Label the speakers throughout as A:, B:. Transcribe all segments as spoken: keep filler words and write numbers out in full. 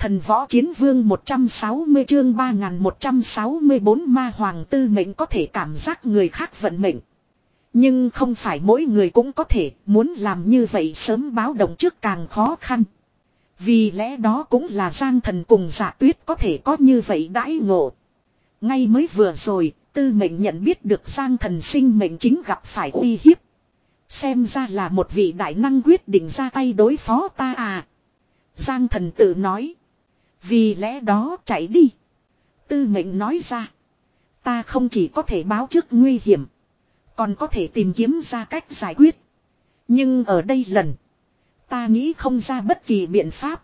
A: Thần võ chiến vương một trăm sáu mươi chương ba nghìn một trăm sáu mươi bốn ma hoàng tư mệnh có thể cảm giác người khác vận mệnh. Nhưng không phải mỗi người cũng có thể, muốn làm như vậy sớm báo động trước càng khó khăn. Vì lẽ đó cũng là Giang Thần cùng Dạ Tuyết có thể có như vậy đãi ngộ. Ngay mới vừa rồi, tư mệnh nhận biết được Giang Thần sinh mệnh chính gặp phải uy hiếp. Xem ra là một vị đại năng quyết định ra tay đối phó ta à. Giang Thần tự nói. Vì lẽ đó chạy đi. Tư mệnh nói ra. Ta không chỉ có thể báo trước nguy hiểm. Còn có thể tìm kiếm ra cách giải quyết. Nhưng ở đây lần. Ta nghĩ không ra bất kỳ biện pháp.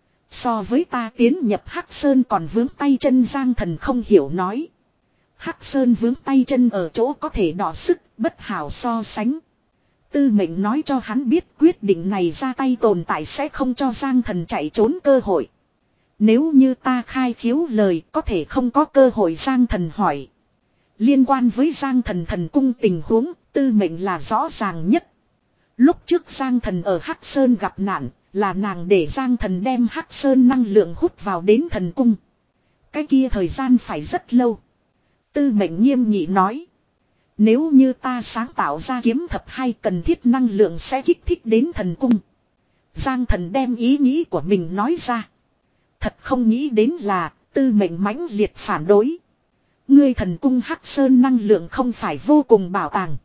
A: So với ta tiến nhập Hắc Sơn còn vướng tay chân Giang Thần không hiểu nói. Hắc Sơn vướng tay chân ở chỗ có thể đọ sức, bất hảo so sánh. Tư mệnh nói cho hắn biết quyết định này ra tay tồn tại sẽ không cho Giang Thần chạy trốn cơ hội. Nếu như ta khai khiếu lời có thể không có cơ hội. Giang Thần hỏi. Liên quan với Giang Thần thần cung tình huống, tư mệnh là rõ ràng nhất. Lúc trước Giang Thần ở Hắc Sơn gặp nạn, là nàng để Giang Thần đem Hắc Sơn năng lượng hút vào đến thần cung. Cái kia thời gian phải rất lâu. Tư mệnh nghiêm nghị nói. Nếu như ta sáng tạo ra kiếm thập hay cần thiết năng lượng sẽ kích thích đến thần cung. Giang Thần đem ý nghĩ của mình nói ra. Thật không nghĩ đến là tư mệnh mãnh liệt phản đối. Ngươi thần cung Hắc Sơn năng lượng không phải vô cùng bảo tàng.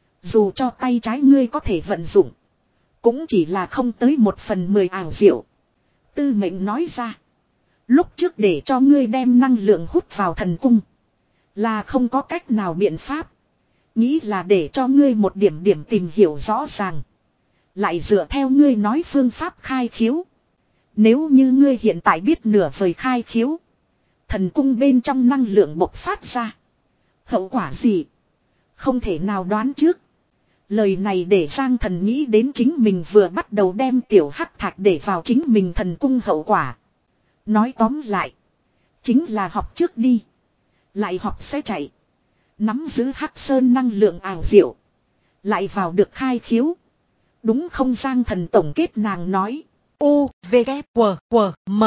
A: Dù cho tay trái ngươi có thể vận dụng. Cũng chỉ là không tới một phần mười ảo diệu. Tư mệnh nói ra. Lúc trước để cho ngươi đem năng lượng hút vào thần cung. Là không có cách nào biện pháp. Nghĩ là để cho ngươi một điểm điểm tìm hiểu rõ ràng. Lại dựa theo ngươi nói phương pháp khai khiếu. Nếu như ngươi hiện tại biết nửa vời khai khiếu. Thần cung bên trong năng lượng bộc phát ra. Hậu quả gì? Không thể nào đoán trước. Lời này để Giang Thần nghĩ đến chính mình vừa bắt đầu đem tiểu hắc thạch để vào chính mình thần cung hậu quả. Nói tóm lại. Chính là học trước đi. Lại học sẽ chạy. Nắm giữ Hắc Sơn năng lượng ảo diệu. Lại vào được khai khiếu. Đúng không? Giang Thần tổng kết nàng nói. U, V, K, W, W, M.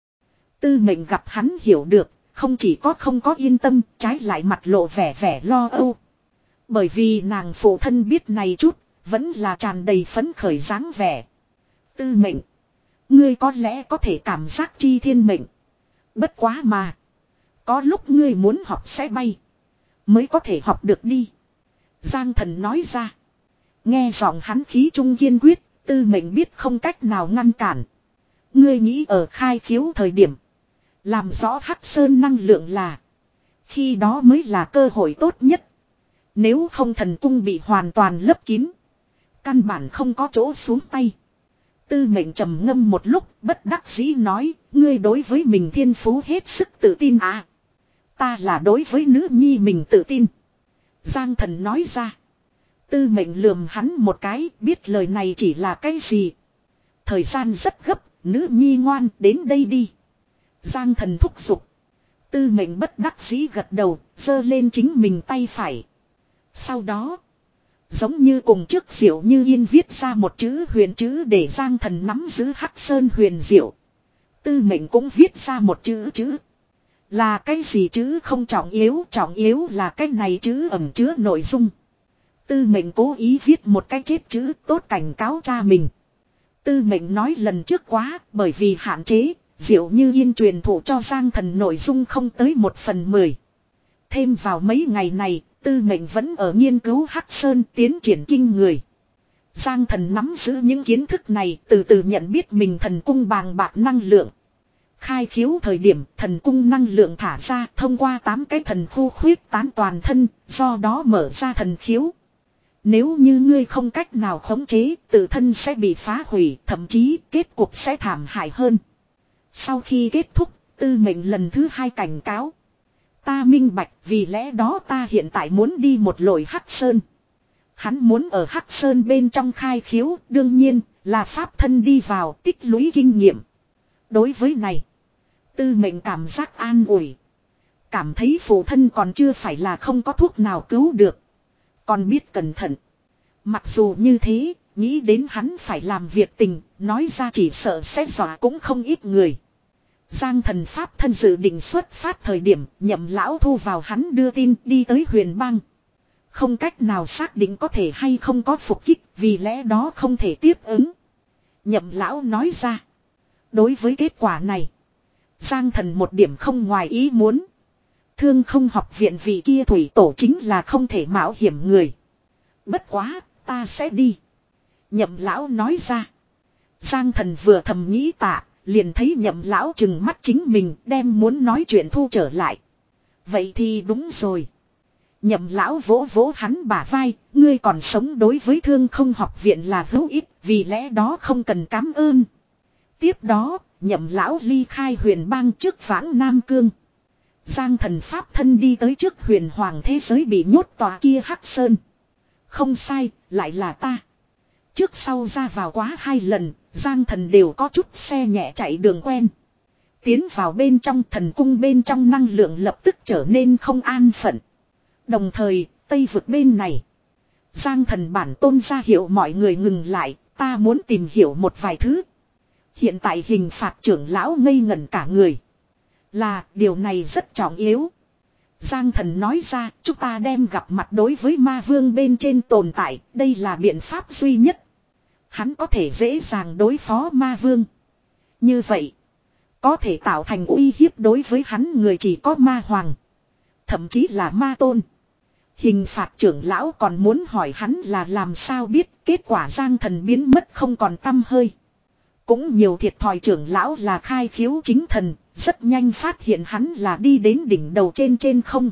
A: Tư mệnh gặp hắn hiểu được. Không chỉ có không có yên tâm. Trái lại mặt lộ vẻ vẻ lo âu. Bởi vì nàng phụ thân biết này chút. Vẫn là tràn đầy phấn khởi dáng vẻ. Tư mệnh. Ngươi có lẽ có thể cảm giác chi thiên mệnh. Bất quá mà. Có lúc ngươi muốn học sẽ bay. Mới có thể học được đi. Giang Thần nói ra. Nghe giọng hắn khí trung kiên quyết. Tư mệnh biết không cách nào ngăn cản. Ngươi nghĩ ở khai khiếu thời điểm. Làm rõ Hắc Sơn năng lượng là. Khi đó mới là cơ hội tốt nhất. Nếu không thần cung bị hoàn toàn lấp kín. Căn bản không có chỗ xuống tay. Tư mệnh trầm ngâm một lúc. Bất đắc dĩ nói. Ngươi đối với mình thiên phú hết sức tự tin à. Ta là đối với nữ nhi mình tự tin. Giang Thần nói ra. Tư mệnh lườm hắn một cái. Biết lời này chỉ là cái gì. Thời gian rất gấp. Nữ nhi ngoan đến đây đi. Giang Thần thúc giục. Tư mệnh bất đắc dĩ gật đầu. Giơ lên chính mình tay phải. Sau đó. Giống như cùng trước Diệu Như Yên viết ra một chữ huyền chữ để Giang Thần nắm giữ Hắc Sơn huyền diệu. Tư mệnh cũng viết ra một chữ chữ. Là cái gì chứ không trọng yếu. Trọng yếu là cái này chữ ẩn chứa nội dung. Tư mệnh cố ý viết một cái chết chữ tốt cảnh cáo cha mình. Tư mệnh nói lần trước quá. Bởi vì hạn chế. Diệu Như Yên truyền thụ cho Giang Thần nội dung không tới một phần mười. Thêm vào mấy ngày này. Tư mệnh vẫn ở nghiên cứu Hắc Sơn tiến triển kinh người. Giang Thần nắm giữ những kiến thức này. Từ từ nhận biết mình thần cung bàng bạc năng lượng. Khai khiếu thời điểm thần cung năng lượng thả ra thông qua tám cái thần khu khuyết tán toàn thân, do đó mở ra thần khiếu. Nếu như ngươi không cách nào khống chế, tự thân sẽ bị phá hủy, thậm chí kết cục sẽ thảm hại hơn. Sau khi kết thúc, tư mệnh lần thứ hai cảnh cáo. Ta minh bạch, vì lẽ đó ta hiện tại muốn đi một lội Hắc Sơn. Hắn muốn ở Hắc Sơn bên trong khai khiếu, đương nhiên là pháp thân đi vào tích lũy kinh nghiệm. Đối với này, tư mệnh cảm giác an ủi. Cảm thấy phụ thân còn chưa phải là không có thuốc nào cứu được. Còn biết cẩn thận. Mặc dù như thế, nghĩ đến hắn phải làm việc tình, nói ra chỉ sợ sẽ dọa cũng không ít người. Giang Thần pháp thân dự định xuất phát thời điểm Nhậm lão thu vào hắn đưa tin đi tới huyền bang. Không cách nào xác định có thể hay không có phục kích, vì lẽ đó không thể tiếp ứng. Nhậm lão nói ra. Đối với kết quả này, Giang Thần một điểm không ngoài ý muốn. Thương không học viện vị kia thủy tổ chính là không thể mạo hiểm người. Bất quá, ta sẽ đi. Nhậm lão nói ra. Giang Thần vừa thầm nghĩ tạ, liền thấy nhậm lão chừng mắt chính mình đem muốn nói chuyện thu trở lại. Vậy thì đúng rồi. Nhậm lão vỗ vỗ hắn bả vai, ngươi còn sống đối với thương không học viện là hữu ích, vì lẽ đó không cần cảm ơn. Tiếp đó, nhậm lão ly khai huyền bang trước vãng Nam Cương. Giang Thần pháp thân đi tới trước huyền hoàng thế giới bị nhốt tòa kia Hắc Sơn. Không sai, lại là ta. Trước sau ra vào quá hai lần, Giang Thần đều có chút xe nhẹ chạy đường quen. Tiến vào bên trong thần cung bên trong năng lượng lập tức trở nên không an phận. Đồng thời, Tây vực bên này. Giang Thần bản tôn ra hiệu mọi người ngừng lại, ta muốn tìm hiểu một vài thứ. Hiện tại hình phạt trưởng lão ngây ngẩn cả người. Là, điều này rất trọng yếu. Giang Thần nói ra, chúng ta đem gặp mặt đối với ma vương bên trên tồn tại, đây là biện pháp duy nhất. Hắn có thể dễ dàng đối phó ma vương. Như vậy, có thể tạo thành uy hiếp đối với hắn người chỉ có ma hoàng. Thậm chí là ma tôn. Hình phạt trưởng lão còn muốn hỏi hắn là làm sao biết kết quả Giang Thần biến mất không còn tăm hơi. Cũng nhiều thiệt thòi trưởng lão là khai khiếu chính thần, rất nhanh phát hiện hắn là đi đến đỉnh đầu trên trên không.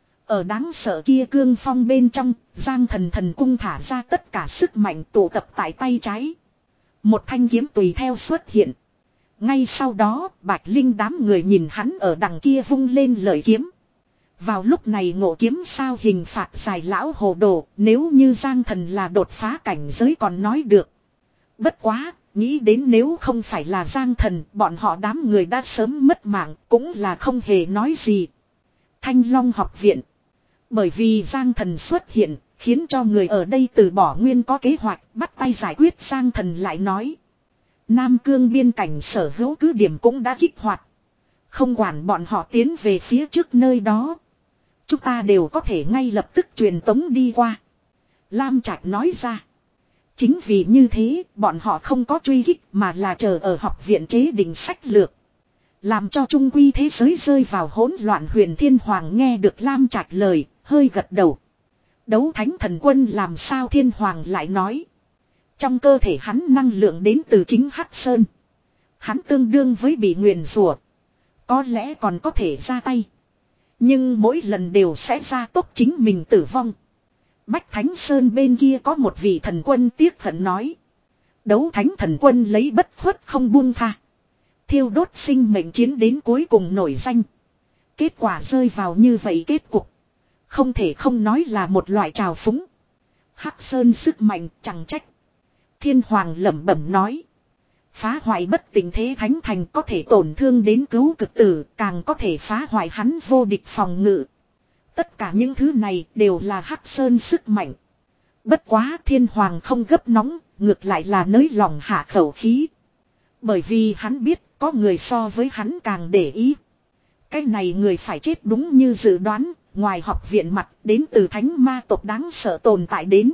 A: Ở đáng sợ kia cương phong bên trong, Giang Thần thần cung thả ra tất cả sức mạnh tụ tập tại tay trái. Một thanh kiếm tùy theo xuất hiện. Ngay sau đó, Bạch Linh đám người nhìn hắn ở đằng kia vung lên lợi kiếm. Vào lúc này ngộ kiếm sao hình phạt giải lão hồ đồ, nếu như Giang Thần là đột phá cảnh giới còn nói được. Bất quá, nghĩ đến nếu không phải là Giang Thần, bọn họ đám người đã sớm mất mạng, cũng là không hề nói gì. Thanh Long học viện. Bởi vì Giang Thần xuất hiện, khiến cho người ở đây từ bỏ nguyên có kế hoạch, bắt tay giải quyết. Giang Thần lại nói. Nam Cương biên cảnh sở hữu cứ điểm cũng đã kích hoạt. Không quản bọn họ tiến về phía trước nơi đó. Chúng ta đều có thể ngay lập tức truyền tống đi qua. Lam Trạch nói ra. Chính vì như thế, bọn họ không có truy kích mà là chờ ở học viện chế định sách lược. Làm cho trung quy thế giới rơi vào hỗn loạn. Huyền Thiên Hoàng nghe được Lam Trạch lời, hơi gật đầu. Đấu Thánh Thần Quân làm sao Thiên Hoàng lại nói. Trong cơ thể hắn năng lượng đến từ chính Hắc Sơn. Hắn tương đương với bị nguyền rủa, có lẽ còn có thể ra tay. Nhưng mỗi lần đều sẽ ra tốc chính mình tử vong. Bách Thánh Sơn bên kia có một vị thần quân tiếc hận nói. Đấu Thánh Thần Quân lấy bất khuất không buông tha. Thiêu đốt sinh mệnh chiến đến cuối cùng nổi danh. Kết quả rơi vào như vậy kết cục. Không thể không nói là một loại trào phúng. Hắc Sơn sức mạnh chẳng trách. Thiên Hoàng lẩm bẩm nói. Phá hoại bất tình thế thánh thành có thể tổn thương đến cứu cực tử, càng có thể phá hoại hắn vô địch phòng ngự. Tất cả những thứ này đều là Hắc Sơn sức mạnh. Bất quá Thiên Hoàng không gấp nóng, ngược lại là nới lòng hạ khẩu khí. Bởi vì hắn biết có người so với hắn càng để ý. Cái này người phải chết đúng như dự đoán, ngoài học viện mặt đến từ thánh ma tộc đáng sợ tồn tại đến.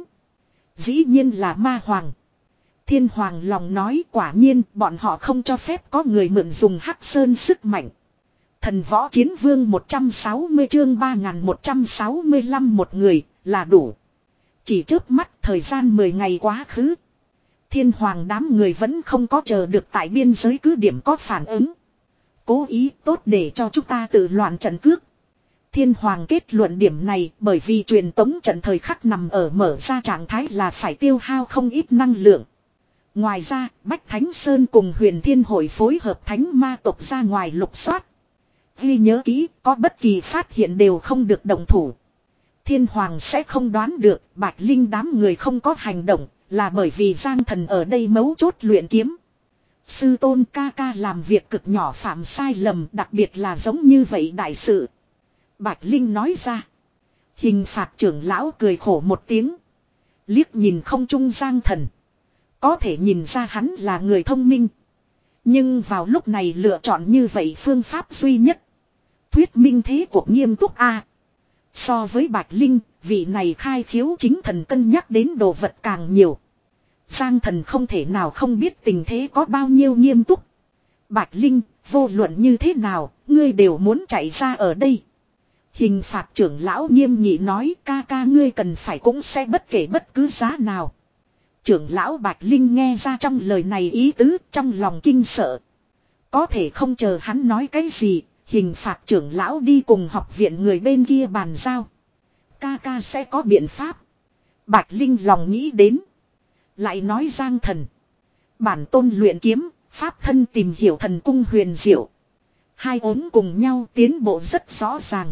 A: Dĩ nhiên là ma hoàng. Thiên Hoàng lòng nói quả nhiên bọn họ không cho phép có người mượn dùng Hắc Sơn sức mạnh. Thần võ chiến vương một trăm sáu mươi chương ba nghìn một trăm sáu mươi lăm một người là đủ. Chỉ chớp mắt thời gian mười ngày quá khứ. Thiên Hoàng đám người vẫn không có chờ được tại biên giới cứ điểm có phản ứng. Cố ý tốt để cho chúng ta tự loạn trận cước. Thiên Hoàng kết luận điểm này bởi vì truyền tống trận thời khắc nằm ở mở ra trạng thái là phải tiêu hao không ít năng lượng. Ngoài ra, Bách Thánh Sơn cùng Huyền Thiên Hội phối hợp thánh ma tộc ra ngoài lục soát. Ghi nhớ kỹ, có bất kỳ phát hiện đều không được động thủ. Thiên Hoàng sẽ không đoán được Bạch Linh đám người không có hành động, là bởi vì Giang Thần ở đây mấu chốt luyện kiếm. Sư tôn ca ca làm việc cực nhỏ phạm sai lầm, đặc biệt là giống như vậy đại sự. Bạch Linh nói ra. Hình phạt trưởng lão cười khổ một tiếng. Liếc nhìn không trung Giang Thần. Có thể nhìn ra hắn là người thông minh. Nhưng vào lúc này lựa chọn như vậy phương pháp duy nhất. Thuyết minh thế cuộc nghiêm túc a. So với Bạch Linh, vị này khai khiếu chính thần cân nhắc đến đồ vật càng nhiều. Giang thần không thể nào không biết tình thế có bao nhiêu nghiêm túc. Bạch Linh, vô luận như thế nào, ngươi đều muốn chạy ra ở đây. Hình phạt trưởng lão nghiêm nghị nói, ca ca ngươi cần phải cũng sẽ bất kể bất cứ giá nào. Trưởng lão Bạch Linh nghe ra trong lời này ý tứ, trong lòng kinh sợ. Có thể không chờ hắn nói cái gì, hình phạt trưởng lão đi cùng học viện người bên kia bàn giao. Ca ca sẽ có biện pháp. Bạch Linh lòng nghĩ đến. Lại nói Giang thần. Bản tôn luyện kiếm, pháp thân tìm hiểu thần cung huyền diệu. Hai ốm cùng nhau tiến bộ rất rõ ràng.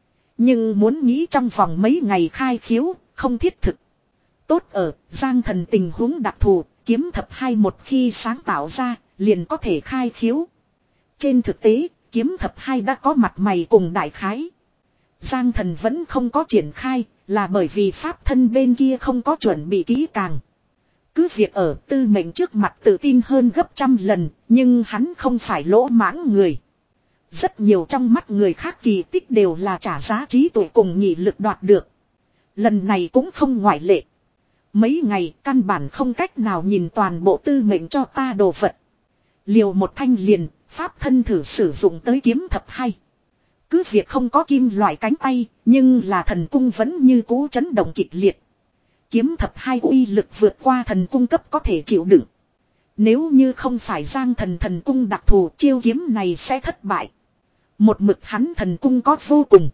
A: Nhưng muốn nghĩ trong vòng mấy ngày khai khiếu, không thiết thực. Tốt ở, Giang thần tình huống đặc thù, kiếm thập hai một khi sáng tạo ra, liền có thể khai khiếu. Trên thực tế, kiếm thập hai đã có mặt mày cùng đại khái. Giang thần vẫn không có triển khai, là bởi vì pháp thân bên kia không có chuẩn bị kỹ càng. Cứ việc ở tư mệnh trước mặt tự tin hơn gấp trăm lần, nhưng hắn không phải lỗ mãng người. Rất nhiều trong mắt người khác kỳ tích đều là trả giá trí tuệ cùng nghị lực đoạt được. Lần này cũng không ngoại lệ. Mấy ngày căn bản không cách nào nhìn toàn bộ tư mệnh cho ta đồ vật. Liều một thanh liền, pháp thân thử sử dụng tới kiếm thập hai. Cứ việc không có kim loại cánh tay, nhưng là thần cung vẫn như cũ chấn động kịch liệt. Kiếm thập hai uy lực vượt qua thần cung cấp có thể chịu đựng. Nếu như không phải Giang thần thần cung đặc thù, chiêu kiếm này sẽ thất bại. Một mực hắn thần cung có vô cùng,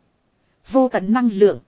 A: vô tận năng lượng.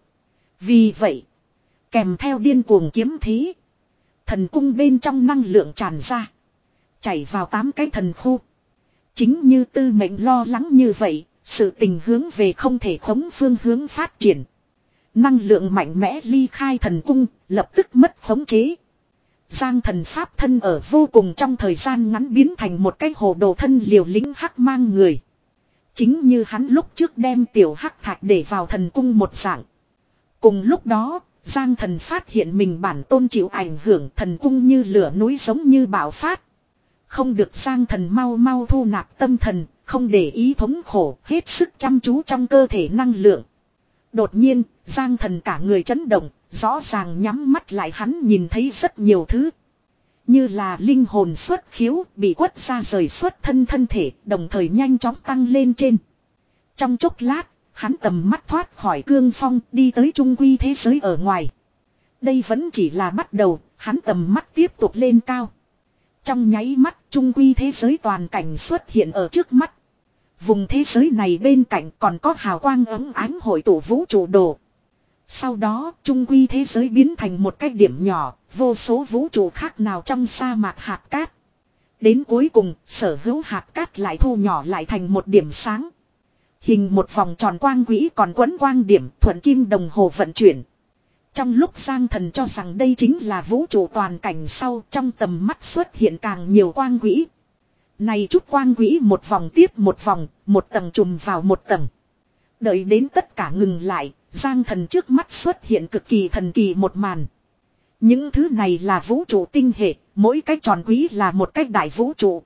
A: Vì vậy, kèm theo điên cuồng kiếm thế, thần cung bên trong năng lượng tràn ra, chảy vào tám cái thần khu. Chính như tư mệnh lo lắng như vậy, sự tình hướng về không thể khống phương hướng phát triển. Năng lượng mạnh mẽ ly khai thần cung, lập tức mất khống chế. Giang thần pháp thân ở vô cùng trong thời gian ngắn biến thành một cái hồ đồ thân liều lĩnh hắc mang người. Chính như hắn lúc trước đem tiểu hắc thạch để vào thần cung một dạng. Cùng lúc đó, Giang thần phát hiện mình bản tôn chịu ảnh hưởng, thần cung như lửa núi giống như bạo phát. Không được Giang thần mau mau thu nạp tâm thần, không để ý thống khổ, hết sức chăm chú trong cơ thể năng lượng. Đột nhiên, Giang thần cả người chấn động, rõ ràng nhắm mắt lại hắn nhìn thấy rất nhiều thứ. Như là linh hồn xuất khiếu, bị quất ra rời xuất thân thân thể, đồng thời nhanh chóng tăng lên trên. Trong chốc lát, hắn tầm mắt thoát khỏi cương phong, đi tới trung quy thế giới ở ngoài. Đây vẫn chỉ là bắt đầu, hắn tầm mắt tiếp tục lên cao. Trong nháy mắt, trung quy thế giới toàn cảnh xuất hiện ở trước mắt. Vùng thế giới này bên cạnh còn có hào quang ấm ánh hội tụ vũ trụ đồ. Sau đó, trung quy thế giới biến thành một cái điểm nhỏ, vô số vũ trụ khác nào trong sa mạc hạt cát. Đến cuối cùng, sở hữu hạt cát lại thu nhỏ lại thành một điểm sáng. Hình một vòng tròn quang quỹ còn quấn quang điểm thuận kim đồng hồ vận chuyển. Trong lúc Giang thần cho rằng đây chính là vũ trụ toàn cảnh sau, trong tầm mắt xuất hiện càng nhiều quang quỹ. Này chút quang quỹ một vòng tiếp một vòng, một tầng trùm vào một tầng. Đợi đến tất cả ngừng lại, Giang thần trước mắt xuất hiện cực kỳ thần kỳ một màn. Những thứ này là vũ trụ tinh hệ, mỗi cái tròn quỹ là một cái đại vũ trụ.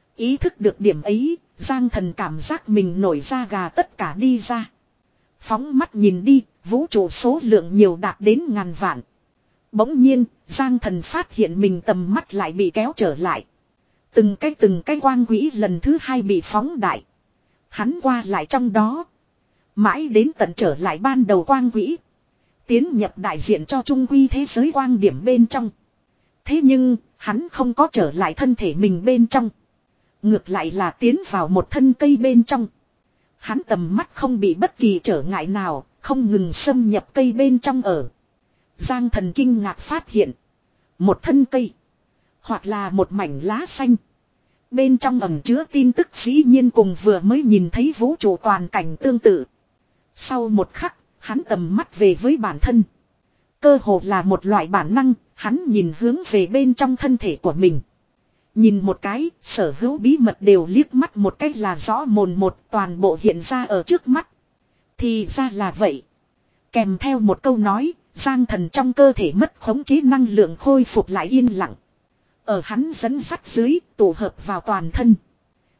A: Ý thức được điểm ấy, Giang thần cảm giác mình nổi da gà tất cả đi ra. Phóng mắt nhìn đi, vũ trụ số lượng nhiều đạt đến ngàn vạn. Bỗng nhiên, Giang thần phát hiện mình tầm mắt lại bị kéo trở lại. Từng cái từng cái quang quỹ lần thứ hai bị phóng đại. Hắn qua lại trong đó. Mãi đến tận trở lại ban đầu quang quỹ. Tiến nhập đại diện cho trung quy thế giới quang điểm bên trong. Thế nhưng, hắn không có trở lại thân thể mình bên trong. Ngược lại là tiến vào một thân cây bên trong. Hắn tầm mắt không bị bất kỳ trở ngại nào, không ngừng xâm nhập cây bên trong ở. Giang thần kinh ngạc phát hiện. Một thân cây. Hoặc là một mảnh lá xanh. Bên trong ẩn chứa tin tức dĩ nhiên cùng vừa mới nhìn thấy vũ trụ toàn cảnh tương tự. Sau một khắc, hắn tầm mắt về với bản thân. Cơ hồ là một loại bản năng, hắn nhìn hướng về bên trong thân thể của mình. Nhìn một cái, sở hữu bí mật đều liếc mắt một cách là rõ mồn một, toàn bộ hiện ra ở trước mắt. Thì ra là vậy. Kèm theo một câu nói, Giang thần trong cơ thể mất khống chế năng lượng khôi phục lại yên lặng. Ở hắn dẫn dắt dưới, tụ hợp vào toàn thân.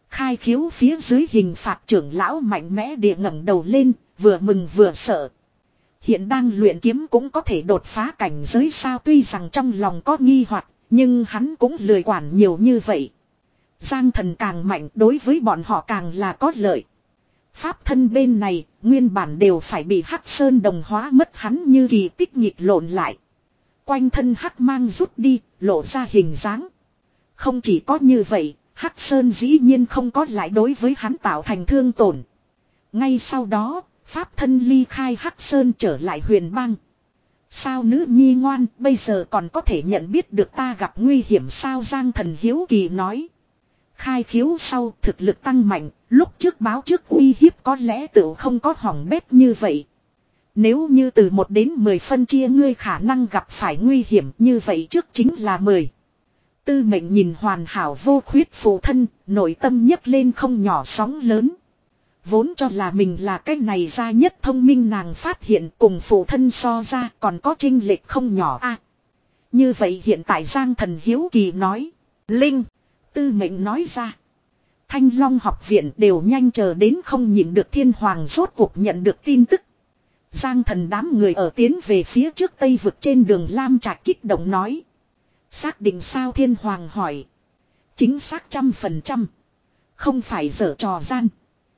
A: Khai khiếu phía dưới hình phạt trưởng lão mạnh mẽ địa ngẩng đầu lên, vừa mừng vừa sợ. Hiện đang luyện kiếm cũng có thể đột phá cảnh giới sao, tuy rằng trong lòng có nghi hoặc, nhưng hắn cũng lười quản nhiều như vậy. Giang thần càng mạnh đối với bọn họ càng là có lợi. Pháp thân bên này, nguyên bản đều phải bị Hắc Sơn đồng hóa mất, hắn như kỳ tích nhịp lộn lại. Quanh thân hắc mang rút đi, lộ ra hình dáng. Không chỉ có như vậy, Hắc Sơn dĩ nhiên không có lại đối với hắn tạo thành thương tổn. Ngay sau đó, pháp thân ly khai Hắc Sơn trở lại huyền bang. Sao nữ nhi ngoan, bây giờ còn có thể nhận biết được ta gặp nguy hiểm sao, Giang thần hiếu kỳ nói. Khai khiếu sau thực lực tăng mạnh, lúc trước báo trước uy hiếp có lẽ tự không có hỏng bét như vậy. Nếu như từ một đến mười phân chia ngươi khả năng gặp phải nguy hiểm như vậy trước chính là mười. Tư mệnh nhìn hoàn hảo vô khuyết phụ thân, nội tâm nhấc lên không nhỏ sóng lớn. Vốn cho là mình là cái này ra nhất thông minh, nàng phát hiện cùng phụ thân so ra còn có chênh lệch không nhỏ a. À, như vậy hiện tại Giang thần hiếu kỳ nói. Linh, tư mệnh nói ra. Thanh Long học viện đều nhanh chờ đến không nhịn được, Thiên Hoàng rốt cuộc nhận được tin tức. Giang thần đám người ở tiến về phía trước Tây vực trên đường Lam Trạch kích động nói. Xác định sao, Thiên Hoàng hỏi. Chính xác trăm phần trăm. Không phải giở trò gian.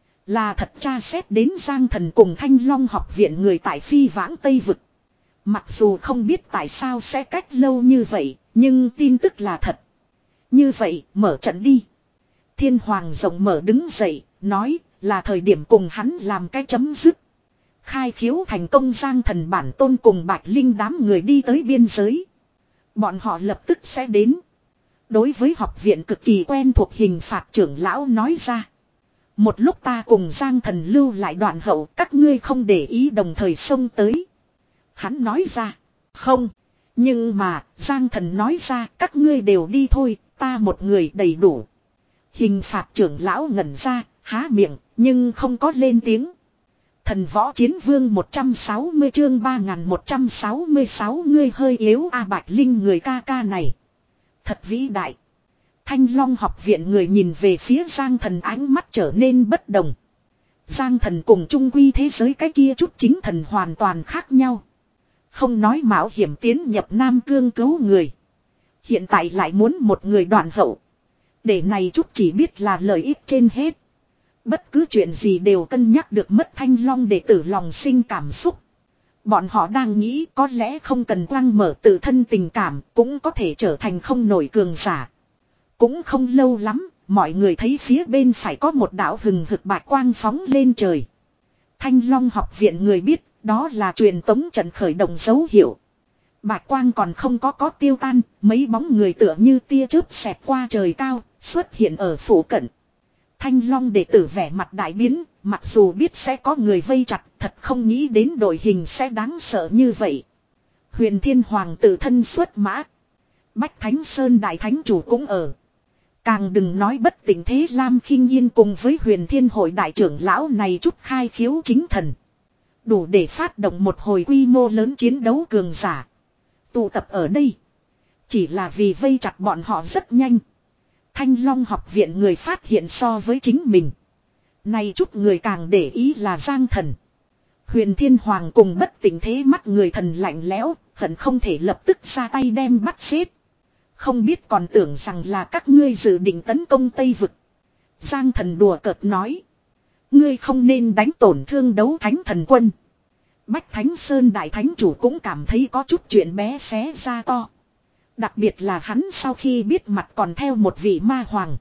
A: Là thật, tra xét đến Giang thần cùng Thanh Long học viện người tại phi vãng Tây vực. Mặc dù không biết tại sao sẽ cách lâu như vậy, nhưng tin tức là thật. Như vậy, mở trận đi. Thiên Hoàng rộng mở đứng dậy, nói là thời điểm cùng hắn làm cái chấm dứt. Khai khiếu thành công, Giang thần bản tôn cùng Bạch Linh đám người đi tới biên giới. Bọn họ lập tức sẽ đến. Đối với học viện cực kỳ quen thuộc hình phạt trưởng lão nói ra. Một lúc ta cùng Giang thần lưu lại đoạn hậu, các ngươi không để ý đồng thời xông tới. Hắn nói ra. Không. Nhưng mà, Giang thần nói ra, các ngươi đều đi thôi, ta một người đầy đủ. Hình phạt trưởng lão ngẩn ra, há miệng, nhưng không có lên tiếng. Thần võ chiến vương một trăm sáu mươi chương ba nghìn một trăm sáu mươi sáu, ngươi hơi yếu a. Bạch Linh người ca ca này. Thật vĩ đại. Thanh Long học viện người nhìn về phía Giang thần, ánh mắt trở nên bất đồng. Giang thần cùng trung quy thế giới cái kia chút chính thần hoàn toàn khác nhau. Không nói mạo hiểm tiến nhập Nam Cương cứu người. Hiện tại lại muốn một người đoạn hậu. Để này chút chỉ biết là lợi ích trên hết. Bất cứ chuyện gì đều cân nhắc được mất Thanh Long đệ tử lòng sinh cảm xúc. Bọn họ đang nghĩ có lẽ không cần quăng mở tự thân tình cảm cũng có thể trở thành không nổi cường giả. Cũng không lâu lắm, mọi người thấy phía bên phải có một đạo hừng hực bạch quang phóng lên trời. Thanh Long học viện người biết đó là truyền tống trận khởi động dấu hiệu. Bạch quang còn không có có tiêu tan, mấy bóng người tựa như tia chớp xẹt qua trời cao, xuất hiện ở phủ cận. Thanh Long đệ tử vẻ mặt đại biến, mặc dù biết sẽ có người vây chặt, thật không nghĩ đến đội hình sẽ đáng sợ như vậy. Huyền Thiên Hoàng tự thân xuất mã. Bách Thánh Sơn Đại Thánh Chủ cũng ở. Càng đừng nói bất tỉnh thế Lam Khinh Yên cùng với Huyền Thiên Hội đại trưởng lão này chút khai khiếu chính thần. Đủ để phát động một hồi quy mô lớn chiến đấu cường giả. Tụ tập ở đây. Chỉ là vì vây chặt bọn họ rất nhanh. Thanh Long học viện người phát hiện so với chính mình. Này chút người càng để ý là Giang thần. Huyền Thiên Hoàng cùng bất tỉnh thế mắt người thần lạnh lẽo, hận không thể lập tức ra tay đem bắt xếp. Không biết còn tưởng rằng là các ngươi dự định tấn công Tây Vực. Giang thần đùa cợt nói. Ngươi không nên đánh tổn thương đấu thánh thần quân. Bách Thánh Sơn Đại Thánh Chủ cũng cảm thấy có chút chuyện bé xé ra to. Đặc biệt là hắn sau khi biết mặt còn theo một vị ma hoàng.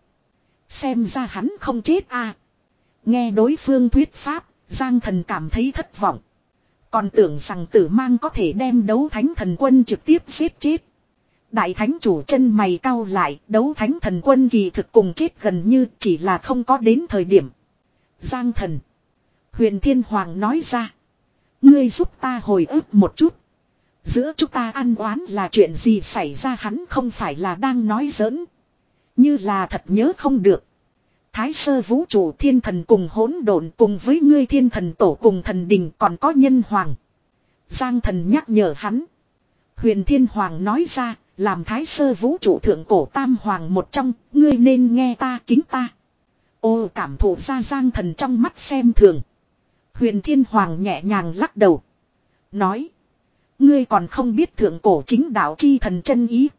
A: Xem ra hắn không chết à. Nghe đối phương thuyết pháp, Giang thần cảm thấy thất vọng. Còn tưởng rằng tử mang có thể đem đấu thánh thần quân trực tiếp giết chết. Đại Thánh Chủ chân mày cau lại, đấu thánh thần quân kỳ thực cùng chết gần như chỉ là không có đến thời điểm. Giang thần. Huyền Thiên Hoàng nói ra. Ngươi giúp ta hồi ức một chút. Giữa chúng ta ăn oán là chuyện gì xảy ra, hắn không phải là đang nói giỡn. Như là thật nhớ không được. Thái sơ vũ trụ thiên thần cùng hỗn độn cùng với ngươi thiên thần tổ cùng thần đình còn có nhân hoàng. Giang thần nhắc nhở hắn. Huyền Thiên Hoàng nói ra, làm thái sơ vũ trụ thượng cổ tam hoàng một trong, ngươi nên nghe ta kính ta. Ô cảm thụ ra Giang Thần trong mắt xem thường. Huyền Thiên Hoàng nhẹ nhàng lắc đầu. Nói. Ngươi còn không biết thượng cổ chính đạo chi thần chân ý.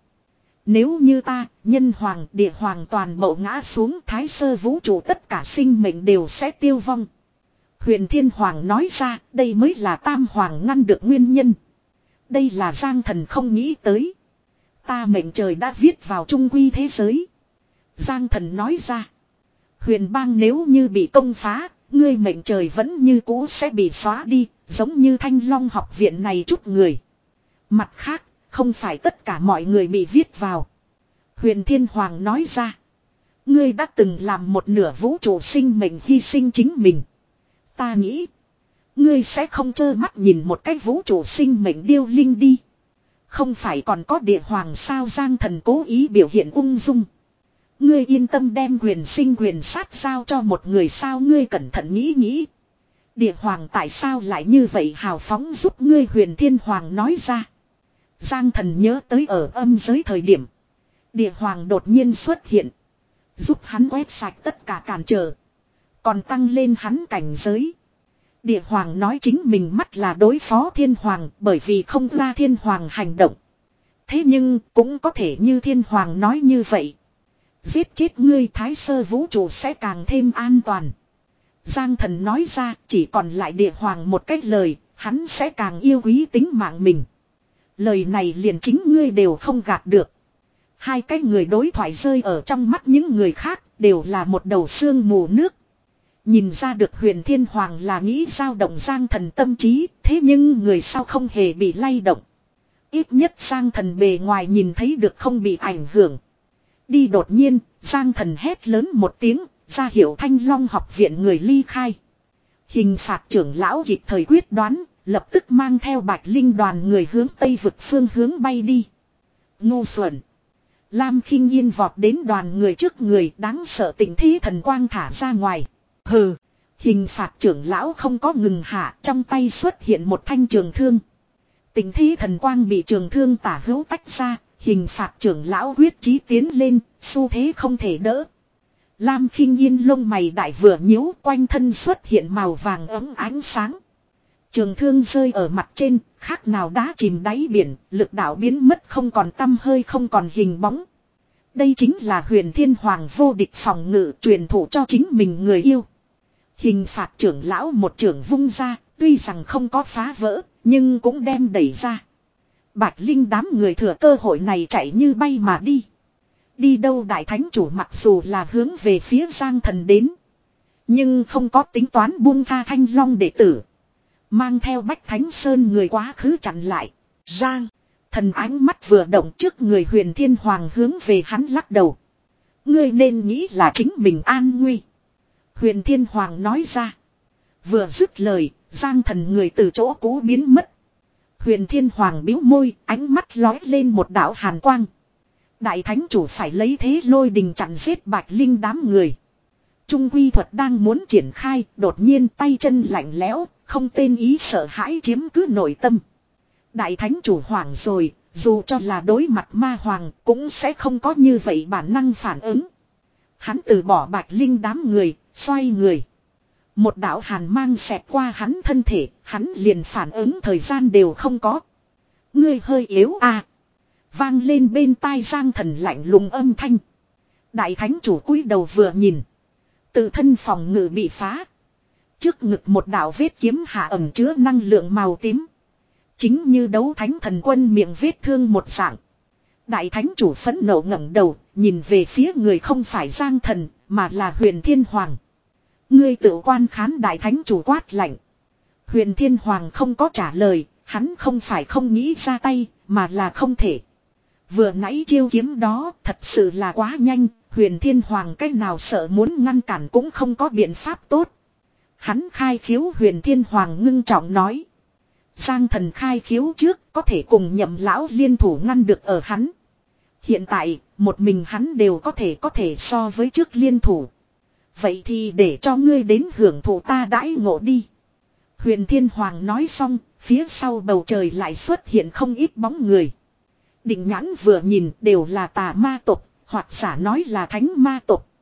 A: Nếu như ta, nhân hoàng, địa hoàng toàn bộ ngã xuống, thái sơ vũ trụ tất cả sinh mệnh đều sẽ tiêu vong. Huyền Thiên Hoàng nói ra, đây mới là tam hoàng ngăn được nguyên nhân. Đây là Giang Thần không nghĩ tới. Ta mệnh trời đã viết vào trung quy thế giới. Giang Thần nói ra. Huyền bang nếu như bị công phá, ngươi mệnh trời vẫn như cũ sẽ bị xóa đi, giống như Thanh Long học viện này chút người. Mặt khác, không phải tất cả mọi người bị viết vào. Huyền Thiên Hoàng nói ra. Ngươi đã từng làm một nửa vũ trụ sinh mệnh hy sinh chính mình. Ta nghĩ. Ngươi sẽ không trơ mắt nhìn một cái vũ trụ sinh mệnh điêu linh đi. Không phải còn có địa hoàng sao? Giang Thần cố ý biểu hiện ung dung. Ngươi yên tâm đem quyền sinh quyền sát giao cho một người sao? Ngươi cẩn thận nghĩ nghĩ. Địa hoàng tại sao lại như vậy hào phóng giúp ngươi? Huyền Thiên Hoàng nói ra. Giang Thần nhớ tới ở âm giới thời điểm. Địa hoàng đột nhiên xuất hiện. Giúp hắn quét sạch tất cả cản trở. Còn tăng lên hắn cảnh giới. Địa hoàng nói chính mình mắt là đối phó thiên hoàng bởi vì không ra thiên hoàng hành động. Thế nhưng cũng có thể như thiên hoàng nói như vậy. Giết chết ngươi thái sơ vũ trụ sẽ càng thêm an toàn. Giang Thần nói ra chỉ còn lại địa hoàng một cách lời, hắn sẽ càng yêu quý tính mạng mình. Lời này liền chính ngươi đều không gạt được. Hai cái người đối thoại rơi ở trong mắt những người khác đều là một đầu sương mù nước. Nhìn ra được Huyền Thiên Hoàng là nghĩ dao động Giang Thần tâm trí, thế nhưng người sau không hề bị lay động. Ít nhất Giang Thần bề ngoài nhìn thấy được không bị ảnh hưởng. Đi đột nhiên, Giang Thần hét lớn một tiếng, ra hiệu Thanh Long học viện người ly khai. Hình phạt trưởng lão kịp thời quyết đoán, lập tức mang theo Bạch Linh đoàn người hướng Tây vực phương hướng bay đi. Ngu xuẩn. Lam Khinh Yên vọt đến đoàn người trước người, đáng sợ tình thế thần quang thả ra ngoài. Hừ. Hình phạt trưởng lão không có ngừng hạ, trong tay xuất hiện một thanh trường thương. Tình thế thần quang bị trường thương tả hữu tách ra, hình phạt trưởng lão quyết chí tiến lên, xu thế không thể đỡ. Lam Khinh Yên lông mày đại vừa nhíu, quanh thân xuất hiện màu vàng ấm ánh sáng. Trường thương rơi ở mặt trên, khác nào đá chìm đáy biển, lực đạo biến mất không còn tăm hơi, không còn hình bóng. Đây chính là Huyền Thiên Hoàng vô địch phòng ngự truyền thụ cho chính mình người yêu. Hình phạt trưởng lão một trưởng vung ra, tuy rằng không có phá vỡ, nhưng cũng đem đẩy ra. Bạch Linh đám người thừa cơ hội này chạy như bay mà đi. Đi đâu đại thánh chủ mặc dù là hướng về phía Giang Thần đến. Nhưng không có tính toán buông tha Thanh Long đệ tử. Mang theo Bách Thánh Sơn người quá khứ chặn lại. Giang Thần ánh mắt vừa động trước người Huyền Thiên Hoàng hướng về hắn lắc đầu. Ngươi nên nghĩ là chính mình an nguy. Huyền Thiên Hoàng nói ra. Vừa dứt lời, Giang Thần người từ chỗ cũ biến mất. Huyền Thiên Hoàng bĩu môi, ánh mắt lói lên một đạo hàn quang. Đại thánh chủ phải lấy thế lôi đình chặn giết Bạch Linh đám người. Trung quy thuật đang muốn triển khai, đột nhiên tay chân lạnh lẽo, không tên ý sợ hãi chiếm cứ nội tâm. Đại thánh chủ hoảng rồi, dù cho là đối mặt ma hoàng cũng sẽ không có như vậy bản năng phản ứng. Hắn từ bỏ Bạch Linh đám người, xoay người. Một đạo hàn mang xẹt qua hắn thân thể, hắn liền phản ứng thời gian đều không có. Ngươi hơi yếu à. Vang lên bên tai Giang Thần lạnh lùng âm thanh. Đại thánh chủ cúi đầu vừa nhìn. Tự thân phòng ngự bị phá. Trước ngực một đạo vết kiếm hạ ẩm chứa năng lượng màu tím. Chính như đấu thánh thần quân miệng vết thương một dạng. Đại thánh chủ phẫn nộ ngẩng đầu, nhìn về phía người không phải Giang Thần, mà là Huyền Thiên Hoàng. Ngươi tự quan khán đại thánh chủ quát lạnh. Huyền Thiên Hoàng không có trả lời, hắn không phải không nghĩ ra tay, mà là không thể. Vừa nãy chiêu kiếm đó thật sự là quá nhanh, Huyền Thiên Hoàng cách nào sợ muốn ngăn cản cũng không có biện pháp tốt. Hắn khai khiếu Huyền Thiên Hoàng ngưng trọng nói. Giang Thần khai khiếu trước có thể cùng Nhậm lão liên thủ ngăn được ở hắn. Hiện tại, một mình hắn đều có thể có thể so với trước liên thủ. Vậy thì để cho ngươi đến hưởng thụ ta đãi ngộ đi. Huyền Thiên Hoàng nói xong, phía sau bầu trời lại xuất hiện không ít bóng người. Định nhãn vừa nhìn đều là tà ma tộc, hoặc giả nói là thánh ma tộc.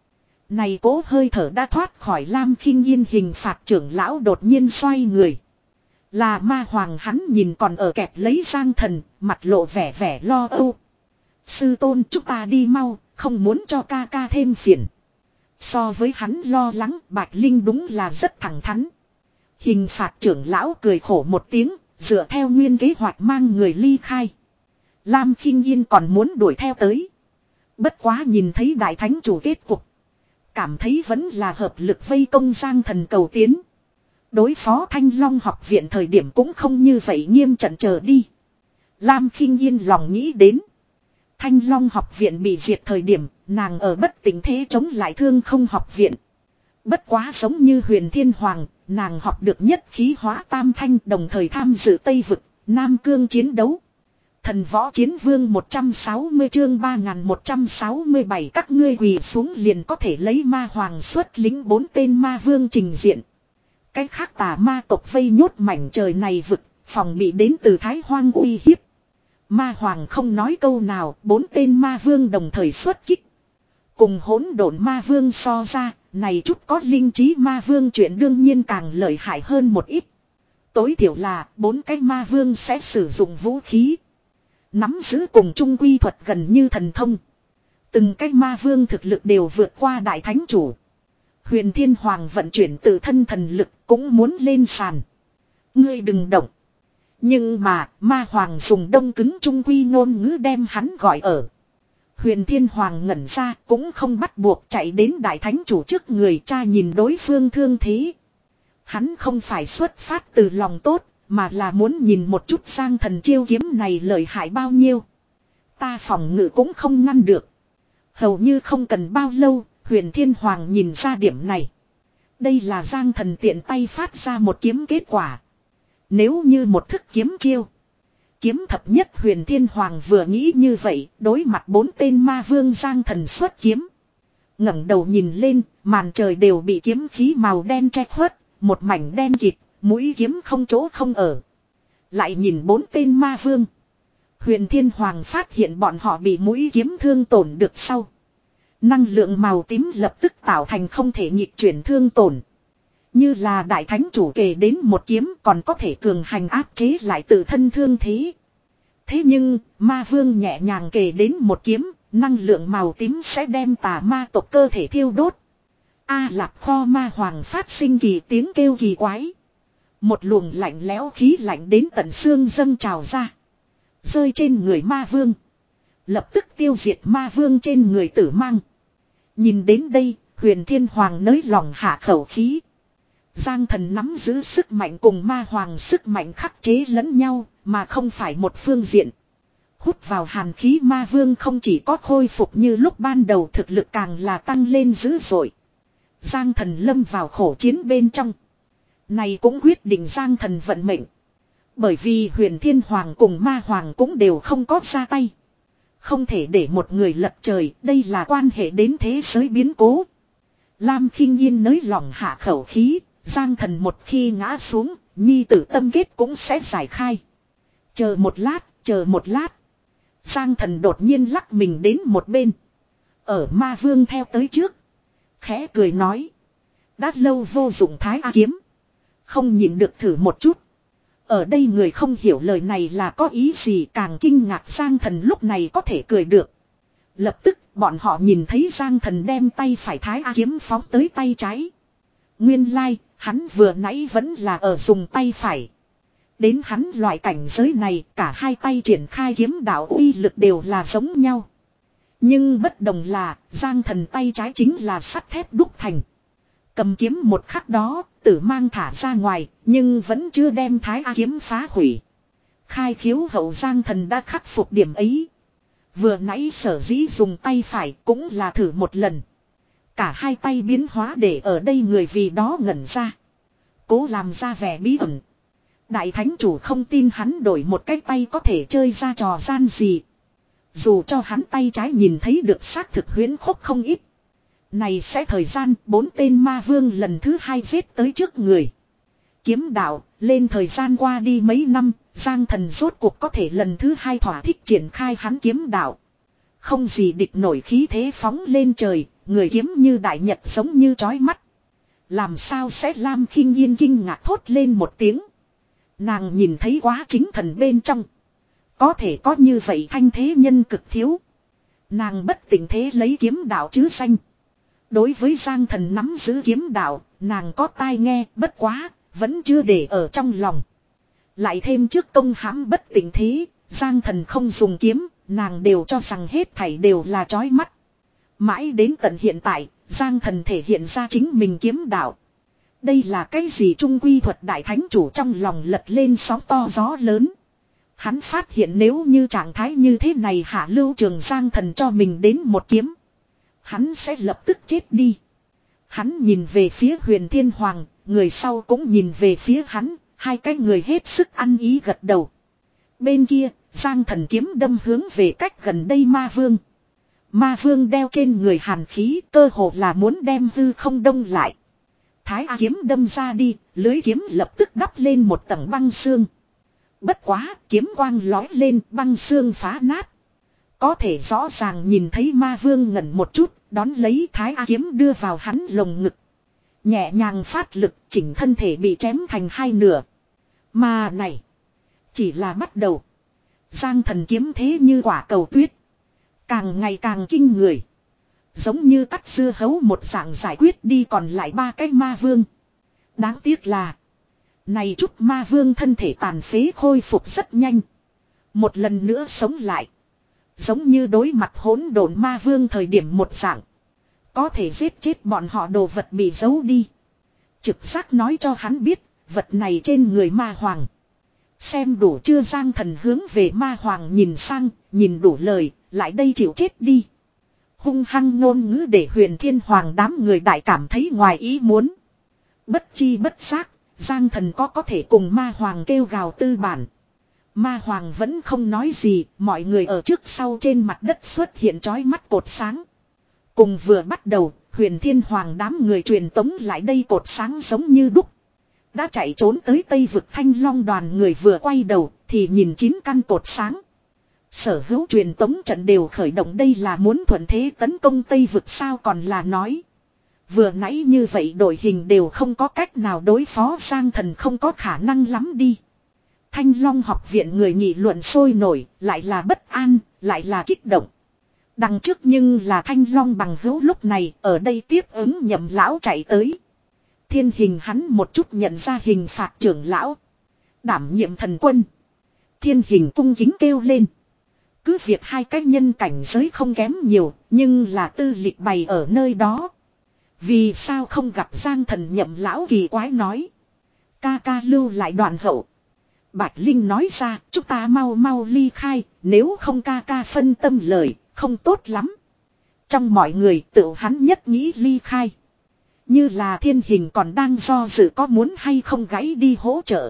A: Này cố hơi thở đã thoát khỏi Lam Khinh Yên hình phạt trưởng lão đột nhiên xoay người. Là ma hoàng, hắn nhìn còn ở kẹp lấy Giang Thần, mặt lộ vẻ vẻ lo âu. Sư tôn, chúng ta đi mau, không muốn cho ca ca thêm phiền. So với hắn lo lắng, Bạch Linh đúng là rất thẳng thắn. Hình phạt trưởng lão cười khổ một tiếng, dựa theo nguyên kế hoạch mang người ly khai. Lam Khinh Yên còn muốn đuổi theo tới. Bất quá nhìn thấy đại thánh chủ kết cục, cảm thấy vẫn là hợp lực vây công Giang Thần cầu tiến. Đối phó Thanh Long học viện thời điểm cũng không như vậy nghiêm trận chờ đi. Lam Khinh Yên lòng nghĩ đến. Thanh Long học viện bị diệt thời điểm, nàng ở bất tỉnh thế chống lại Thương Không học viện. Bất quá giống như Huyền Thiên Hoàng, nàng học được nhất khí hóa tam thanh, đồng thời tham dự Tây Vực, Nam Cương chiến đấu. Thần võ chiến vương một trăm sáu mươi chương ba nghìn một trăm sáu mươi bảy, các ngươi quỳ xuống liền có thể lấy ma hoàng xuất lính bốn tên ma vương trình diện. Cái khác tà ma tộc vây nhốt mảnh trời này vực, phòng bị đến từ Thái Hoang uy hiếp. Ma hoàng không nói câu nào, bốn tên ma vương đồng thời xuất kích. Cùng hỗn độn ma vương so ra, này chút có linh trí ma vương chuyện đương nhiên càng lợi hại hơn một ít. Tối thiểu là bốn cái ma vương sẽ sử dụng vũ khí. Nắm giữ cùng chung quy thuật gần như thần thông. Từng cái ma vương thực lực đều vượt qua đại thánh chủ. Huyền Thiên Hoàng vận chuyển tự thân thần lực cũng muốn lên sàn. Ngươi đừng động. Nhưng mà ma hoàng dùng đông cứng trung quy ngôn ngữ đem hắn gọi ở. Huyền Thiên Hoàng ngẩn ra cũng không bắt buộc chạy đến đại thánh chủ trước người, cha nhìn đối phương thương thế. Hắn không phải xuất phát từ lòng tốt, mà là muốn nhìn một chút Giang Thần chiêu kiếm này lợi hại bao nhiêu. Ta phòng ngự cũng không ngăn được. Hầu như không cần bao lâu, Huyền Thiên Hoàng nhìn ra điểm này. Đây là Giang Thần tiện tay phát ra một kiếm kết quả. Nếu như một thức kiếm chiêu. Kiếm thập nhất Huyền Thiên Hoàng vừa nghĩ như vậy, đối mặt bốn tên ma vương Giang Thần xuất kiếm. Ngẩng đầu nhìn lên, màn trời đều bị kiếm khí màu đen che khuất, một mảnh đen kịt, mũi kiếm không chỗ không ở. Lại nhìn bốn tên ma vương. Huyền Thiên Hoàng phát hiện bọn họ bị mũi kiếm thương tổn được sau. Năng lượng màu tím lập tức tạo thành không thể nhịp chuyển thương tổn. Như là đại thánh chủ kề đến một kiếm còn có thể cường hành áp chế lại tự thân thương thế. Thế nhưng, ma vương nhẹ nhàng kề đến một kiếm, năng lượng màu tím sẽ đem tà ma tộc cơ thể thiêu đốt. A Lạp Kho Ma Hoàng phát sinh kỳ tiếng kêu kỳ quái. Một luồng lạnh lẽo khí lạnh đến tận xương dâng trào ra. Rơi trên người ma vương. Lập tức tiêu diệt ma vương trên người tử mang. Nhìn đến đây, Huyền Thiên Hoàng nới lòng hạ khẩu khí. Giang Thần nắm giữ sức mạnh cùng ma hoàng sức mạnh khắc chế lẫn nhau, mà không phải một phương diện. Hút vào hàn khí ma vương không chỉ có khôi phục như lúc ban đầu, thực lực càng là tăng lên dữ dội. Giang Thần lâm vào khổ chiến bên trong. Này cũng quyết định Giang Thần vận mệnh. Bởi vì Huyền Thiên Hoàng cùng ma hoàng cũng đều không có ra tay. Không thể để một người lật trời, đây là quan hệ đến thế giới biến cố. Lam Khinh Yên nới lỏng hạ khẩu khí, Giang Thần một khi ngã xuống, nhi tử tâm kết cũng sẽ giải khai. Chờ một lát, chờ một lát. Giang Thần đột nhiên lắc mình đến một bên. Ở ma vương theo tới trước. Khẽ cười nói. Đã lâu vô dụng thái A kiếm. Không nhịn được thử một chút. Ở đây người không hiểu lời này là có ý gì, càng kinh ngạc Giang Thần lúc này có thể cười được. Lập tức bọn họ nhìn thấy Giang Thần đem tay phải thái A kiếm phóng tới tay trái. Nguyên lai, like, hắn vừa nãy vẫn là ở dùng tay phải. Đến hắn loại cảnh giới này, cả hai tay triển khai kiếm đạo uy lực đều là giống nhau. Nhưng bất đồng là, Giang Thần tay trái chính là sắt thép đúc thành. Cầm kiếm một khắc đó, tử mang thả ra ngoài, nhưng vẫn chưa đem thái A kiếm phá hủy. Khai khiếu hậu Giang Thần đã khắc phục điểm ấy. Vừa nãy sở dĩ dùng tay phải cũng là thử một lần. Cả hai tay biến hóa để ở đây người vì đó ngẩn ra. Cố làm ra vẻ bí ẩn. Đại thánh chủ không tin hắn đổi một cái tay có thể chơi ra trò gian gì. Dù cho hắn tay trái nhìn thấy được xác thực huyễn khốc không ít. Này sẽ thời gian bốn tên ma vương lần thứ hai giết tới trước người. Kiếm đạo, lên thời gian qua đi mấy năm, Giang Thần rốt cuộc có thể lần thứ hai thỏa thích triển khai hắn kiếm đạo. Không gì địch nổi khí thế phóng lên trời, người kiếm như đại nhật giống như chói mắt. Làm sao sẽ Lam Khinh Yên kinh ngạc thốt lên một tiếng. Nàng nhìn thấy quá chính thần bên trong. Có thể có như vậy thanh thế nhân cực thiếu. Nàng bất tỉnh thế lấy kiếm đạo chứ danh. Đối với Giang Thần nắm giữ kiếm đạo, nàng có tai nghe, bất quá, vẫn chưa để ở trong lòng. Lại thêm trước công hãm bất tỉnh thế, Giang Thần không dùng kiếm, nàng đều cho rằng hết thảy đều là chói mắt. Mãi đến tận hiện tại, Giang Thần thể hiện ra chính mình kiếm đạo. Đây là cái gì trung quy thuật đại thánh chủ trong lòng lật lên sóng to gió lớn. Hắn phát hiện nếu như trạng thái như thế này hạ lưu trường Giang Thần cho mình đến một kiếm. Hắn sẽ lập tức chết đi. Hắn nhìn về phía Huyền Thiên Hoàng, người sau cũng nhìn về phía hắn, hai cái người hết sức ăn ý gật đầu. Bên kia, Giang Thần kiếm đâm hướng về cách gần đây Ma Vương. Ma Vương đeo trên người hàn khí, cơ hồ là muốn đem hư không đông lại. Thái A kiếm đâm ra đi, lưới kiếm lập tức đắp lên một tầng băng xương. Bất quá, kiếm quang lói lên, băng xương phá nát. Có thể rõ ràng nhìn thấy Ma Vương ngẩn một chút, đón lấy Thái A kiếm đưa vào hắn lồng ngực. Nhẹ nhàng phát lực, chỉnh thân thể bị chém thành hai nửa. Mà này, chỉ là bắt đầu. Giang Thần kiếm thế như quả cầu tuyết. Càng ngày càng kinh người. Giống như cắt dưa hấu một dạng giải quyết đi còn lại ba cái Ma Vương. Đáng tiếc là, này chút Ma Vương thân thể tàn phế khôi phục rất nhanh. Một lần nữa sống lại. Giống như đối mặt hỗn độn Ma Vương thời điểm một dạng. Có thể giết chết bọn họ đồ vật bị giấu đi. Trực giác nói cho hắn biết, vật này trên người Ma Hoàng. Xem đủ chưa Giang Thần hướng về Ma Hoàng nhìn sang, nhìn đủ lời, lại đây chịu chết đi. Hung hăng ngôn ngữ để Huyền Thiên Hoàng đám người đại cảm thấy ngoài ý muốn. Bất chi bất giác, Giang Thần có có thể cùng Ma Hoàng kêu gào tư bản. Ma Hoàng vẫn không nói gì, mọi người ở trước sau trên mặt đất xuất hiện chói mắt cột sáng. Cùng vừa bắt đầu, Huyền Thiên Hoàng đám người truyền tống lại đây cột sáng giống như đúc. Đã chạy trốn tới Tây vực Thanh Long đoàn người vừa quay đầu, thì nhìn chín căn cột sáng. Sở hữu truyền tống trận đều khởi động, đây là muốn thuận thế tấn công Tây vực sao còn là nói. Vừa nãy như vậy đội hình đều không có cách nào đối phó Giang Thần không có khả năng lắm đi. Thanh Long học viện người nghị luận sôi nổi, lại là bất an, lại là kích động. Đằng trước nhưng là Thanh Long bằng hữu lúc này ở đây tiếp ứng Nhậm lão chạy tới. Thiên Hình hắn một chút nhận ra hình phạt trưởng lão. Đảm nhiệm thần quân. Thiên Hình cung kính kêu lên. Cứ việc hai cái nhân cảnh giới không kém nhiều, nhưng là tư lịch bày ở nơi đó. Vì sao không gặp Giang Thần Nhậm lão kỳ quái nói. Ca ca lưu lại đoạn hậu. Bạch Linh nói ra, chúng ta mau mau ly khai, nếu không ca ca phân tâm lời, không tốt lắm. Trong mọi người tự hắn nhất nghĩ ly khai. Như là Thiên Hình còn đang do dự có muốn hay không gãy đi hỗ trợ.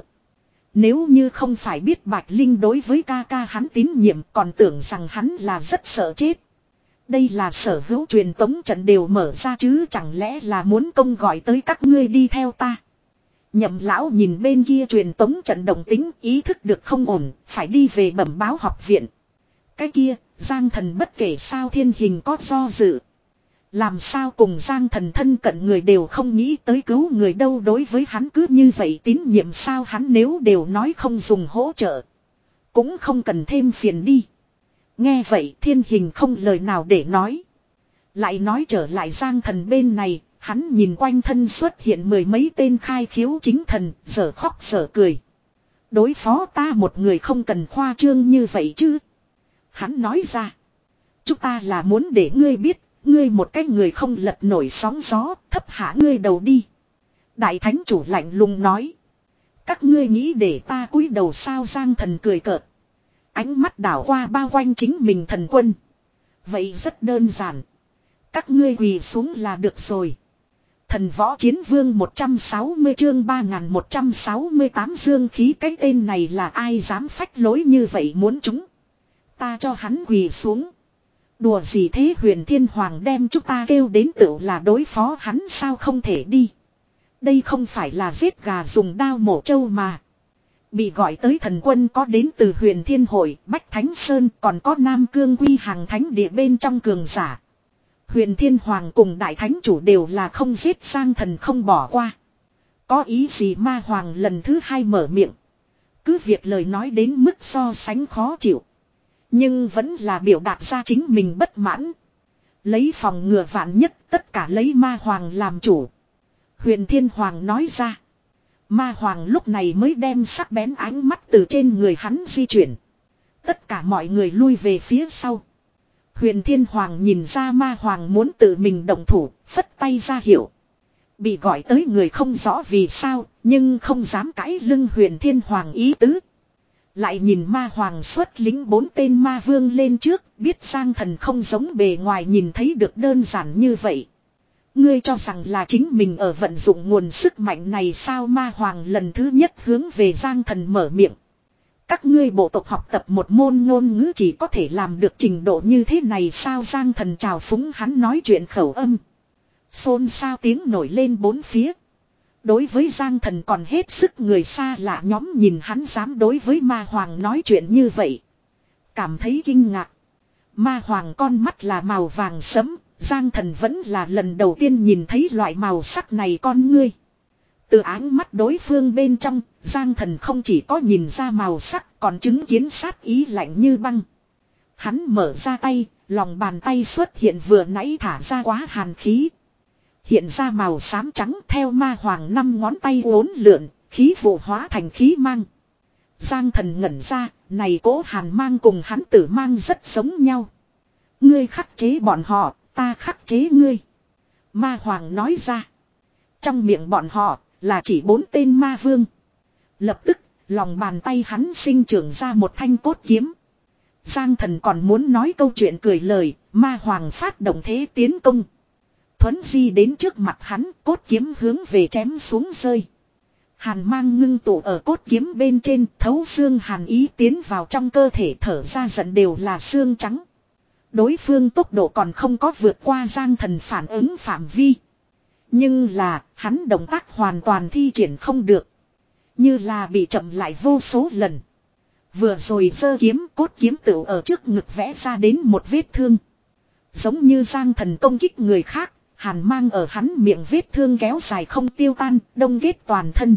A: Nếu như không phải biết Bạch Linh đối với ca ca hắn tín nhiệm còn tưởng rằng hắn là rất sợ chết. Đây là sở hữu truyền tống trận đều mở ra chứ chẳng lẽ là muốn công gọi tới các ngươi đi theo ta. Nhậm lão nhìn bên kia truyền tống trận đồng tính ý thức được không ổn, phải đi về bẩm báo học viện. Cái kia, Giang Thần bất kể sao Thiên Hình có do dự. Làm sao cùng Giang Thần thân cận người đều không nghĩ tới cứu người đâu, đối với hắn cứ như vậy tín nhiệm sao hắn nếu đều nói không dùng hỗ trợ. Cũng không cần thêm phiền đi. Nghe vậy Thiên Hình không lời nào để nói. Lại nói trở lại Giang Thần bên này, hắn nhìn quanh thân xuất hiện mười mấy tên khai khiếu chính thần, giờ khóc giờ cười. Đối phó ta một người không cần khoa trương như vậy chứ. Hắn nói ra. Chúng ta là muốn để ngươi biết, ngươi một cái người không lật nổi sóng gió, thấp hạ ngươi đầu đi. Đại thánh chủ lạnh lùng nói. Các ngươi nghĩ để ta cúi đầu sao? Giang Thần cười cợt. Ánh mắt đảo qua bao quanh chính mình thần quân. Vậy rất đơn giản. Các ngươi quỳ xuống là được rồi. Thần võ chiến vương một trăm sáu mươi chương ba nghìn một trăm sáu mươi tám dương khí, cái tên này là ai dám phách lối như vậy muốn chúng. Ta cho hắn quỳ xuống. Đùa gì thế? Huyền Thiên Hoàng đem chúng ta kêu đến tựu là đối phó hắn sao? Không thể đi. Đây không phải là giết gà dùng đao mổ trâu mà. Bị gọi tới thần quân có đến từ Huyền Thiên Hội, Bách Thánh Sơn, còn có Nam Cương Quy Hàng Thánh Địa bên trong cường giả. Huyền Thiên Hoàng cùng Đại Thánh Chủ đều là không giết Giang Thần không bỏ qua. Có ý gì Ma Hoàng lần thứ hai mở miệng. Cứ việc lời nói đến mức so sánh khó chịu. Nhưng vẫn là biểu đạt ra chính mình bất mãn. Lấy phòng ngừa vạn nhất tất cả lấy Ma Hoàng làm chủ. Huyền Thiên Hoàng nói ra. Ma Hoàng lúc này mới đem sắc bén ánh mắt từ trên người hắn di chuyển. Tất cả mọi người lui về phía sau. Huyền Thiên Hoàng nhìn ra Ma Hoàng muốn tự mình động thủ, phất tay ra hiệu. Bị gọi tới người không rõ vì sao, nhưng không dám cãi lưng Huyền Thiên Hoàng ý tứ. Lại nhìn Ma Hoàng xuất lính bốn tên ma vương lên trước, biết Giang Thần không giống bề ngoài nhìn thấy được đơn giản như vậy. Ngươi cho rằng là chính mình ở vận dụng nguồn sức mạnh này sao? Ma Hoàng lần thứ nhất hướng về Giang Thần mở miệng. Các ngươi bộ tộc học tập một môn ngôn ngữ chỉ có thể làm được trình độ như thế này sao? Giang Thần chào phúng hắn nói chuyện khẩu âm. Xôn xao tiếng nổi lên bốn phía. Đối với Giang Thần còn hết sức người xa lạ nhóm nhìn hắn dám đối với Ma Hoàng nói chuyện như vậy. Cảm thấy kinh ngạc. Ma Hoàng con mắt là màu vàng sẫm, Giang Thần vẫn là lần đầu tiên nhìn thấy loại màu sắc này con ngươi. Từ áng mắt đối phương bên trong, Giang Thần không chỉ có nhìn ra màu sắc còn chứng kiến sát ý lạnh như băng. Hắn mở ra tay, lòng bàn tay xuất hiện vừa nãy thả ra quá hàn khí. Hiện ra màu xám trắng theo Ma Hoàng năm ngón tay uốn lượn, khí vụ hóa thành khí mang. Giang Thần ngẩn ra, này cỗ hàn mang cùng hắn tử mang rất giống nhau. Ngươi khắc chế bọn họ, ta khắc chế ngươi. Ma Hoàng nói ra. Trong miệng bọn họ là chỉ bốn tên ma vương. Lập tức, lòng bàn tay hắn sinh trưởng ra một thanh cốt kiếm. Giang Thần còn muốn nói câu chuyện cười lời, Ma Hoàng phát động thế tiến công. Thuấn di đến trước mặt hắn, cốt kiếm hướng về chém xuống rơi. Hàn mang ngưng tụ ở cốt kiếm bên trên, thấu xương hàn ý tiến vào trong cơ thể, thở ra giận đều là xương trắng. Đối phương tốc độ còn không có vượt qua Giang Thần phản ứng phạm vi. Nhưng là, hắn động tác hoàn toàn thi triển không được. Như là bị chậm lại vô số lần. Vừa rồi giơ kiếm, cốt kiếm tựu ở trước ngực vẽ ra đến một vết thương. Giống như Giang Thần công kích người khác, hàn mang ở hắn miệng vết thương kéo dài không tiêu tan, đông kết toàn thân.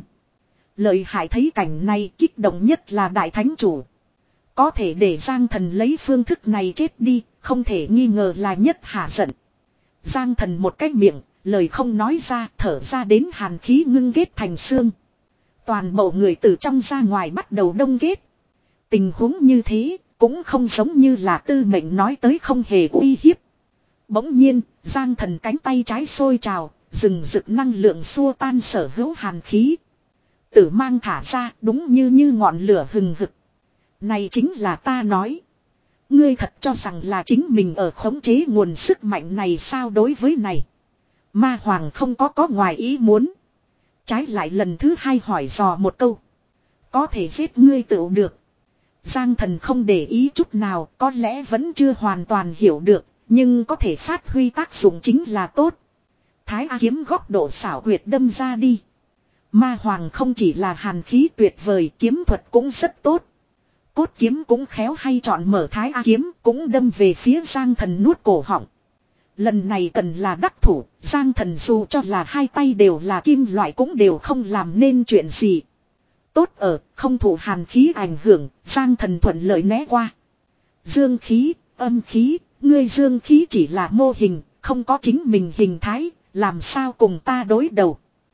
A: Lợi hại thấy cảnh này, kích động nhất là Đại Thánh Chủ. Có thể để Giang Thần lấy phương thức này chết đi, không thể nghi ngờ là nhất hạ giận. Giang Thần một cái miệng, lời không nói ra, thở ra đến hàn khí ngưng kết thành xương. Toàn bộ người từ trong ra ngoài bắt đầu đông kết. Tình huống như thế, cũng không giống như là Tư Mệnh nói tới không hề uy hiếp. Bỗng nhiên, Giang Thần cánh tay trái sôi trào, rừng rực năng lượng xua tan sở hữu hàn khí. Tử mang thả ra đúng như như ngọn lửa hừng hực. Này chính là ta nói. Ngươi thật cho rằng là chính mình ở khống chế nguồn sức mạnh này sao? Đối với này, Ma Hoàng không có có ngoài ý muốn. Trái lại lần thứ hai hỏi dò một câu. Có thể giết ngươi tựu được. Giang Thần không để ý chút nào, có lẽ vẫn chưa hoàn toàn hiểu được, nhưng có thể phát huy tác dụng chính là tốt. Thái A kiếm góc độ xảo quyệt đâm ra đi. Ma Hoàng không chỉ là hàn khí tuyệt vời, kiếm thuật cũng rất tốt. Cốt kiếm cũng khéo hay chọn mở Thái A kiếm, cũng đâm về phía Giang Thần nuốt cổ họng. Lần này cần là đắc thủ, Giang Thần dù cho là hai tay đều là kim loại cũng đều không làm nên chuyện gì. Tốt ở, không thụ hàn khí ảnh hưởng, Giang Thần thuận lợi né qua. Dương khí, âm khí, ngươi dương khí chỉ là mô hình, không có chính mình hình thái, làm sao cùng ta đối đầu.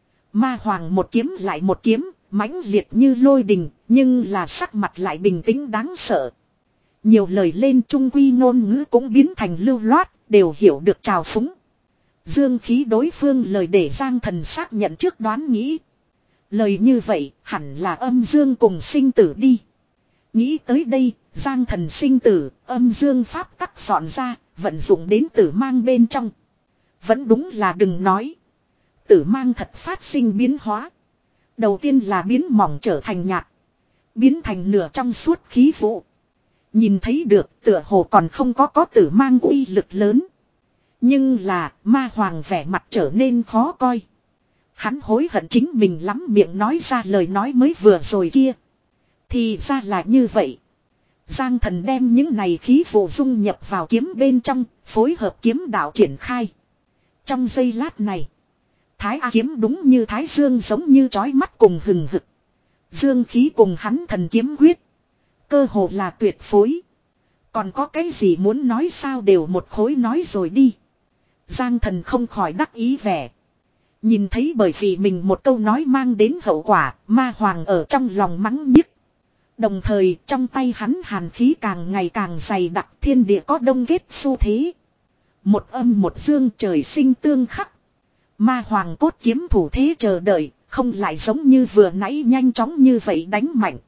A: Ma Hoàng một kiếm lại một kiếm, mãnh liệt như lôi đình, nhưng là sắc mặt lại bình tĩnh đáng sợ. Nhiều lời lên trung quy ngôn ngữ cũng biến thành lưu loát, đều hiểu được trào phúng. Dương khí đối phương lời để Giang Thần xác nhận trước đoán nghĩ. Lời như vậy hẳn là âm dương cùng sinh tử đi. Nghĩ tới đây, Giang Thần sinh tử, âm dương pháp tắc dọn ra, vận dụng đến tử mang bên trong. Vẫn đúng là đừng nói. Tử mang thật phát sinh biến hóa. Đầu tiên là biến mỏng trở thành nhạt. Biến thành nửa trong suốt khí vụ. Nhìn thấy được tựa hồ còn không có có tử mang uy lực lớn. Nhưng là Ma Hoàng vẻ mặt trở nên khó coi. Hắn hối hận chính mình lắm miệng nói ra lời nói mới vừa rồi kia. Thì ra là như vậy. Giang Thần đem những này khí vụ dung nhập vào kiếm bên trong, phối hợp kiếm đạo triển khai. Trong giây lát này, Thái A kiếm đúng như Thái Dương giống như chói mắt cùng hừng hực. Dương khí cùng hắn thần kiếm quyết, cơ hồ là tuyệt phối. Còn có cái gì muốn nói sao đều một khối nói rồi đi. Giang Thần không khỏi đắc ý vẻ. Nhìn thấy bởi vì mình một câu nói mang đến hậu quả, ma hoàng ở trong lòng mắng nhiếc. Đồng thời trong tay hắn hàn khí càng ngày càng dày đặc, thiên địa có đông kết xu thế. Một âm một dương trời sinh tương khắc. Ma hoàng cốt kiếm thủ thế chờ đợi, không lại giống như vừa nãy nhanh chóng như vậy đánh mạnh.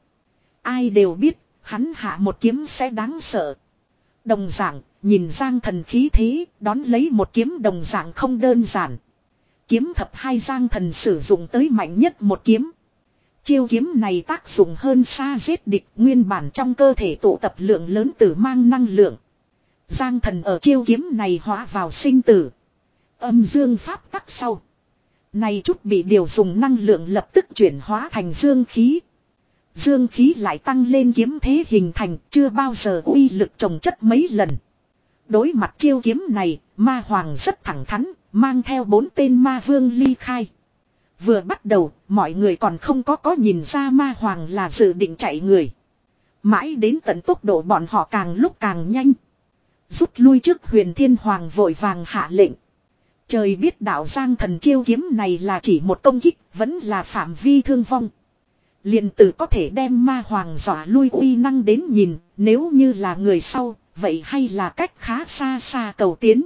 A: Ai đều biết, hắn hạ một kiếm sẽ đáng sợ. Đồng dạng, nhìn Giang Thần khí thế, đón lấy một kiếm đồng dạng không đơn giản. Kiếm thập hai Giang Thần sử dụng tới mạnh nhất một kiếm. Chiêu kiếm này tác dụng hơn xa giết địch, nguyên bản trong cơ thể tụ tập lượng lớn tử mang năng lượng. Giang Thần ở chiêu kiếm này hóa vào sinh tử. Âm dương pháp tắc sau. Này chút bị điều dùng năng lượng lập tức chuyển hóa thành dương khí. Dương khí lại tăng lên kiếm thế hình thành, chưa bao giờ uy lực chồng chất mấy lần. Đối mặt chiêu kiếm này, ma hoàng rất thẳng thắn, mang theo bốn tên ma vương ly khai. Vừa bắt đầu, mọi người còn không có có nhìn ra ma hoàng là dự định chạy người. Mãi đến tận tốc độ bọn họ càng lúc càng nhanh. Rút lui trước Huyền Thiên Hoàng vội vàng hạ lệnh. Trời biết đạo Giang Thần chiêu kiếm này là chỉ một công kích, vẫn là phạm vi thương vong. Liền tử có thể đem ma hoàng dọa lui uy năng đến nhìn, nếu như là người sau, vậy hay là cách khá xa xa cầu tiến.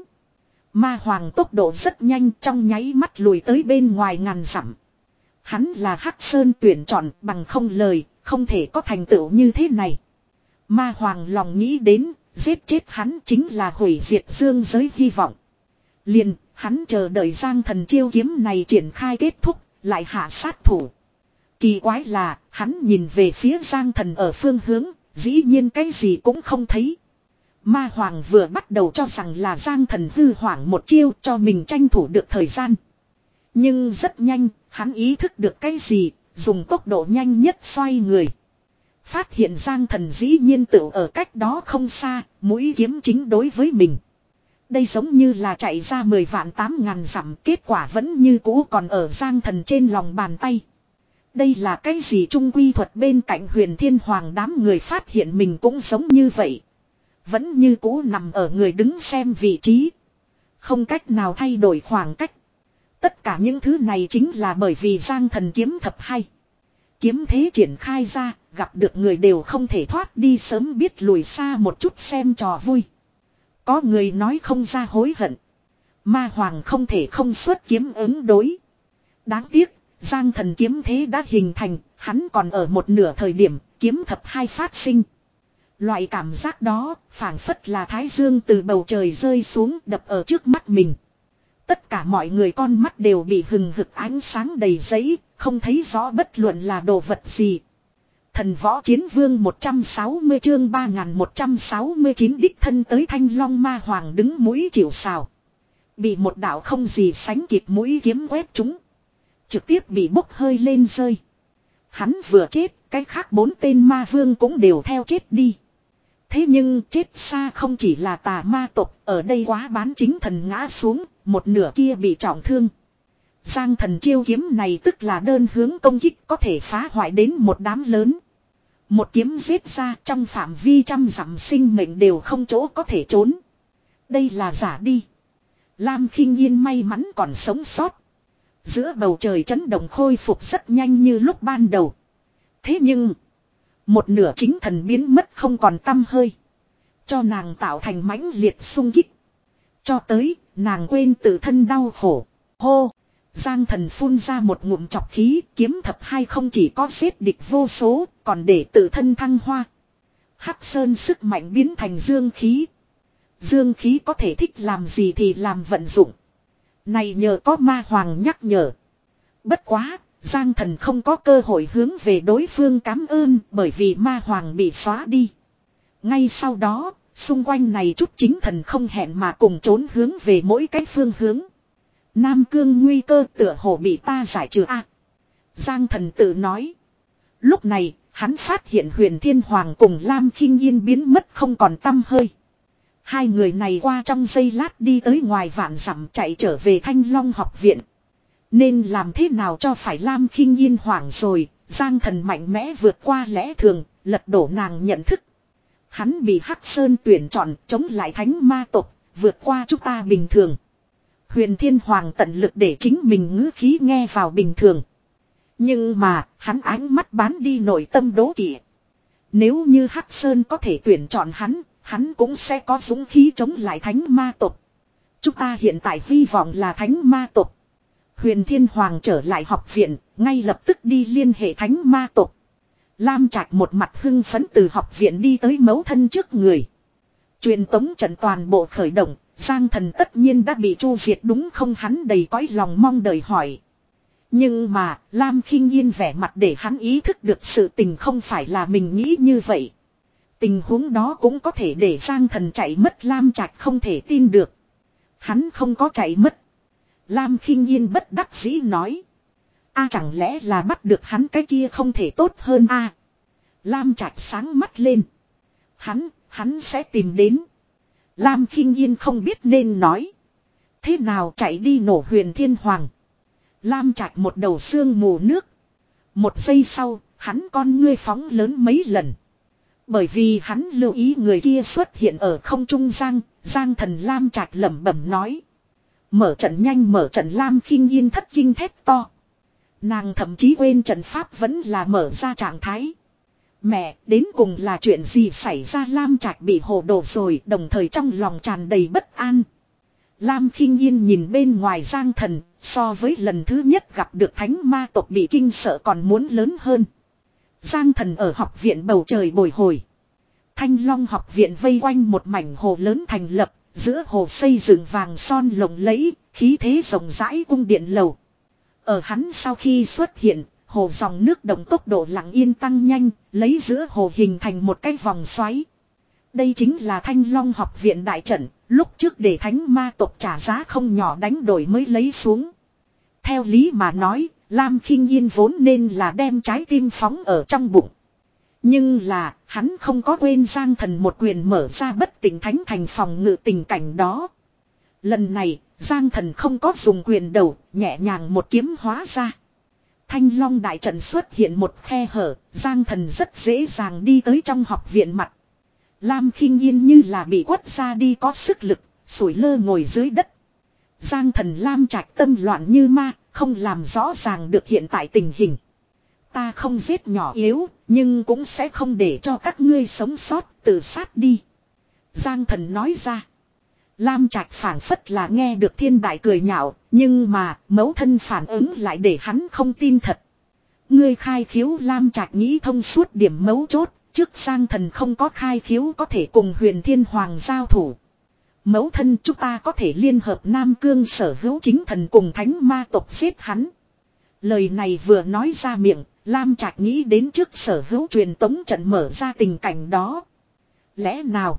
A: Ma hoàng tốc độ rất nhanh, trong nháy mắt lùi tới bên ngoài ngàn dặm. Hắn là Hắc Sơn tuyển chọn, bằng không lời, không thể có thành tựu như thế này. Ma hoàng lòng nghĩ đến, giết chết hắn chính là hủy diệt dương giới hy vọng. Liền, hắn chờ đợi Giang Thần chiêu kiếm này triển khai kết thúc, lại hạ sát thủ. Kỳ quái là, hắn nhìn về phía Giang Thần ở phương hướng, dĩ nhiên cái gì cũng không thấy. Ma hoàng vừa bắt đầu cho rằng là Giang Thần hư hoảng một chiêu cho mình tranh thủ được thời gian. Nhưng rất nhanh, hắn ý thức được cái gì, dùng tốc độ nhanh nhất xoay người. Phát hiện Giang Thần dĩ nhiên tự ở cách đó không xa, mũi kiếm chính đối với mình. Đây giống như là chạy ra mười vạn tám ngàn dặm, kết quả vẫn như cũ còn ở Giang Thần trên lòng bàn tay. Đây là cái gì trung quy thuật bên cạnh Huyền Thiên Hoàng đám người phát hiện mình cũng giống như vậy. Vẫn như cũ nằm ở người đứng xem vị trí. Không cách nào thay đổi khoảng cách. Tất cả những thứ này chính là bởi vì Giang Thần kiếm thập hay. Kiếm thế triển khai ra, gặp được người đều không thể thoát đi sớm biết lùi xa một chút xem trò vui. Có người nói không ra hối hận. Ma hoàng không thể không xuất kiếm ứng đối. Đáng tiếc, Giang Thần kiếm thế đã hình thành, hắn còn ở một nửa thời điểm, kiếm thập hai phát sinh. Loại cảm giác đó, phảng phất là thái dương từ bầu trời rơi xuống đập ở trước mắt mình. Tất cả mọi người con mắt đều bị hừng hực ánh sáng đầy giấy, không thấy rõ bất luận là đồ vật gì. Thần võ chiến vương một trăm sáu mươi chương ba nghìn một trăm sáu mươi chín đích thân tới Thanh Long ma hoàng đứng mũi chịu sào. Bị một đạo không gì sánh kịp mũi kiếm quét trúng. Trực tiếp bị bốc hơi lên rơi. Hắn vừa chết, cái khác bốn tên ma vương cũng đều theo chết đi. Thế nhưng chết xa không chỉ là tà ma tộc, ở đây quá bán chính thần ngã xuống, một nửa kia bị trọng thương. Giang Thần chiêu kiếm này tức là đơn hướng công kích có thể phá hoại đến một đám lớn. Một kiếm giết ra trong phạm vi trăm dặm sinh mệnh đều không chỗ có thể trốn. Đây là giả đi. Lam Khinh Yên may mắn còn sống sót. Giữa bầu trời chấn động khôi phục rất nhanh như lúc ban đầu. Thế nhưng, một nửa chính thần biến mất không còn tăm hơi. Cho nàng tạo thành mãnh liệt xung kích. Cho tới, nàng quên tự thân đau khổ. Hô! Giang Thần phun ra một ngụm chọc khí, kiếm thập hai không chỉ có giết địch vô số, còn để tự thân thăng hoa. Hắc Sơn sức mạnh biến thành dương khí. Dương khí có thể thích làm gì thì làm vận dụng. Này nhờ có ma hoàng nhắc nhở. Bất quá, Giang Thần không có cơ hội hướng về đối phương cảm ơn bởi vì ma hoàng bị xóa đi. Ngay sau đó, xung quanh này chút chính thần không hẹn mà cùng trốn hướng về mỗi cái phương hướng. Nam Cương nguy cơ tựa hồ bị ta giải trừ a. Giang Thần tự nói. Lúc này, hắn phát hiện Huyền Thiên Hoàng cùng Lam Khinh Yên biến mất không còn tăm hơi. Hai người này qua trong giây lát đi tới ngoài vạn dặm chạy trở về Thanh Long học viện. Nên làm thế nào cho phải Lam Khinh Yên hoảng rồi, Giang Thần mạnh mẽ vượt qua lẽ thường, lật đổ nàng nhận thức. Hắn bị Hắc Sơn tuyển chọn chống lại thánh ma tộc, vượt qua chúng ta bình thường. Huyền Thiên Hoàng tận lực để chính mình ngữ khí nghe vào bình thường. Nhưng mà, hắn ánh mắt bán đi nội tâm đố kỵ. Nếu như Hắc Sơn có thể tuyển chọn hắn, hắn cũng sẽ có dũng khí chống lại thánh ma tộc. Chúng ta hiện tại hy vọng là thánh ma tộc. Huyền Thiên Hoàng trở lại học viện, ngay lập tức đi liên hệ thánh ma tộc. Lam Trạch một mặt hưng phấn từ học viện đi tới mẫu thân trước người. Truyền tống trận toàn bộ khởi động, Giang Thần tất nhiên đã bị chu diệt đúng không, hắn đầy cõi lòng mong đợi hỏi. Nhưng mà, Lam Khinh Yên vẻ mặt để hắn ý thức được sự tình không phải là mình nghĩ như vậy. Tình huống đó cũng có thể để Giang Thần chạy mất, Lam Trạch không thể tin được. Hắn không có chạy mất. Lam Khinh Yên bất đắc dĩ nói. A chẳng lẽ là bắt được hắn, cái kia không thể tốt hơn a? À, Lam Trạch sáng mắt lên. Hắn, hắn sẽ tìm đến. Lam Khinh Yên không biết nên nói thế nào, chạy đi nổ Huyền Thiên Hoàng. Lam Trạch một đầu sương mù nước. Một giây sau, hắn con ngươi phóng lớn mấy lần. Bởi vì hắn lưu ý người kia xuất hiện ở không trung. Giang, Giang Thần Lam Trạch lẩm bẩm nói. Mở trận nhanh, mở trận. Lam Khinh Yên thất kinh thét to. Nàng thậm chí quên trận pháp vẫn là mở ra trạng thái. Mẹ, đến cùng là chuyện gì xảy ra? Lam Trạch bị hồ đồ rồi, đồng thời trong lòng tràn đầy bất an. Lam Khinh Yên nhìn bên ngoài Giang Thần, so với lần thứ nhất gặp được thánh ma tộc bị kinh sợ còn muốn lớn hơn. Giang Thần ở học viện bầu trời bồi hồi. Thanh Long học viện vây quanh một mảnh hồ lớn thành lập, giữa hồ xây dựng vàng son lộng lẫy, khí thế rộng rãi cung điện lầu. Ở hắn sau khi xuất hiện, hồ dòng nước động tốc độ lặng yên tăng nhanh, lấy giữa hồ hình thành một cái vòng xoáy. Đây chính là Thanh Long học viện đại trận, lúc trước để thánh ma tộc trả giá không nhỏ đánh đổi mới lấy xuống. Theo lý mà nói, Lam Khinh Yên vốn nên là đem trái tim phóng ở trong bụng. Nhưng là, hắn không có quên Giang Thần một quyền mở ra bất tỉnh thánh thành phòng ngự tình cảnh đó. Lần này, Giang Thần không có dùng quyền đầu, nhẹ nhàng một kiếm hóa ra. Thanh Long đại trận xuất hiện một khe hở, Giang Thần rất dễ dàng đi tới trong học viện mặt. Lam Khinh Yên như là bị quất ra đi có sức lực, sủi lơ ngồi dưới đất. Giang Thần Lam Trạch tâm loạn như ma, không làm rõ ràng được hiện tại tình hình. Ta không giết nhỏ yếu, nhưng cũng sẽ không để cho các ngươi sống sót, tự sát đi. Giang Thần nói ra. Lam Trạch phảng phất là nghe được thiên đại cười nhạo, nhưng mà mẫu thân phản ứng lại để hắn không tin thật. Ngươi khai khiếu. Lam Trạch nghĩ thông suốt điểm mấu chốt, trước Giang Thần không có khai khiếu có thể cùng Huyền Thiên Hoàng giao thủ. Mẫu thân, chúng ta có thể liên hợp Nam Cương sở hữu chính thần cùng thánh ma tộc giết hắn. Lời này vừa nói ra miệng, Lam Trạch nghĩ đến trước sở hữu truyền tống trận mở ra tình cảnh đó. Lẽ nào?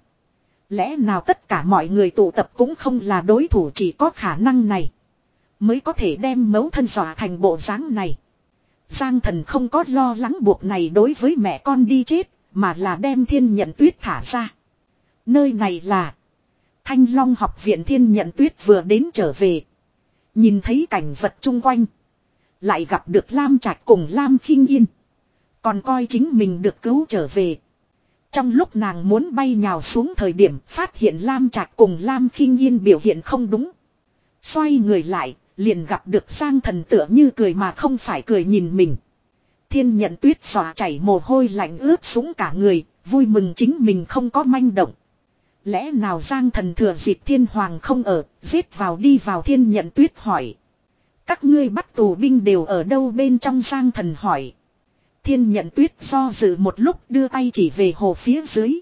A: Lẽ nào tất cả mọi người tụ tập cũng không là đối thủ, chỉ có khả năng này mới có thể đem mẫu thân dọa thành bộ dáng này. Giang Thần không có lo lắng buộc này đối với mẹ con đi chết, mà là đem Thiên Nhận Tuyết thả ra. Nơi này là Thanh Long học viện. Thiên Nhận Tuyết vừa đến trở về, nhìn thấy cảnh vật chung quanh, lại gặp được Lam Trạch cùng Lam Khinh Yên, còn coi chính mình được cứu trở về. Trong lúc nàng muốn bay nhào xuống thời điểm, phát hiện Lam Trạch cùng Lam Khinh Yên biểu hiện không đúng. Xoay người lại, liền gặp được Giang Thần tựa như cười mà không phải cười nhìn mình. Thiên Nhận Tuyết xòa chảy mồ hôi lạnh ướt sũng cả người, vui mừng chính mình không có manh động. Lẽ nào Giang Thần thừa dịp Thiên Hoàng không ở, giết vào đi vào? Thiên Nhận Tuyết hỏi. Các ngươi bắt tù binh đều ở đâu bên trong? Giang Thần hỏi. Thiên Nhận Tuyết do dự một lúc, đưa tay chỉ về hồ phía dưới.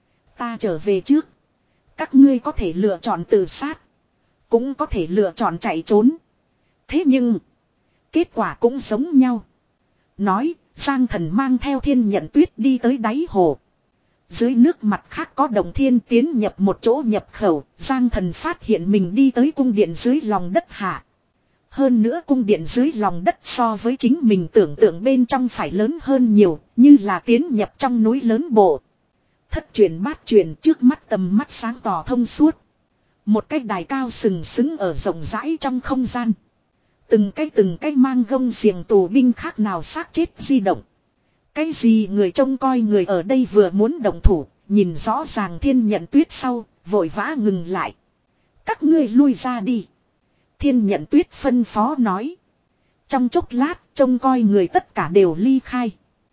A: Ta trở về trước. Các ngươi có thể lựa chọn tự sát, cũng có thể lựa chọn chạy trốn. Thế nhưng kết quả cũng giống nhau. Nói, Giang Thần mang theo Thiên Nhận Tuyết đi tới đáy hồ. Dưới nước mặt khác có đồng thiên tiến nhập một chỗ nhập khẩu. Giang Thần phát hiện mình đi tới cung điện dưới lòng đất hạ. Hơn nữa cung điện dưới lòng đất so với chính mình tưởng tượng bên trong phải lớn hơn nhiều, như là tiến nhập trong núi lớn bộ. Thất truyền bát truyền, trước mắt tầm mắt sáng tỏ thông suốt. Một cái đài cao sừng sững ở rộng rãi trong không gian. Từng cái từng cái mang gông xiềng tù binh khác nào xác chết di động. Cái gì người trông coi người ở đây vừa muốn động thủ, nhìn rõ ràng Thiên Nhận Tuyết sau, vội vã ngừng lại. Các ngươi lui ra đi. Thiên Nhận Tuyết phân phó nói. Trong chốc lát, trông coi người tất cả đều ly khai.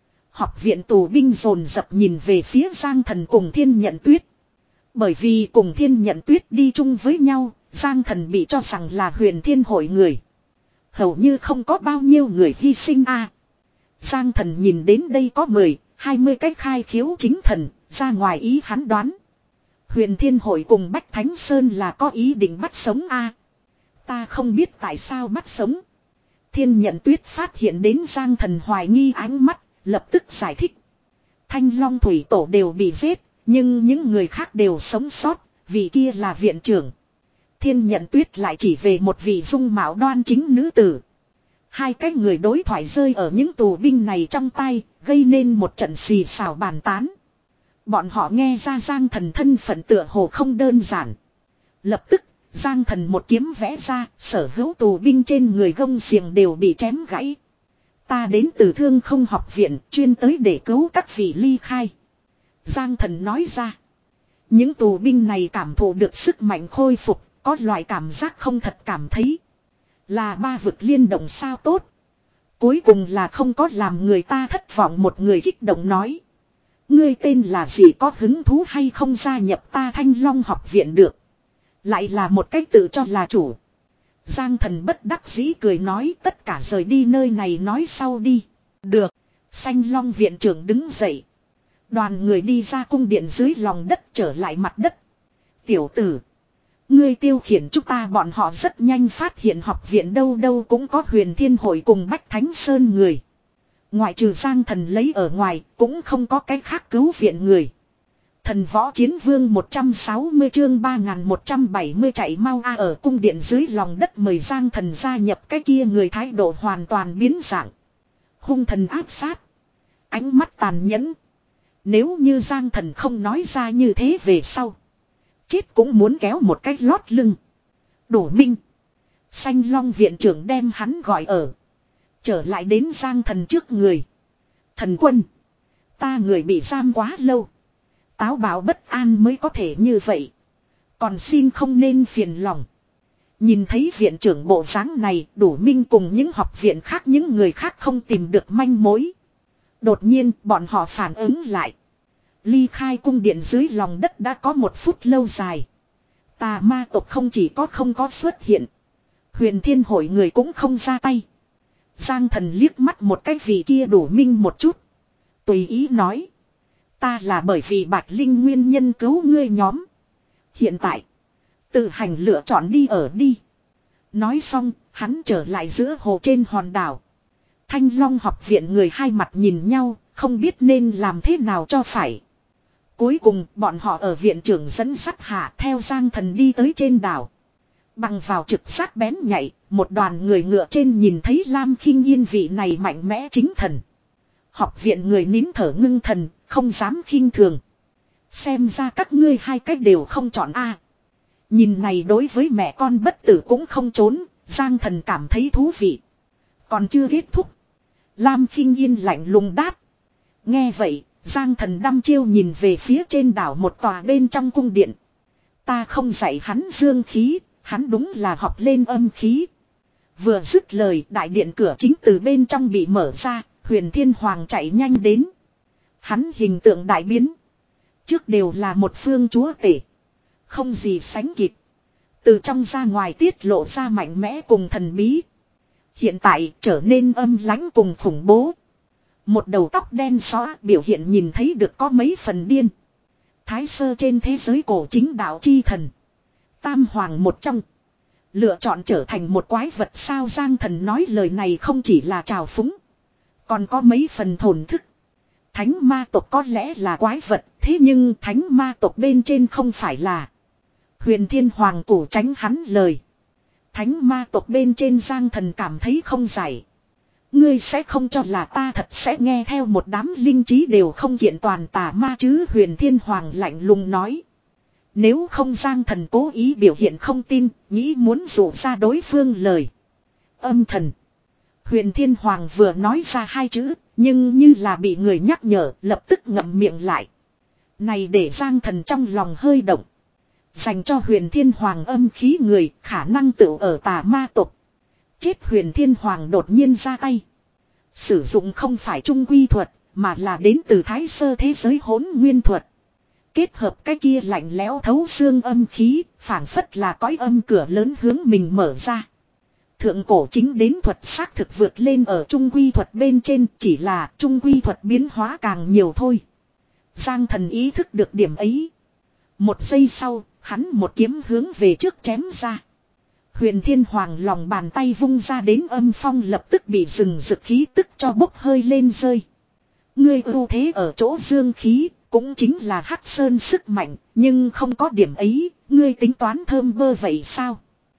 A: Học viện tù binh dồn dập nhìn về phía Giang Thần cùng Thiên Nhận Tuyết. Bởi vì cùng Thiên Nhận Tuyết đi chung với nhau, Giang Thần bị cho rằng là Huyền Thiên hội người. Hầu như không có bao nhiêu người hy sinh a. Giang Thần nhìn đến đây có mười, hai mươi cái khai khiếu chính thần, ra ngoài ý hắn đoán. Huyền Thiên hội cùng Bách Thánh Sơn là có ý định bắt sống a. Ta không biết tại sao bắt sống. Thiên Nhận Tuyết phát hiện đến Giang Thần hoài nghi ánh mắt, lập tức giải thích. Thanh Long Thủy Tổ đều bị giết, nhưng những người khác đều sống sót, vì kia là viện trưởng. Thiên Nhận Tuyết lại chỉ về một vị dung mạo đoan chính nữ tử. Hai cái người đối thoại rơi ở những tù binh này trong tay, gây nên một trận xì xào bàn tán. Bọn họ nghe ra Giang Thần thân phận tựa hồ không đơn giản. Lập tức, Giang Thần một kiếm vẽ ra, sở hữu tù binh trên người gông xiềng đều bị chém gãy. Ta đến từ Thương Không học viện, chuyên tới để cứu các vị ly khai. Giang Thần nói ra. Những tù binh này cảm thụ được sức mạnh khôi phục, có loại cảm giác không thật cảm thấy. Là ba vực liên động sao tốt. Cuối cùng là không có làm người ta thất vọng, một người kích động nói. Ngươi tên là gì, có hứng thú hay không gia nhập ta Thanh Long học viện được. Lại là một cách tự cho là chủ. Giang Thần bất đắc dĩ cười nói, tất cả rời đi nơi này nói sau đi. Được. Xanh Long viện trưởng đứng dậy. Đoàn người đi ra cung điện dưới lòng đất trở lại mặt đất. Tiểu tử. Ngươi tiêu khiển chúng ta, bọn họ rất nhanh phát hiện học viện đâu đâu cũng có Huyền Thiên hội cùng Bách Thánh Sơn người. Ngoại trừ Giang Thần lấy ở ngoài, cũng không có cái khác cứu viện người. Thần Võ Chiến Vương một trăm sáu mươi chương ba nghìn một trăm bảy mươi chạy mau a. Ở cung điện dưới lòng đất mời Giang Thần gia nhập, cái kia người thái độ hoàn toàn biến dạng. Hung thần áp sát. Ánh mắt tàn nhẫn. Nếu như Giang Thần không nói ra như thế về sau, chết cũng muốn kéo một cái lót lưng. Đổ Minh. Xanh Long viện trưởng đem hắn gọi ở. Trở lại đến Giang Thần trước người. Thần quân. Ta người bị giam quá lâu. Táo bạo bất an mới có thể như vậy. Còn xin không nên phiền lòng. Nhìn thấy viện trưởng bộ dáng này, Đổ Minh cùng những học viện khác những người khác không tìm được manh mối. Đột nhiên bọn họ phản ứng lại. Ly khai cung điện dưới lòng đất đã có một phút lâu dài. Tà ma tộc không chỉ có không có xuất hiện. Huyền Thiên hội người cũng không ra tay. Giang Thần liếc mắt một cái vị kia Đổ Minh một chút. Tùy ý nói. Ta là bởi vì Bạch Linh nguyên nhân cứu ngươi nhóm. Hiện tại. Tự hành lựa chọn đi ở đi. Nói xong, hắn trở lại giữa hồ trên hòn đảo. Thanh Long học viện người hai mặt nhìn nhau, không biết nên làm thế nào cho phải. Cuối cùng, bọn họ ở viện trưởng dẫn sắt hạ theo Giang Thần đi tới trên đảo. Bằng vào trực giác bén nhạy, một đoàn người ngựa trên nhìn thấy Lam Khinh Yên vị này mạnh mẽ chính thần. Học viện người nín thở ngưng thần, không dám khinh thường. Xem ra các ngươi hai cách đều không chọn a. Nhìn này đối với mẹ con bất tử cũng không trốn, Giang Thần cảm thấy thú vị. Còn chưa kết thúc. Lam Khinh Yên lạnh lùng đáp. Nghe vậy, Giang Thần đăm chiêu nhìn về phía trên đảo một tòa bên trong cung điện. Ta không dạy hắn dương khí, hắn đúng là học lên âm khí. Vừa dứt lời, đại điện cửa chính từ bên trong bị mở ra, Huyền Thiên Hoàng chạy nhanh đến. Hắn hình tượng đại biến. Trước đều là một phương chúa tể. Không gì sánh kịp. Từ trong ra ngoài tiết lộ ra mạnh mẽ cùng thần bí. Hiện tại trở nên âm lãnh cùng khủng bố. Một đầu tóc đen xóa biểu hiện nhìn thấy được có mấy phần điên. Thái sơ trên thế giới cổ chính đạo chi thần. Tam hoàng một trong. Lựa chọn trở thành một quái vật sao. Giang Thần nói lời này không chỉ là trào phúng. Còn có mấy phần thổn thức. Thánh ma tộc có lẽ là quái vật. Thế nhưng thánh ma tộc bên trên không phải là. Huyền Thiên Hoàng cổ tránh hắn lời. Thánh ma tộc bên trên Giang Thần cảm thấy không giải. Ngươi sẽ không cho là ta thật sẽ nghe theo một đám linh trí đều không kiện toàn tà ma chứ, Huyền Thiên Hoàng lạnh lùng nói. Nếu không Giang Thần cố ý biểu hiện không tin, nghĩ muốn dụ ra đối phương lời. Âm thần. Huyền Thiên Hoàng vừa nói ra hai chữ, nhưng như là bị người nhắc nhở, lập tức ngậm miệng lại. Này để Giang Thần trong lòng hơi động. Dành cho Huyền Thiên Hoàng âm khí người, khả năng tự ở tà ma tộc. Chết Huyền Thiên Hoàng đột nhiên ra tay. Sử dụng không phải trung quy thuật, mà là đến từ thái sơ thế giới hỗn nguyên thuật. Kết hợp cái kia lạnh lẽo thấu xương âm khí, phảng phất là cõi âm cửa lớn hướng mình mở ra. Thượng cổ chính đến thuật xác thực vượt lên ở trung quy thuật bên trên, chỉ là trung quy thuật biến hóa càng nhiều thôi. Giang Thần ý thức được điểm ấy. Một giây sau, hắn một kiếm hướng về trước chém ra. Huyền Thiên Hoàng lòng bàn tay vung ra đến âm phong lập tức bị rừng rực khí tức cho bốc hơi lên rơi. Ngươi ưu thế ở chỗ dương khí, cũng chính là Hắc Sơn sức mạnh, nhưng không có điểm ấy, ngươi tính toán thơm bơ vậy sao?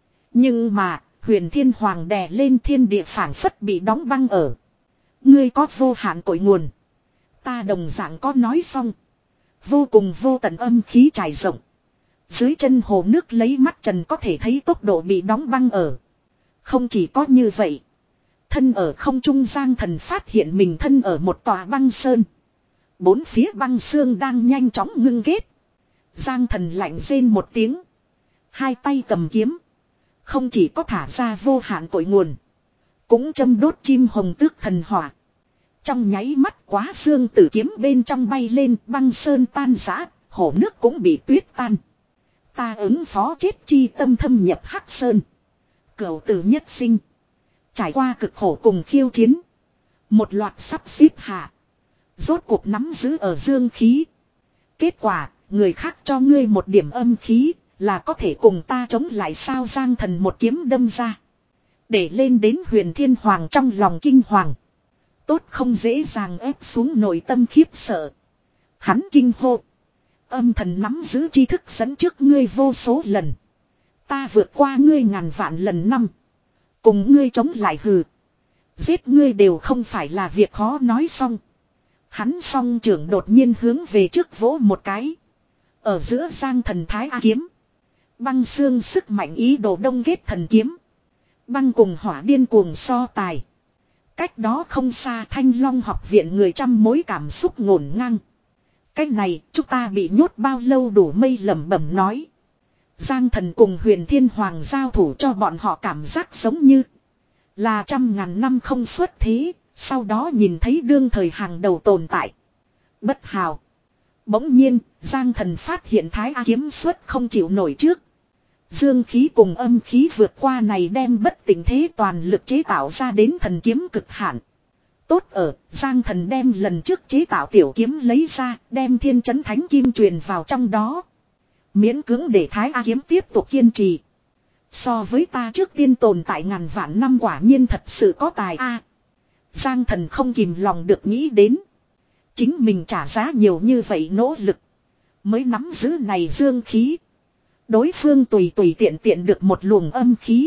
A: Nhưng mà, Huyền Thiên Hoàng đè lên thiên địa phảng phất bị đóng băng ở. Ngươi có vô hạn cội nguồn. Ta đồng dạng có nói xong. Vô cùng vô tận âm khí trải rộng. Dưới chân hồ nước lấy mắt trần có thể thấy tốc độ bị đóng băng ở. Không chỉ có như vậy. Thân ở không trung Giang Thần phát hiện mình thân ở một tòa băng sơn. Bốn phía băng xương đang nhanh chóng ngưng kết. Giang Thần lạnh rên một tiếng. Hai tay cầm kiếm. Không chỉ có thả ra vô hạn cội nguồn. Cũng châm đốt chim hồng tước thần hỏa. Trong nháy mắt quá xương tử kiếm bên trong bay lên, băng sơn tan rã, hồ nước cũng bị tuyết tan. Ta ứng phó chết chi tâm thâm nhập Hắc Sơn. Cửu tử nhất sinh. Trải qua cực khổ cùng khiêu chiến. Một loạt sắp xếp hạ. Rốt cuộc nắm giữ ở dương khí. Kết quả, người khác cho ngươi một điểm âm khí, là có thể cùng ta chống lại sao? Giang Thần một kiếm đâm ra. Để lên đến Huyền Thiên Hoàng trong lòng kinh hoàng. Tốt không dễ dàng ép xuống nội tâm khiếp sợ. Hắn kinh hô. Âm thần nắm giữ tri thức dẫn trước ngươi vô số lần. Ta vượt qua ngươi ngàn vạn lần năm. Cùng ngươi chống lại hừ. Giết ngươi đều không phải là việc khó nói xong. Hắn song trưởng đột nhiên hướng về trước vỗ một cái. Ở giữa Giang Thần thái A kiếm. Băng xương sức mạnh ý đồ đông ghét thần kiếm. Băng cùng hỏa điên cuồng so tài. Cách đó không xa Thanh Long học viện người trăm mối cảm xúc ngổn ngang. Cách này chúng ta bị nhốt bao lâu đủ mây lẩm bẩm nói. Giang Thần cùng Huyền Thiên Hoàng giao thủ cho bọn họ cảm giác giống như là trăm ngàn năm không xuất thế. Sau đó nhìn thấy đương thời hàng đầu tồn tại. Bất hào. Bỗng nhiên Giang Thần phát hiện thái A kiếm xuất không chịu nổi trước. Dương khí cùng âm khí vượt qua này đem bất tỉnh thế toàn lực chế tạo ra đến thần kiếm cực hạn. Tốt ở, Giang Thần đem lần trước chế tạo tiểu kiếm lấy ra, đem thiên chấn thánh kim truyền vào trong đó. Miễn cưỡng để thái A kiếm tiếp tục kiên trì. So với ta trước tiên tồn tại ngàn vạn năm quả nhiên thật sự có tài a. Giang Thần không kìm lòng được nghĩ đến. Chính mình trả giá nhiều như vậy nỗ lực. Mới nắm giữ này dương khí. Đối phương tùy tùy tiện tiện được một luồng âm khí.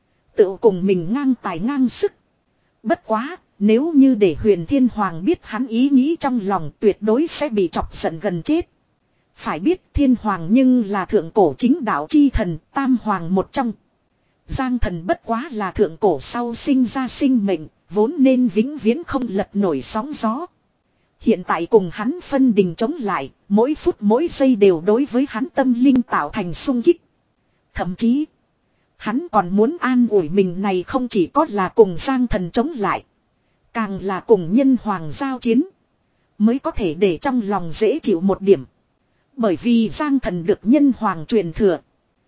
A: Tự cùng mình ngang tài ngang sức. Bất quá, nếu như để Huyền Thiên Hoàng biết hắn ý nghĩ trong lòng tuyệt đối sẽ bị chọc giận gần chết. Phải biết Thiên Hoàng nhưng là thượng cổ chính đạo chi thần, tam hoàng một trong. Giang Thần bất quá là thượng cổ sau sinh ra sinh mệnh, vốn nên vĩnh viễn không lật nổi sóng gió. Hiện tại cùng hắn phân đình chống lại, mỗi phút mỗi giây đều đối với hắn tâm linh tạo thành sung kích. Thậm chí, hắn còn muốn an ủi mình này không chỉ có là cùng Giang Thần chống lại, càng là cùng nhân hoàng giao chiến, mới có thể để trong lòng dễ chịu một điểm. Bởi vì Giang Thần được nhân hoàng truyền thừa.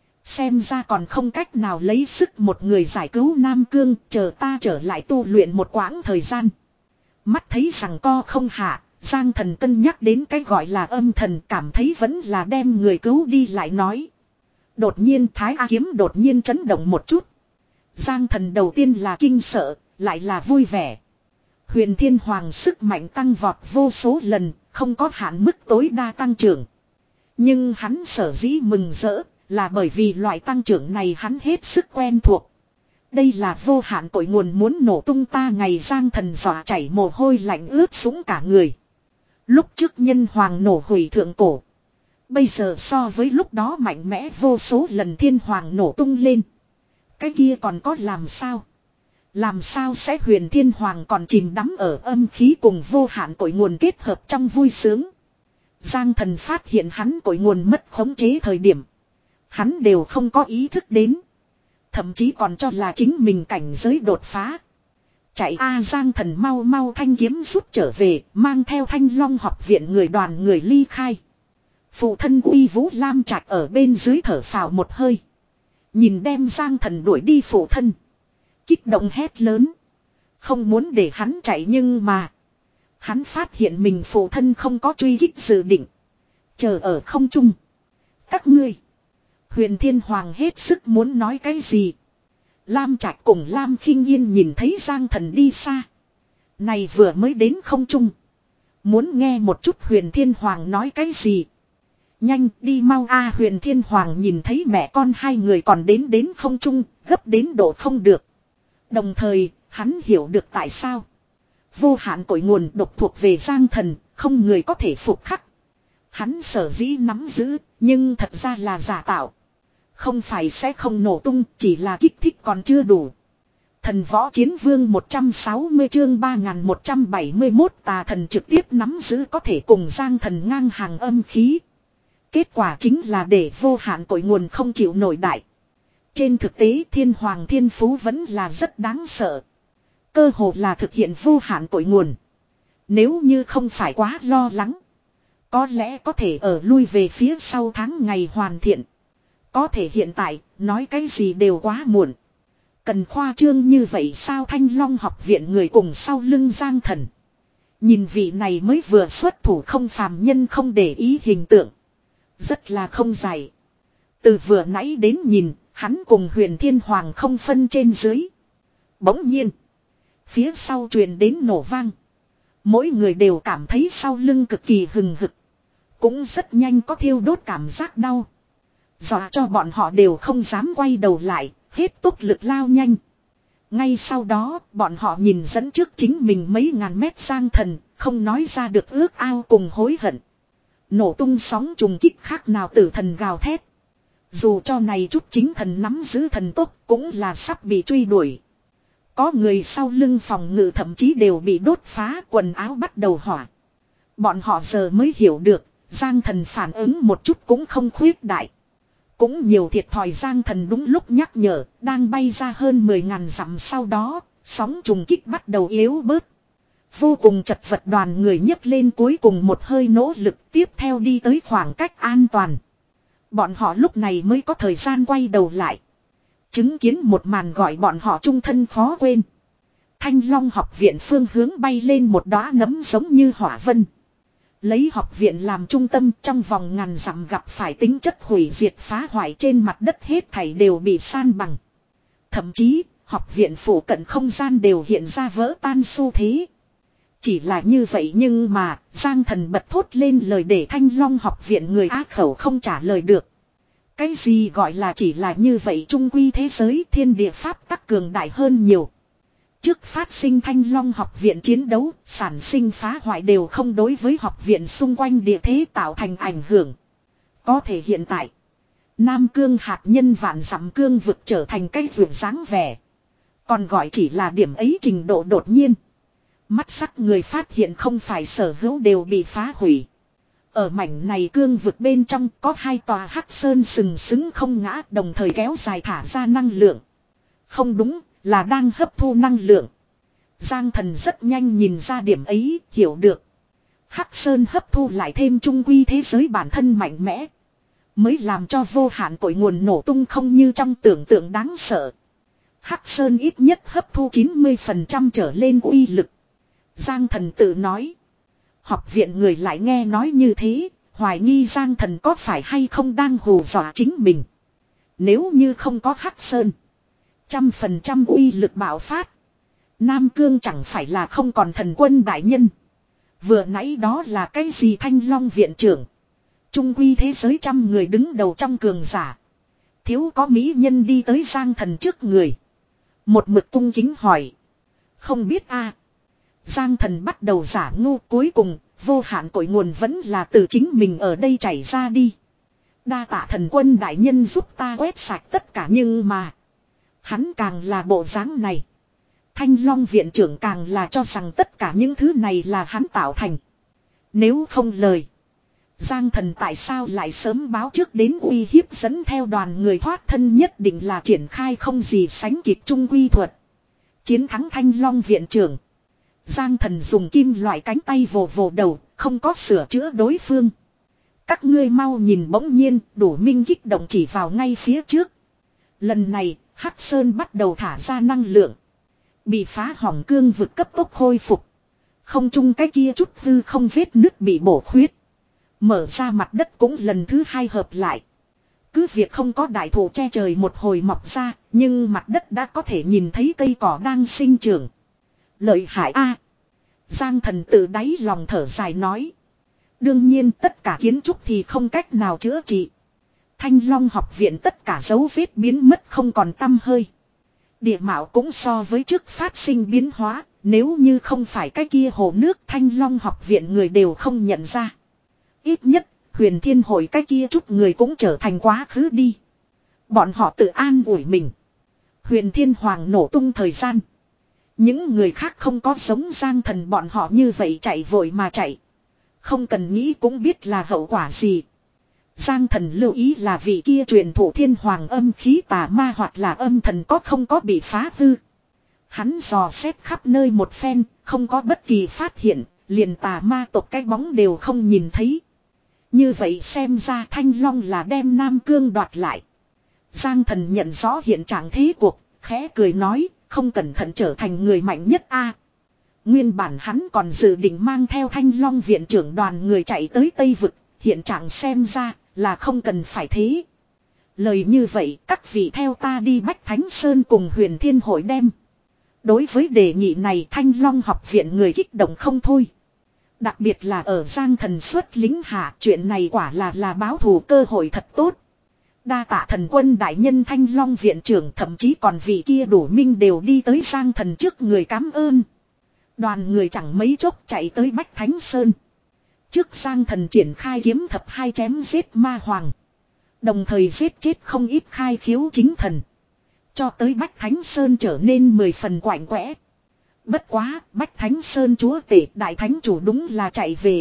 A: Xem ra còn không cách nào lấy sức một người giải cứu Nam Cương, chờ ta trở lại tu luyện một quãng thời gian. Mắt thấy rằng co không hạ, Giang Thần cân nhắc đến cái gọi là âm thần, cảm thấy vẫn là đem người cứu đi lại nói. Đột nhiên Thái A kiếm đột nhiên chấn động một chút. Giang Thần đầu tiên là kinh sợ, lại là vui vẻ. Huyền Thiên Hoàng sức mạnh tăng vọt vô số lần, không có hạn mức tối đa tăng trưởng. Nhưng hắn sở dĩ mừng rỡ, Là bởi vì loại tăng trưởng này hắn hết sức quen thuộc. Đây là vô hạn cội nguồn muốn nổ tung ta ngày Giang Thần dọa chảy mồ hôi lạnh ướt sũng cả người. Lúc trước nhân hoàng nổ hủy thượng cổ. Bây giờ so với lúc đó mạnh mẽ vô số lần thiên hoàng nổ tung lên. Cái kia còn có làm sao? Làm sao sẽ huyền thiên hoàng còn chìm đắm ở âm khí cùng vô hạn cội nguồn kết hợp trong vui sướng. Giang Thần phát hiện hắn cội nguồn mất khống chế thời điểm. Hắn đều không có ý thức đến. Thậm chí còn cho là chính mình cảnh giới đột phá. Chạy a Giang Thần mau mau thanh kiếm rút trở về, mang theo Thanh Long học viện người đoàn người ly khai. Phụ thân Uy Vũ Lam Trạch ở bên dưới thở phào một hơi. Nhìn đem Giang Thần đuổi đi phụ thân. Kích động hét lớn. Không muốn để hắn chạy nhưng mà. Hắn phát hiện mình phụ thân không có truy kích dự định. Chờ ở không trung. Các ngươi. Huyền Thiên Hoàng hết sức muốn nói cái gì. Lam Trạch cùng Lam Khinh Yên nhìn thấy Giang Thần đi xa. Này vừa mới đến không trung. Muốn nghe một chút Huyền Thiên Hoàng nói cái gì. Nhanh đi mau a Huyền Thiên Hoàng nhìn thấy mẹ con hai người còn đến đến không trung. Gấp đến độ không được. Đồng thời hắn hiểu được tại sao. Vô hạn cội nguồn độc thuộc về Giang Thần. Không người có thể phục khắc. Hắn sở dĩ nắm giữ. Nhưng thật ra là giả tạo. Không phải sẽ không nổ tung, chỉ là kích thích còn chưa đủ. Thần võ chiến vương một trăm sáu mươi chương ba nghìn một trăm bảy mươi mốt tà thần trực tiếp nắm giữ có thể cùng Giang Thần ngang hàng âm khí. Kết quả chính là để vô hạn cội nguồn không chịu nổi đại. Trên thực tế thiên hoàng thiên phú vẫn là rất đáng sợ. Cơ hồ là thực hiện vô hạn cội nguồn. Nếu như không phải quá lo lắng. Có lẽ có thể ở lui về phía sau tháng ngày hoàn thiện. Có thể hiện tại, nói cái gì đều quá muộn. Cần khoa trương như vậy sao Thanh Long học viện người cùng sau lưng Giang Thần. Nhìn vị này mới vừa xuất thủ không phàm nhân không để ý hình tượng. Rất là không dài. Từ vừa nãy đến nhìn, hắn cùng Huyền Thiên Hoàng không phân trên dưới. Bỗng nhiên, phía sau truyền đến nổ vang. Mỗi người đều cảm thấy sau lưng cực kỳ hừng hực. Cũng rất nhanh có thiêu đốt cảm giác đau. Dọa cho bọn họ đều không dám quay đầu lại, hết tốc lực lao nhanh. Ngay sau đó, bọn họ nhìn dẫn trước chính mình mấy ngàn mét Giang Thần, không nói ra được ước ao cùng hối hận. Nổ tung sóng trùng kích khác nào tử thần gào thét. Dù cho này chút chính thần nắm giữ thần tốt cũng là sắp bị truy đuổi. Có người sau lưng phòng ngự thậm chí đều bị đốt phá quần áo bắt đầu hỏa. Bọn họ giờ mới hiểu được, Giang Thần phản ứng một chút cũng không khuyết đại. Cũng nhiều thiệt thòi Giang Thần đúng lúc nhắc nhở, đang bay ra hơn mười ngàn dặm sau đó, sóng trùng kích bắt đầu yếu bớt. Vô cùng chật vật đoàn người nhấc lên cuối cùng một hơi nỗ lực tiếp theo đi tới khoảng cách an toàn. Bọn họ lúc này mới có thời gian quay đầu lại. Chứng kiến một màn gọi bọn họ trung thân khó quên. Thanh Long học viện phương hướng bay lên một đóa nấm giống như hỏa vân. Lấy học viện làm trung tâm trong vòng ngàn dặm gặp phải tính chất hủy diệt phá hoại trên mặt đất hết thảy đều bị san bằng. Thậm chí, học viện phủ cận không gian đều hiện ra vỡ tan xu thế. Chỉ là như vậy nhưng mà, Giang Thần bật thốt lên lời để Thanh Long học viện người á khẩu không trả lời được. Cái gì gọi là chỉ là như vậy trung quy thế giới thiên địa pháp tắc cường đại hơn nhiều. Trước phát sinh Thanh Long học viện chiến đấu, sản sinh phá hoại đều không đối với học viện xung quanh địa thế tạo thành ảnh hưởng. Có thể hiện tại, Nam Cương hạt nhân vạn dặm cương vực trở thành cái ruộng dáng vẻ. Còn gọi chỉ là điểm ấy trình độ đột nhiên. Mắt sắc người phát hiện không phải sở hữu đều bị phá hủy. Ở mảnh này cương vực bên trong có hai tòa hắc sơn sừng sững không ngã đồng thời kéo dài thả ra năng lượng. Không đúng, là đang hấp thu năng lượng. Giang Thần rất nhanh nhìn ra điểm ấy, hiểu được. Hắc sơn hấp thu lại thêm trung quy thế giới bản thân mạnh mẽ. Mới làm cho vô hạn cội nguồn nổ tung không như trong tưởng tượng đáng sợ. Hắc sơn ít nhất hấp thu chín mươi phần trăm trở lên uy lực. Giang Thần tự nói. Học viện người lại nghe nói như thế, hoài nghi Giang Thần có phải hay không đang hù dọa chính mình. Nếu như không có Hắc Sơn, trăm phần trăm uy lực bạo phát. Nam Cương chẳng phải là không còn thần quân đại nhân. Vừa nãy đó là cái gì Thanh Long viện trưởng. Trung quy thế giới trăm người đứng đầu trong cường giả. Thiếu có mỹ nhân đi tới Giang Thần trước người. Một mực cung kính hỏi. Không biết a. Giang Thần bắt đầu giả ngu, cuối cùng vô hạn cội nguồn vẫn là từ chính mình ở đây chảy ra đi. Đa tạ thần quân đại nhân giúp ta quét sạch tất cả, nhưng mà hắn càng là bộ dáng này, Thanh Long viện trưởng càng là cho rằng tất cả những thứ này là hắn tạo thành. Nếu không lời, Giang Thần tại sao lại sớm báo trước đến uy hiếp dẫn theo đoàn người thoát thân, nhất định là triển khai không gì sánh kịp trung quy thuật. Chiến thắng Thanh Long viện trưởng. Giang Thần dùng kim loại cánh tay vồ vồ đầu, không có sửa chữa đối phương. Các ngươi mau nhìn, bỗng nhiên Đủ Minh kích động chỉ vào ngay phía trước. Lần này Hắc Sơn bắt đầu thả ra năng lượng. Bị phá hỏng cương vực cấp tốc khôi phục. Không chung cái kia chút hư không vết nứt bị bổ khuyết. Mở ra mặt đất cũng lần thứ hai hợp lại. Cứ việc không có đại thụ che trời một hồi mọc ra, nhưng mặt đất đã có thể nhìn thấy cây cỏ đang sinh trưởng. Lợi hại a. Giang Thần tự đáy lòng thở dài nói. Đương nhiên tất cả kiến trúc thì không cách nào chữa trị. Thanh Long học viện tất cả dấu vết biến mất không còn tăm hơi. Địa mạo cũng so với trước phát sinh biến hóa, nếu như không phải cái kia hồ nước, Thanh Long học viện người đều không nhận ra. Ít nhất, Huyền Thiên hội cái kia chút người cũng trở thành quá khứ đi. Bọn họ tự an ủi mình. Huyền Thiên Hoàng nổ tung thời gian. Những người khác không có giống Giang Thần bọn họ như vậy chạy vội mà chạy. Không cần nghĩ cũng biết là hậu quả gì. Giang Thần lưu ý là vị kia truyền thụ Thiên Hoàng âm khí tà ma hoặc là âm thần có không có bị phá hư. Hắn dò xét khắp nơi một phen, không có bất kỳ phát hiện, liền tà ma tộc cái bóng đều không nhìn thấy. Như vậy xem ra Thanh Long là đem Nam Cương đoạt lại. Giang Thần nhận rõ hiện trạng thế cuộc, khẽ cười nói, không cẩn thận trở thành người mạnh nhất a. Nguyên bản hắn còn dự định mang theo Thanh Long viện trưởng đoàn người chạy tới Tây Vực, hiện trạng xem ra là không cần phải thế. Lời như vậy các vị theo ta đi Bách Thánh Sơn cùng Huyền Thiên hội đem. Đối với đề nghị này Thanh Long học viện người kích động không thôi. Đặc biệt là ở Giang Thần xuất lính hạ, chuyện này quả là là báo thù cơ hội thật tốt. Đa tạ thần quân đại nhân Thanh Long viện trưởng, thậm chí còn vị kia Đủ Minh đều đi tới Giang Thần trước người cảm ơn. Đoàn người chẳng mấy chốc chạy tới Bách Thánh Sơn. Trước Giang Thần triển khai kiếm thập hai chém giết ma hoàng. Đồng thời giết chết không ít khai khiếu chính thần. Cho tới Bách Thánh Sơn trở nên mười phần quạnh quẽ. Bất quá, Bách Thánh Sơn chúa tể đại thánh chủ đúng là chạy về.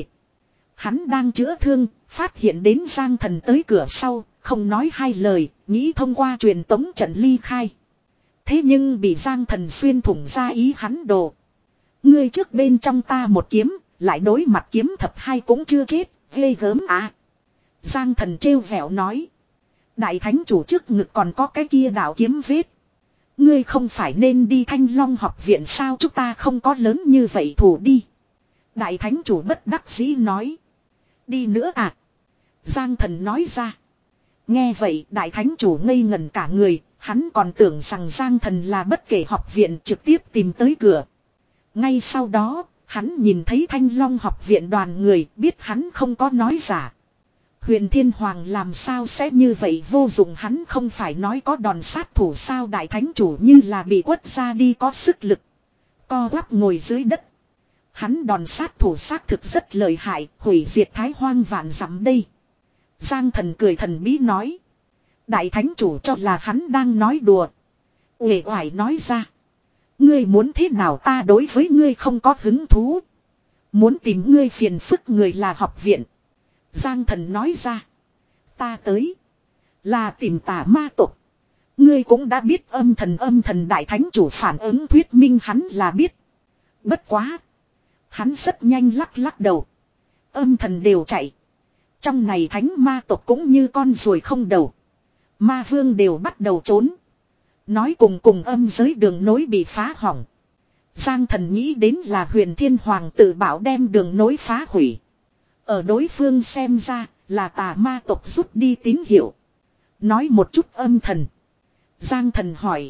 A: Hắn đang chữa thương, phát hiện đến Giang Thần tới cửa sau, không nói hai lời, nghĩ thông qua truyền tống trận ly khai. Thế nhưng bị Giang Thần xuyên thủng ra ý hắn đồ. Ngươi trước bên trong ta một kiếm, lại đối mặt kiếm thập hai cũng chưa chết, ghê gớm à. Giang Thần trêu vẻo nói. Đại thánh chủ trước ngực còn có cái kia đạo kiếm vết. Ngươi không phải nên đi Thanh Long học viện sao, chúng ta không có lớn như vậy thủ đi. Đại thánh chủ bất đắc dĩ nói. Đi nữa à? Giang Thần nói ra. Nghe vậy đại thánh chủ ngây ngẩn cả người, hắn còn tưởng rằng Giang Thần là bất kể học viện trực tiếp tìm tới cửa. Ngay sau đó, hắn nhìn thấy Thanh Long học viện đoàn người, biết hắn không có nói giả. Huyền Thiên Hoàng làm sao sẽ như vậy vô dụng, hắn không phải nói có đòn sát thủ sao, đại thánh chủ như là bị quất ra đi có sức lực. Co quắp ngồi dưới đất. Hắn đòn sát thủ xác thực rất lợi hại, hủy diệt Thái Hoang vạn dặm đây. Giang Thần cười thần bí nói. Đại thánh chủ cho là hắn đang nói đùa. Uể oải nói ra. Ngươi muốn thế nào, ta đối với ngươi không có hứng thú. Muốn tìm ngươi phiền phức người là học viện. Giang Thần nói ra. Ta tới. Là tìm tà ma tộc. Ngươi cũng đã biết âm thần âm thần đại thánh chủ phản ứng thuyết minh hắn là biết. Bất quá. Hắn rất nhanh lắc lắc đầu. Âm thần đều chạy. Trong này thánh ma tộc cũng như con ruồi không đầu. Ma vương đều bắt đầu trốn. Nói cùng cùng âm giới đường nối bị phá hỏng. Giang Thần nghĩ đến là Huyền Thiên Hoàng tự bảo đem đường nối phá hủy. Ở đối phương xem ra là tà ma tộc rút đi tín hiệu. Nói một chút âm thần. Giang Thần hỏi.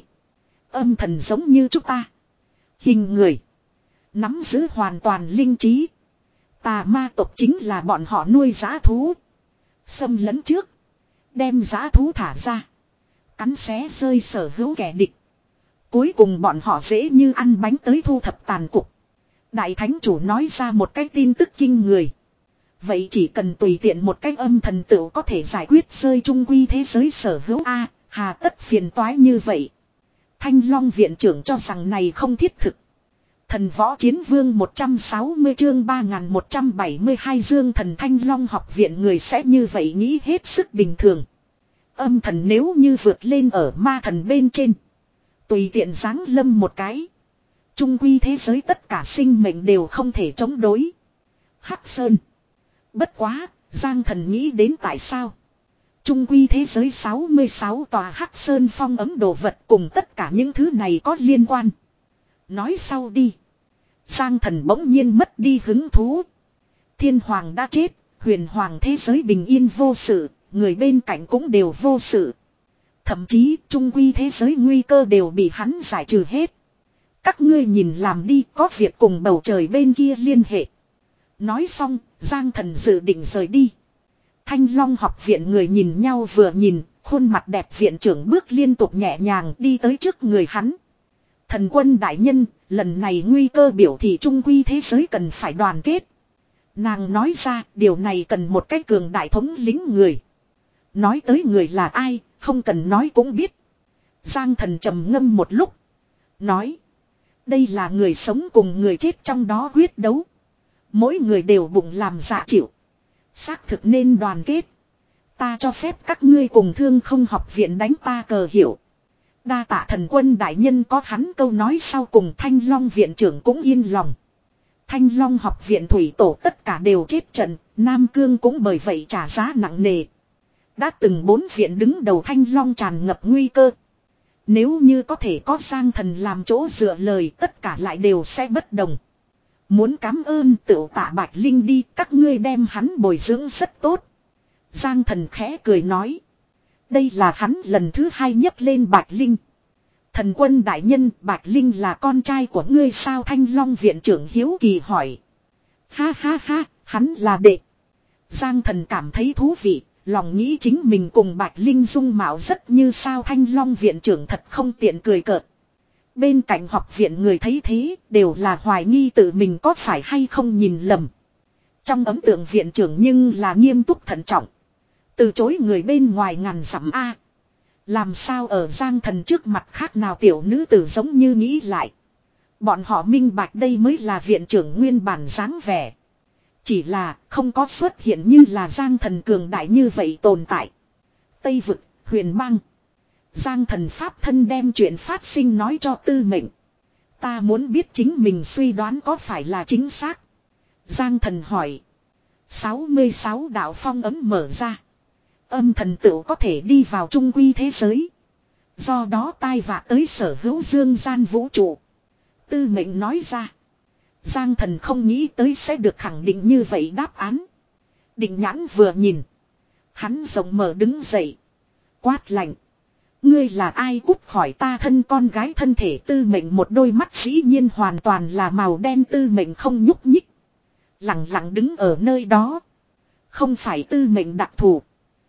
A: Âm thần giống như chúng ta. Hình người. Nắm giữ hoàn toàn linh trí. Tà ma tộc chính là bọn họ nuôi dã thú. Xâm lấn trước. Đem dã thú thả ra. Cắn xé rơi sở hữu kẻ địch. Cuối cùng bọn họ dễ như ăn bánh tới thu thập tàn cục. Đại thánh chủ nói ra một cái tin tức kinh người. Vậy chỉ cần tùy tiện một cách âm thần tựu có thể giải quyết rơi trung quy thế giới sở hữu A, hà tất phiền toái như vậy. Thanh Long viện trưởng cho rằng này không thiết thực. Thần võ chiến vương một trăm sáu mươi chương ba nghìn một trăm bảy mươi hai dương thần Thanh Long học viện người sẽ như vậy nghĩ hết sức bình thường. Âm thần nếu như vượt lên ở ma thần bên trên. Tùy tiện giáng lâm một cái. Trung quy thế giới tất cả sinh mệnh đều không thể chống đối. Hắc Sơn. Bất quá, Giang thần nghĩ đến tại sao. Trung quy thế giới sáu mươi sáu tòa Hắc Sơn phong ấm đồ vật cùng tất cả những thứ này có liên quan. Nói sau đi. Giang thần bỗng nhiên mất đi hứng thú. Thiên hoàng đã chết, huyền hoàng thế giới bình yên vô sự, người bên cạnh cũng đều vô sự. Thậm chí trung quy thế giới nguy cơ đều bị hắn giải trừ hết. Các ngươi nhìn làm đi, có việc cùng bầu trời bên kia liên hệ. Nói xong, Giang thần dự định rời đi. Thanh Long học viện người nhìn nhau vừa nhìn, khuôn mặt đẹp viện trưởng bước liên tục nhẹ nhàng đi tới trước người hắn. Thần quân đại nhân, lần này nguy cơ biểu thị trung quy thế giới cần phải đoàn kết. Nàng nói ra, điều này cần một cái cường đại thống lĩnh người. Nói tới người là ai, không cần nói cũng biết. Giang thần trầm ngâm một lúc. Nói, đây là người sống cùng người chết trong đó quyết đấu. Mỗi người đều bụng làm dạ chịu. Xác thực nên đoàn kết. Ta cho phép các ngươi cùng Thương Không học viện đánh ta cờ hiểu. Đa tạ thần quân đại nhân có hắn câu nói sau cùng Thanh Long viện trưởng cũng yên lòng. Thanh Long học viện thủy tổ tất cả đều chết trận, Nam Cương cũng bởi vậy trả giá nặng nề. Đã từng bốn viện đứng đầu Thanh Long tràn ngập nguy cơ. Nếu như có thể có Giang thần làm chỗ dựa lời tất cả lại đều sẽ bất đồng. Muốn cảm ơn tựu tạ Bạch Linh đi, các ngươi đem hắn bồi dưỡng rất tốt. Giang thần khẽ cười nói. Đây là hắn lần thứ hai nhấc lên Bạch Linh. Thần quân đại nhân, Bạch Linh là con trai của ngươi sao? Thanh Long viện trưởng hiếu kỳ hỏi. Ha ha ha, hắn là đệ. Giang thần cảm thấy thú vị, lòng nghĩ chính mình cùng Bạch Linh dung mạo rất như sao. Thanh Long viện trưởng thật không tiện cười cợt. Bên cạnh học viện người thấy thế, đều là hoài nghi tự mình có phải hay không nhìn lầm. Trong ấn tượng viện trưởng nhưng là nghiêm túc thận trọng. Từ chối người bên ngoài ngàn dặm A. Làm sao ở Giang thần trước mặt khác nào tiểu nữ tử giống như nghĩ lại. Bọn họ minh bạch đây mới là viện trưởng nguyên bản dáng vẻ. Chỉ là không có xuất hiện như là Giang thần cường đại như vậy tồn tại. Tây vực, huyền bang. Giang thần pháp thân đem chuyện phát sinh nói cho Tư Mệnh. Ta muốn biết chính mình suy đoán có phải là chính xác. Giang thần hỏi. sáu mươi sáu đạo phong ấm mở ra. Âm thần tựu có thể đi vào trung quy thế giới. Do đó tai vạ tới sở hữu dương gian vũ trụ. Tư Mệnh nói ra. Giang thần không nghĩ tới sẽ được khẳng định như vậy đáp án. Định nhãn vừa nhìn. Hắn rộng mở đứng dậy. Quát lạnh. Ngươi là ai cút khỏi ta thân con gái thân thể? Tư Mệnh một đôi mắt dĩ nhiên hoàn toàn là màu đen. Tư Mệnh không nhúc nhích. Lặng lặng đứng ở nơi đó. Không phải Tư Mệnh đặc thù.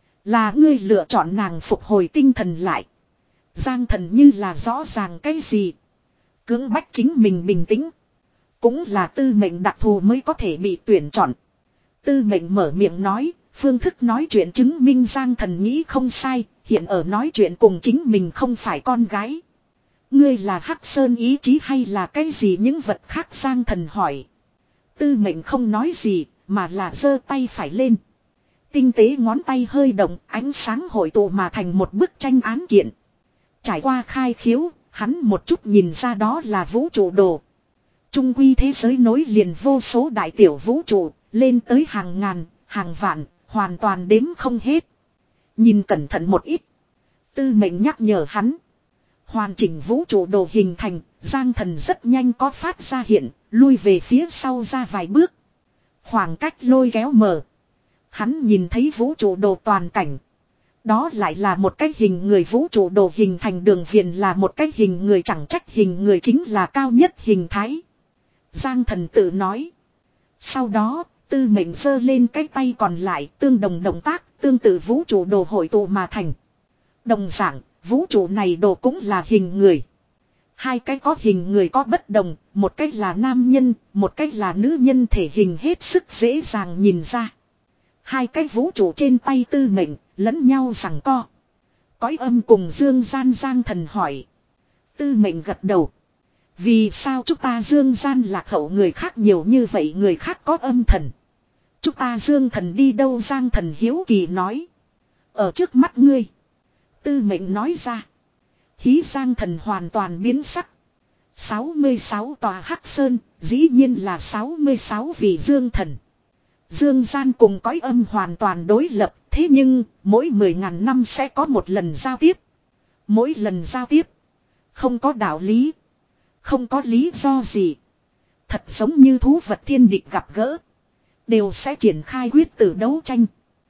A: Là ngươi lựa chọn nàng phục hồi tinh thần lại. Giang thần như là rõ ràng cái gì. Cưỡng bách chính mình bình tĩnh. Cũng là Tư Mệnh đặc thù mới có thể bị tuyển chọn. Tư Mệnh mở miệng nói. Phương thức nói chuyện chứng minh Giang thần nghĩ không sai. Hiện ở nói chuyện cùng chính mình không phải con gái. Ngươi là Hắc Sơn ý chí hay là cái gì những vật khác? Giang thần hỏi. Tư Mệnh không nói gì mà là giơ tay phải lên. Tinh tế ngón tay hơi động, ánh sáng hội tụ mà thành một bức tranh án kiện. Trải qua khai khiếu, hắn một chút nhìn ra đó là vũ trụ đồ. Trung quy thế giới nối liền vô số đại tiểu vũ trụ, lên tới hàng ngàn, hàng vạn, hoàn toàn đếm không hết. Nhìn cẩn thận một ít. Tư Mệnh nhắc nhở hắn. Hoàn chỉnh vũ trụ đồ hình thành, Giang thần rất nhanh có phát ra hiện, lui về phía sau ra vài bước. Khoảng cách lôi kéo mở. Hắn nhìn thấy vũ trụ đồ toàn cảnh. Đó lại là một cái hình người vũ trụ đồ hình thành đường viền là một cái hình người, chẳng trách hình người chính là cao nhất hình thái. Giang thần tự nói. Sau đó, Tư Mệnh giơ lên cái tay còn lại tương đồng động tác, tương tự vũ trụ đồ hội tụ mà thành. Đồng dạng, Vũ trụ này đồ cũng là hình người. Hai cái có hình người có bất đồng, một cách là nam nhân, một cách là nữ nhân thể hình hết sức dễ dàng nhìn ra. Hai cái vũ trụ trên tay tư mệnh, lẫn nhau giằng co. Cõi âm cùng dương gian Giang Thần hỏi. Tư mệnh gật đầu. Vì sao chúng ta dương gian lạc hậu người khác nhiều như vậy, người khác có âm thần. Chúng ta dương thần đi đâu? Giang Thần hiếu kỳ nói. Ở trước mắt ngươi. Tư mệnh nói ra. Hí Giang Thần hoàn toàn biến sắc. sáu mươi sáu tòa hắc sơn, dĩ nhiên là sáu mươi sáu vị dương thần. Dương gian cùng cõi âm hoàn toàn đối lập, thế nhưng mỗi mười ngàn năm sẽ có một lần giao tiếp. Mỗi lần giao tiếp, không có đạo lý, không có lý do gì. Thật giống như thú vật thiên địch gặp gỡ, đều sẽ triển khai quyết tử đấu tranh.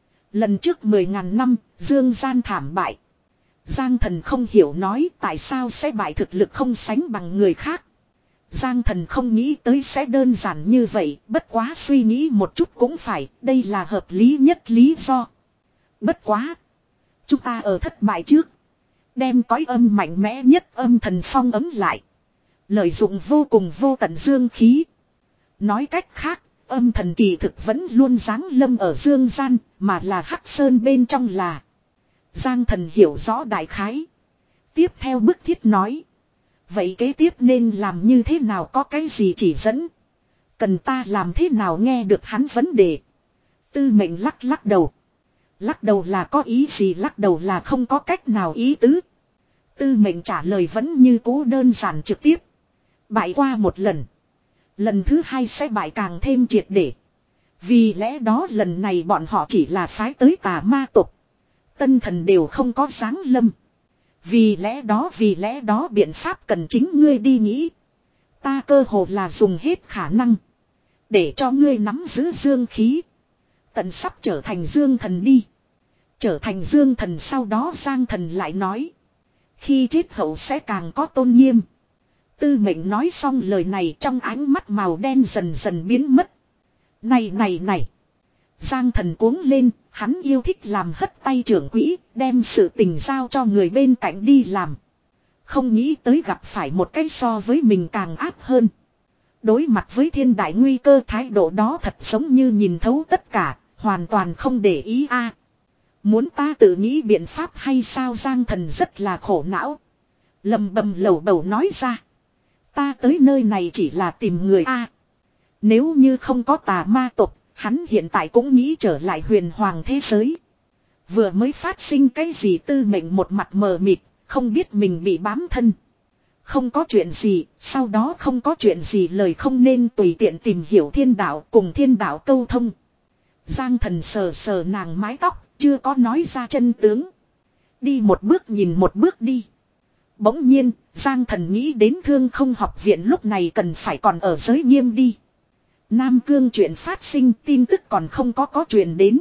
A: Lần trước mười ngàn năm, dương gian thảm bại. Giang Thần không hiểu nói tại sao sẽ bại, thực lực không sánh bằng người khác. Giang Thần không nghĩ tới sẽ đơn giản như vậy, bất quá suy nghĩ một chút cũng phải, đây là hợp lý nhất lý do. Bất quá, chúng ta ở thất bại trước, đem cõi âm mạnh mẽ nhất âm thần phong ấm lại. Lợi dụng vô cùng vô tận dương khí. Nói cách khác, âm thần kỳ thực vẫn luôn giáng lâm ở dương gian, mà là hắc sơn bên trong là. Giang Thần hiểu rõ đại khái. Tiếp theo bức thiết nói. Vậy kế tiếp nên làm như thế nào, có cái gì chỉ dẫn? Cần ta làm thế nào? Nghe được hắn vấn đề. Tư mệnh lắc lắc đầu. Lắc đầu là có ý gì? Lắc đầu là không có cách nào ý tứ. Tư mệnh trả lời vẫn như cũ đơn giản trực tiếp. Bại qua một lần. Lần thứ hai sẽ bại càng thêm triệt để. Vì lẽ đó lần này bọn họ chỉ là phái tới tà ma tộc. Tân thần đều không có giáng lâm. Vì lẽ đó vì lẽ đó biện pháp cần chính ngươi đi nghĩ. Ta cơ hồ là dùng hết khả năng. Để cho ngươi nắm giữ dương khí. Tận sắp trở thành dương thần đi. Trở thành dương thần sau đó Giang Thần lại nói. Khi chết hậu sẽ càng có tôn nghiêm. Tư mệnh nói xong lời này trong ánh mắt màu đen dần dần biến mất. Này này này. Giang Thần cuống lên, hắn yêu thích làm hất tay trưởng quỹ, đem sự tình giao cho người bên cạnh đi làm. Không nghĩ tới gặp phải một cái so với mình càng áp hơn. Đối mặt với thiên đại nguy cơ, thái độ đó thật giống như nhìn thấu tất cả, hoàn toàn không để ý a. Muốn ta tự nghĩ biện pháp hay sao? Giang Thần rất là khổ não. Lầm bầm lầu bầu nói ra. Ta tới nơi này chỉ là tìm người a. Nếu như không có tà ma tộc, hắn hiện tại cũng nghĩ trở lại huyền hoàng thế giới. Vừa mới phát sinh cái gì? Tư mệnh một mặt mờ mịt, không biết mình bị bám thân. Không có chuyện gì, sau đó không có chuyện gì, lời không nên tùy tiện tìm hiểu thiên đạo, cùng thiên đạo câu thông. Giang Thần sờ sờ nàng mái tóc, chưa có nói ra chân tướng. Đi một bước nhìn một bước đi. Bỗng nhiên, Giang Thần nghĩ đến Thương Không học viện lúc này cần phải còn ở giới nghiêm đi. Nam Cương chuyện phát sinh, tin tức còn không có có truyền đến.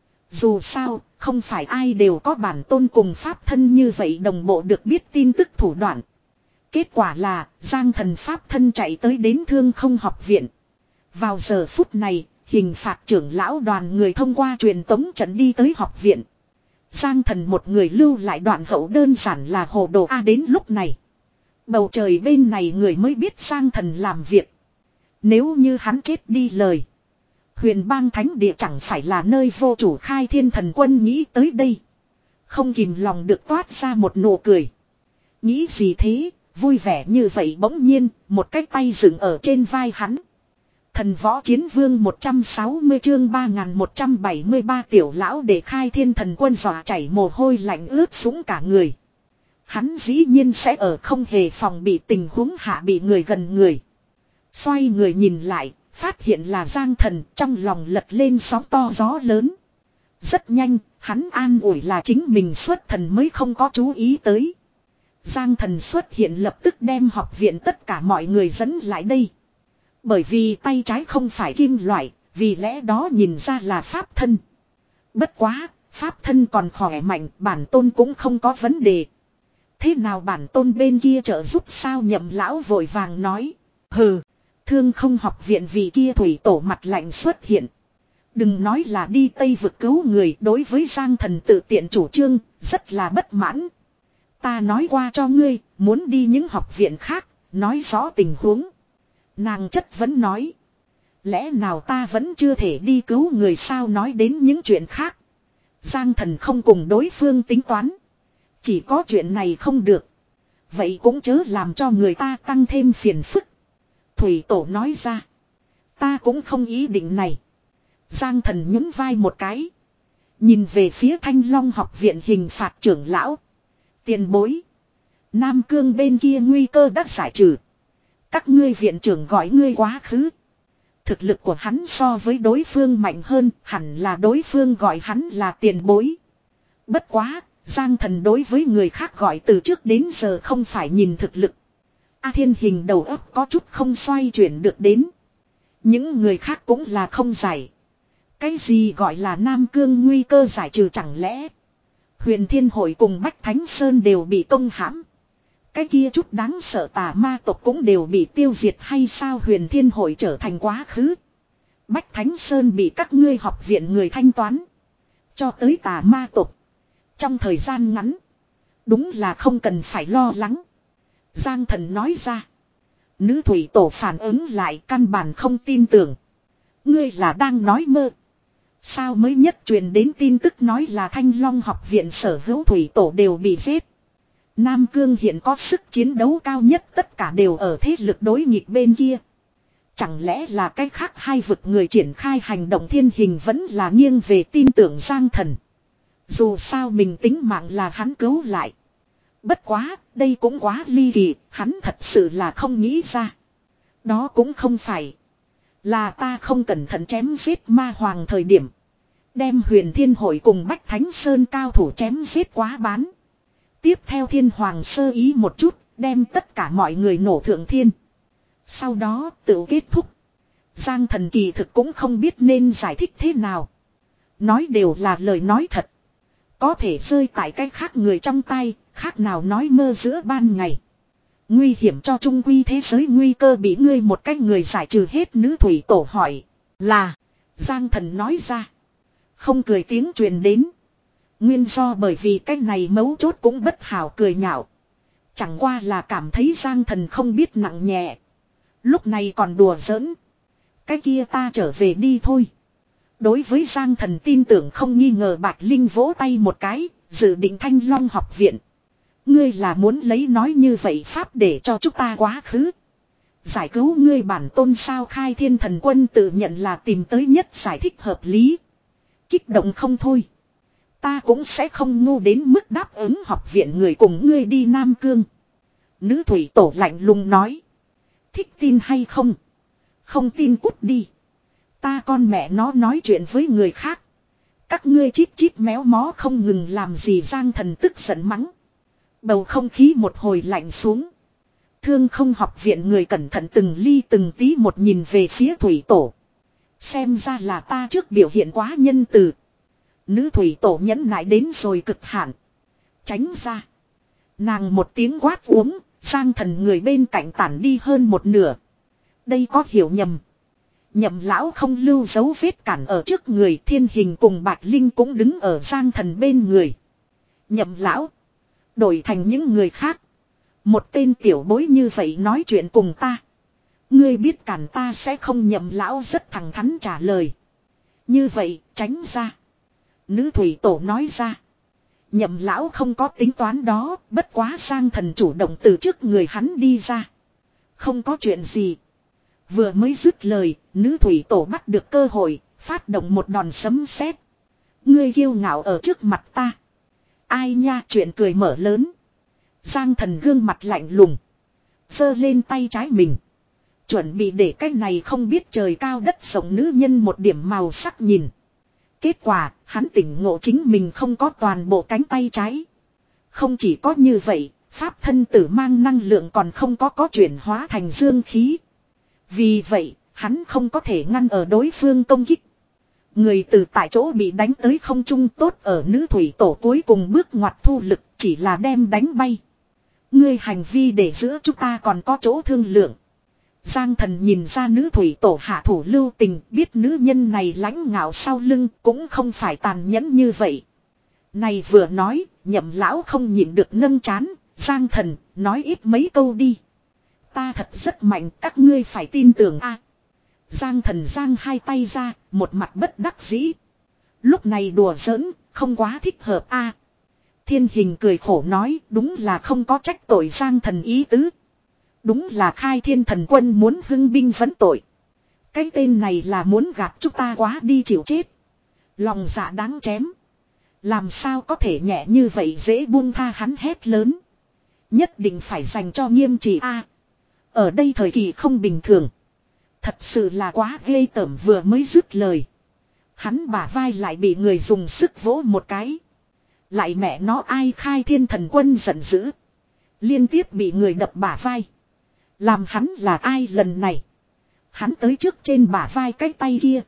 A: Dù sao, không phải ai đều có bản tôn cùng pháp thân như vậy đồng bộ được biết tin tức thủ đoạn. Kết quả là, Giang Thần pháp thân chạy tới đến Thương Không học viện. Vào giờ phút này, hình phạt trưởng lão đoàn người thông qua truyền tống trận đi tới học viện. Giang Thần một người lưu lại đoạn hậu đơn giản là hồ đồ a. Đến lúc này, bầu trời bên này người mới biết Giang Thần làm việc. Nếu như hắn chết đi lời, huyền bang thánh địa chẳng phải là nơi vô chủ khai thiên thần quân. Nghĩ tới đây, không kìm lòng được toát ra một nụ cười. Nghĩ gì thế, vui vẻ như vậy? Bỗng nhiên, một cái tay dựng ở trên vai hắn. Thần võ chiến vương một trăm sáu mươi chương ba nghìn một trăm bảy mươi ba tiểu lão để khai thiên thần quân dọa chảy mồ hôi lạnh ướt sũng cả người. Hắn dĩ nhiên sẽ ở không hề phòng bị tình huống hạ bị người gần người. Xoay người nhìn lại, phát hiện là Giang Thần, trong lòng lật lên sóng to gió lớn. Rất nhanh, hắn an ủi là chính mình xuất thần mới không có chú ý tới. Giang Thần xuất hiện lập tức đem học viện tất cả mọi người dẫn lại đây. Bởi vì tay trái không phải kim loại, vì lẽ đó nhìn ra là pháp thân. Bất quá, pháp thân còn khỏe mạnh, bản tôn cũng không có vấn đề. Thế nào bản tôn bên kia trợ giúp sao? Nhậm lão vội vàng nói. Hừ, Thương Không học viện vì kia thủy tổ mặt lạnh xuất hiện. Đừng nói là đi Tây vực cứu người, đối với Giang Thần tự tiện chủ trương, rất là bất mãn. Ta nói qua cho ngươi, muốn đi những học viện khác, nói rõ tình huống. Nàng chất vẫn nói. Lẽ nào ta vẫn chưa thể đi cứu người sao nói đến những chuyện khác. Giang Thần không cùng đối phương tính toán. Chỉ có chuyện này không được. Vậy cũng chớ làm cho người ta tăng thêm phiền phức. Thủy Tổ nói ra. Ta cũng không ý định này. Giang Thần nhún vai một cái. Nhìn về phía Thanh Long học viện hình phạt trưởng lão. Tiền bối. Nam Cương bên kia nguy cơ đã giải trừ. Các ngươi viện trưởng gọi ngươi quá khứ. Thực lực của hắn so với đối phương mạnh hơn, hẳn là đối phương gọi hắn là tiền bối. Bất quá, Giang Thần đối với người khác gọi từ trước đến giờ không phải nhìn thực lực. A Thiên Hình đầu óc có chút không xoay chuyển được đến. Những người khác cũng là không giải. Cái gì gọi là Nam Cương nguy cơ giải trừ chẳng lẽ Huyền Thiên Hội cùng Bách Thánh Sơn đều bị công hãm. Cái kia chút đáng sợ tà ma tộc cũng đều bị tiêu diệt hay sao Huyền Thiên Hội trở thành quá khứ. Bách Thánh Sơn bị các ngươi học viện người thanh toán. Cho tới tà ma tộc. Trong thời gian ngắn. Đúng là không cần phải lo lắng. Giang Thần nói ra. Nữ thủy tổ phản ứng lại căn bản không tin tưởng. Ngươi là đang nói mơ. Sao mới nhất truyền đến tin tức nói là Thanh Long học viện sở hữu thủy tổ đều bị giết. Nam Cương hiện có sức chiến đấu cao nhất tất cả đều ở thế lực đối nghịch bên kia. Chẳng lẽ là cái khác hai vực người triển khai hành động Thiên Hình vẫn là nghiêng về tin tưởng Giang Thần. Dù sao mình tính mạng là hắn cứu lại. Bất quá, đây cũng quá ly kỳ, hắn thật sự là không nghĩ ra. Đó cũng không phải. Là ta không cẩn thận chém giết ma hoàng thời điểm. Đem Huyền Thiên Hội cùng Bách Thánh Sơn cao thủ chém giết quá bán. Tiếp theo Thiên Hoàng sơ ý một chút, đem tất cả mọi người nổ thượng thiên. Sau đó tự kết thúc. Giang Thần kỳ thực cũng không biết nên giải thích thế nào. Nói đều là lời nói thật. Có thể rơi tại cái khác người trong tay, khác nào nói mơ giữa ban ngày. Nguy hiểm cho trung quy thế giới nguy cơ bị ngươi một cách người giải trừ hết nữ thủy tổ hỏi. Là, Giang Thần nói ra. Không cười tiếng truyền đến. Nguyên do bởi vì cái này mấu chốt cũng bất hảo cười nhạo. Chẳng qua là cảm thấy Giang Thần không biết nặng nhẹ. Lúc này còn đùa giỡn. Cái kia ta trở về đi thôi. Đối với Giang Thần tin tưởng không nghi ngờ Bạch Linh vỗ tay một cái, dự định Thanh Long học viện. Ngươi là muốn lấy nói như vậy pháp để cho chúng ta quá khứ. Giải cứu ngươi bản tôn sao Khai Thiên Thần Quân tự nhận là tìm tới nhất giải thích hợp lý. Kích động không thôi. Ta cũng sẽ không ngu đến mức đáp ứng học viện người cùng ngươi đi Nam Cương. Nữ thủy tổ lạnh lùng nói. Thích tin hay không? Không tin cút đi. Ta con mẹ nó nói chuyện với người khác. Các ngươi chít chít méo mó không ngừng làm gì Giang Thần tức giận mắng. Bầu không khí một hồi lạnh xuống. Thương không học viện người cẩn thận từng ly từng tí một nhìn về phía thủy tổ. Xem ra là ta trước biểu hiện quá nhân từ. Nữ thủy tổ nhẫn nại đến rồi cực hạn. Tránh ra. Nàng một tiếng quát uống, Giang Thần người bên cạnh tản đi hơn một nửa. Đây có hiểu nhầm. Nhậm lão không lưu dấu vết cản ở trước người Thiên Hình cùng Bạch Linh cũng đứng ở Giang Thần bên người. Nhậm lão. Đổi thành những người khác. Một tên tiểu bối như vậy nói chuyện cùng ta. Ngươi biết cản ta sẽ không Nhậm lão rất thẳng thắn trả lời. Như vậy tránh ra. Nữ thủy tổ nói ra. Nhậm lão không có tính toán đó. Bất quá Giang Thần chủ động từ trước người hắn đi ra. Không có chuyện gì. Vừa mới dứt lời, nữ thủy tổ bắt được cơ hội, phát động một đòn sấm sét. Ngươi kiêu ngạo ở trước mặt ta. Ai nha chuyện cười mở lớn. Giang Thần gương mặt lạnh lùng. Giơ lên tay trái mình. Chuẩn bị để cái này không biết trời cao đất rộng nữ nhân một điểm màu sắc nhìn. Kết quả, hắn tỉnh ngộ chính mình không có toàn bộ cánh tay trái. Không chỉ có như vậy, pháp thân tử mang năng lượng còn không có có chuyển hóa thành dương khí. Vì vậy, hắn không có thể ngăn ở đối phương công kích. Người từ tại chỗ bị đánh tới không trung tốt ở nữ thủy tổ cuối cùng bước ngoặt thu lực chỉ là đem đánh bay. Ngươi hành vi để giữa chúng ta còn có chỗ thương lượng. Giang Thần nhìn ra nữ thủy tổ hạ thủ lưu tình biết nữ nhân này lãnh ngạo sau lưng cũng không phải tàn nhẫn như vậy. Này vừa nói, Nhậm lão không nhịn được nâng chán, Giang Thần, nói ít mấy câu đi. Ta thật rất mạnh, các ngươi phải tin tưởng a. Giang Thần giang hai tay ra, một mặt bất đắc dĩ. Lúc này đùa giỡn, không quá thích hợp a. Thiên Hình cười khổ nói, đúng là không có trách tội Giang Thần ý tứ. Đúng là Khai Thiên Thần Quân muốn hưng binh vấn tội. Cái tên này là muốn gạt chúng ta quá đi chịu chết. Lòng dạ đáng chém. Làm sao có thể nhẹ như vậy dễ buông tha, hắn hét lớn. Nhất định phải dành cho nghiêm trị a. Ở đây thời kỳ không bình thường. Thật sự là quá ghê tởm, vừa mới dứt lời. Hắn bả vai lại bị người dùng sức vỗ một cái. Lại mẹ nó ai, Khai Thiên Thần Quân giận dữ. Liên tiếp bị người đập bả vai. Làm hắn là ai lần này? Hắn tới trước trên bả vai cái tay kia.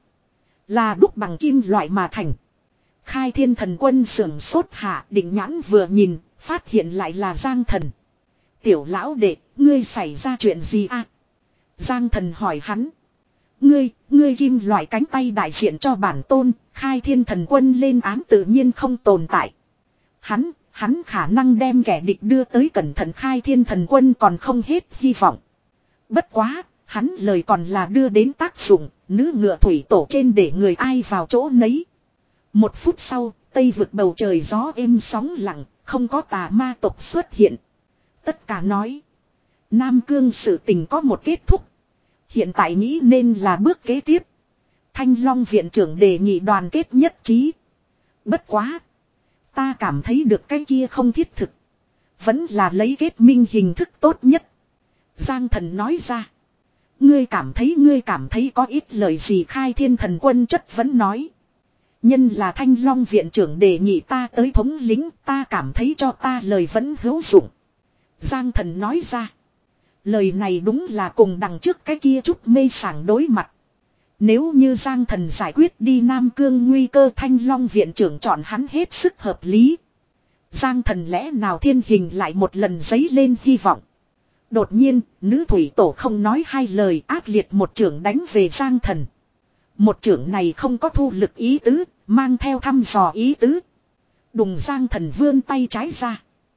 A: Là đúc bằng kim loại mà thành. Khai Thiên Thần Quân sưởng sốt hạ, định nhãn vừa nhìn, phát hiện lại là Giang Thần. Tiểu lão đệ, ngươi xảy ra chuyện gì a? Giang Thần hỏi hắn. Ngươi, ngươi kim loại cánh tay đại diện cho bản tôn, Khai Thiên Thần Quân lên án tự nhiên không tồn tại. Hắn, hắn khả năng đem kẻ địch đưa tới cẩn thận, Khai Thiên Thần Quân còn không hết hy vọng. Bất quá, hắn lời còn là đưa đến tác dụng, nữ ngựa thủy tổ trên để người ai vào chỗ nấy. Một phút sau, tây vực bầu trời gió êm sóng lặng, không có tà ma tộc xuất hiện. Tất cả nói, Nam Cương sự tình có một kết thúc. Hiện tại nghĩ nên là bước kế tiếp. Thanh Long viện trưởng đề nghị đoàn kết nhất trí. Bất quá, ta cảm thấy được cái kia không thiết thực. Vẫn là lấy kết minh hình thức tốt nhất. Giang Thần nói ra. Ngươi cảm thấy ngươi cảm thấy có ít lời gì, Khai Thiên Thần Quân chất vẫn nói. Nhân là Thanh Long viện trưởng đề nghị ta tới thống lĩnh, ta cảm thấy cho ta lời vẫn hữu dụng. Giang Thần nói ra. Lời này đúng là cùng đằng trước cái kia chút mê sảng đối mặt. Nếu như Giang Thần giải quyết đi Nam Cương nguy cơ, Thanh Long viện trưởng chọn hắn hết sức hợp lý. Giang Thần lẽ nào Thiên Hình lại một lần giấy lên hy vọng. Đột nhiên, nữ thủy tổ không nói hai lời, ác liệt một chưởng đánh về Giang Thần. Một chưởng này không có thu lực ý tứ, mang theo thăm dò ý tứ. Đùng, Giang Thần vươn tay trái ra.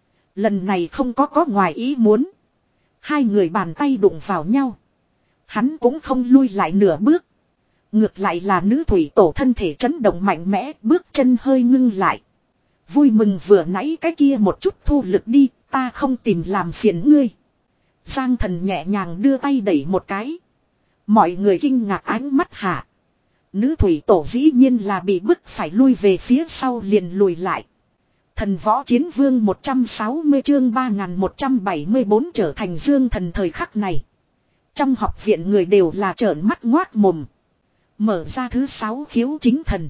A: Lần này không có có ngoài ý muốn. Hai người bàn tay đụng vào nhau. Hắn cũng không lui lại nửa bước. Ngược lại là nữ thủy tổ thân thể chấn động mạnh mẽ, bước chân hơi ngưng lại. Vui mừng vừa nãy cái kia một chút thu lực đi, ta không tìm làm phiền ngươi. Giang Thần nhẹ nhàng đưa tay đẩy một cái. Mọi người kinh ngạc ánh mắt hạ. Nữ thủy tổ dĩ nhiên là bị bức phải lui về phía sau, liền lùi lại. Thần võ chiến vương một trăm sáu mươi chương ba nghìn một trăm bảy mươi bốn trở thành Dương Thần thời khắc này. Trong học viện người đều là trợn mắt ngoác mồm. Mở ra thứ sáu khiếu chính thần.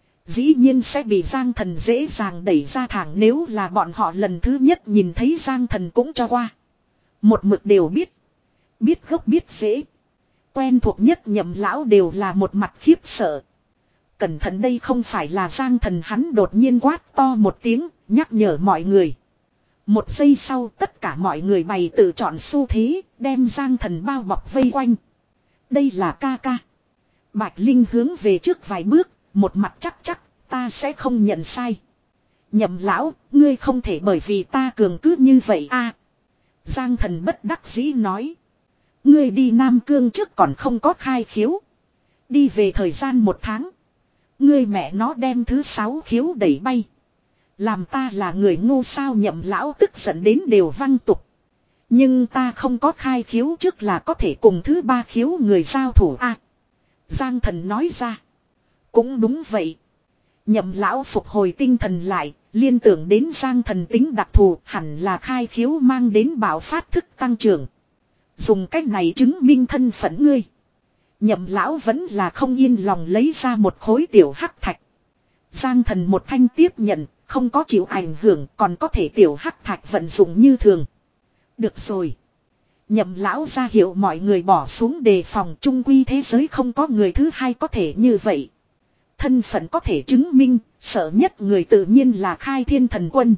A: Dĩ nhiên sẽ bị Giang Thần dễ dàng đẩy ra thẳng, nếu là bọn họ lần thứ nhất nhìn thấy Giang Thần cũng cho qua. Một mực đều biết. Biết gốc biết rễ. Quen thuộc nhất Nhậm lão đều là một mặt khiếp sợ. Cẩn thận, đây không phải là Giang Thần, hắn đột nhiên quát to một tiếng, nhắc nhở mọi người. Một giây sau tất cả mọi người bày tự chọn xu thế, đem Giang Thần bao bọc vây quanh. Đây là ca ca. Bạch Linh hướng về trước vài bước, một mặt chắc chắc, ta sẽ không nhận sai. Nhậm lão, ngươi không thể bởi vì ta cường cứ như vậy a. Giang Thần bất đắc dĩ nói. Ngươi đi Nam Cương trước còn không có khai khiếu. Đi về thời gian một tháng. Ngươi mẹ nó đem thứ sáu khiếu đẩy bay. Làm ta là người ngu sao? Nhậm lão tức giận đến đều văng tục. Nhưng ta không có khai khiếu trước là có thể cùng thứ ba khiếu người giao thủ a. Giang Thần nói ra. Cũng đúng vậy. Nhậm lão phục hồi tinh thần lại, liên tưởng đến Giang Thần tính đặc thù, hẳn là khai khiếu mang đến bạo phát thức tăng trưởng. Dùng cách này chứng minh thân phận ngươi. Nhậm lão vẫn là không yên lòng lấy ra một khối tiểu hắc thạch. Giang Thần một thanh tiếp nhận, không có chịu ảnh hưởng, còn có thể tiểu hắc thạch vận dụng như thường. Được rồi. Nhậm lão ra hiệu mọi người bỏ xuống đề phòng, chung quy thế giới không có người thứ hai có thể như vậy. Thân phận có thể chứng minh, sợ nhất người tự nhiên là Khai Thiên Thần Quân.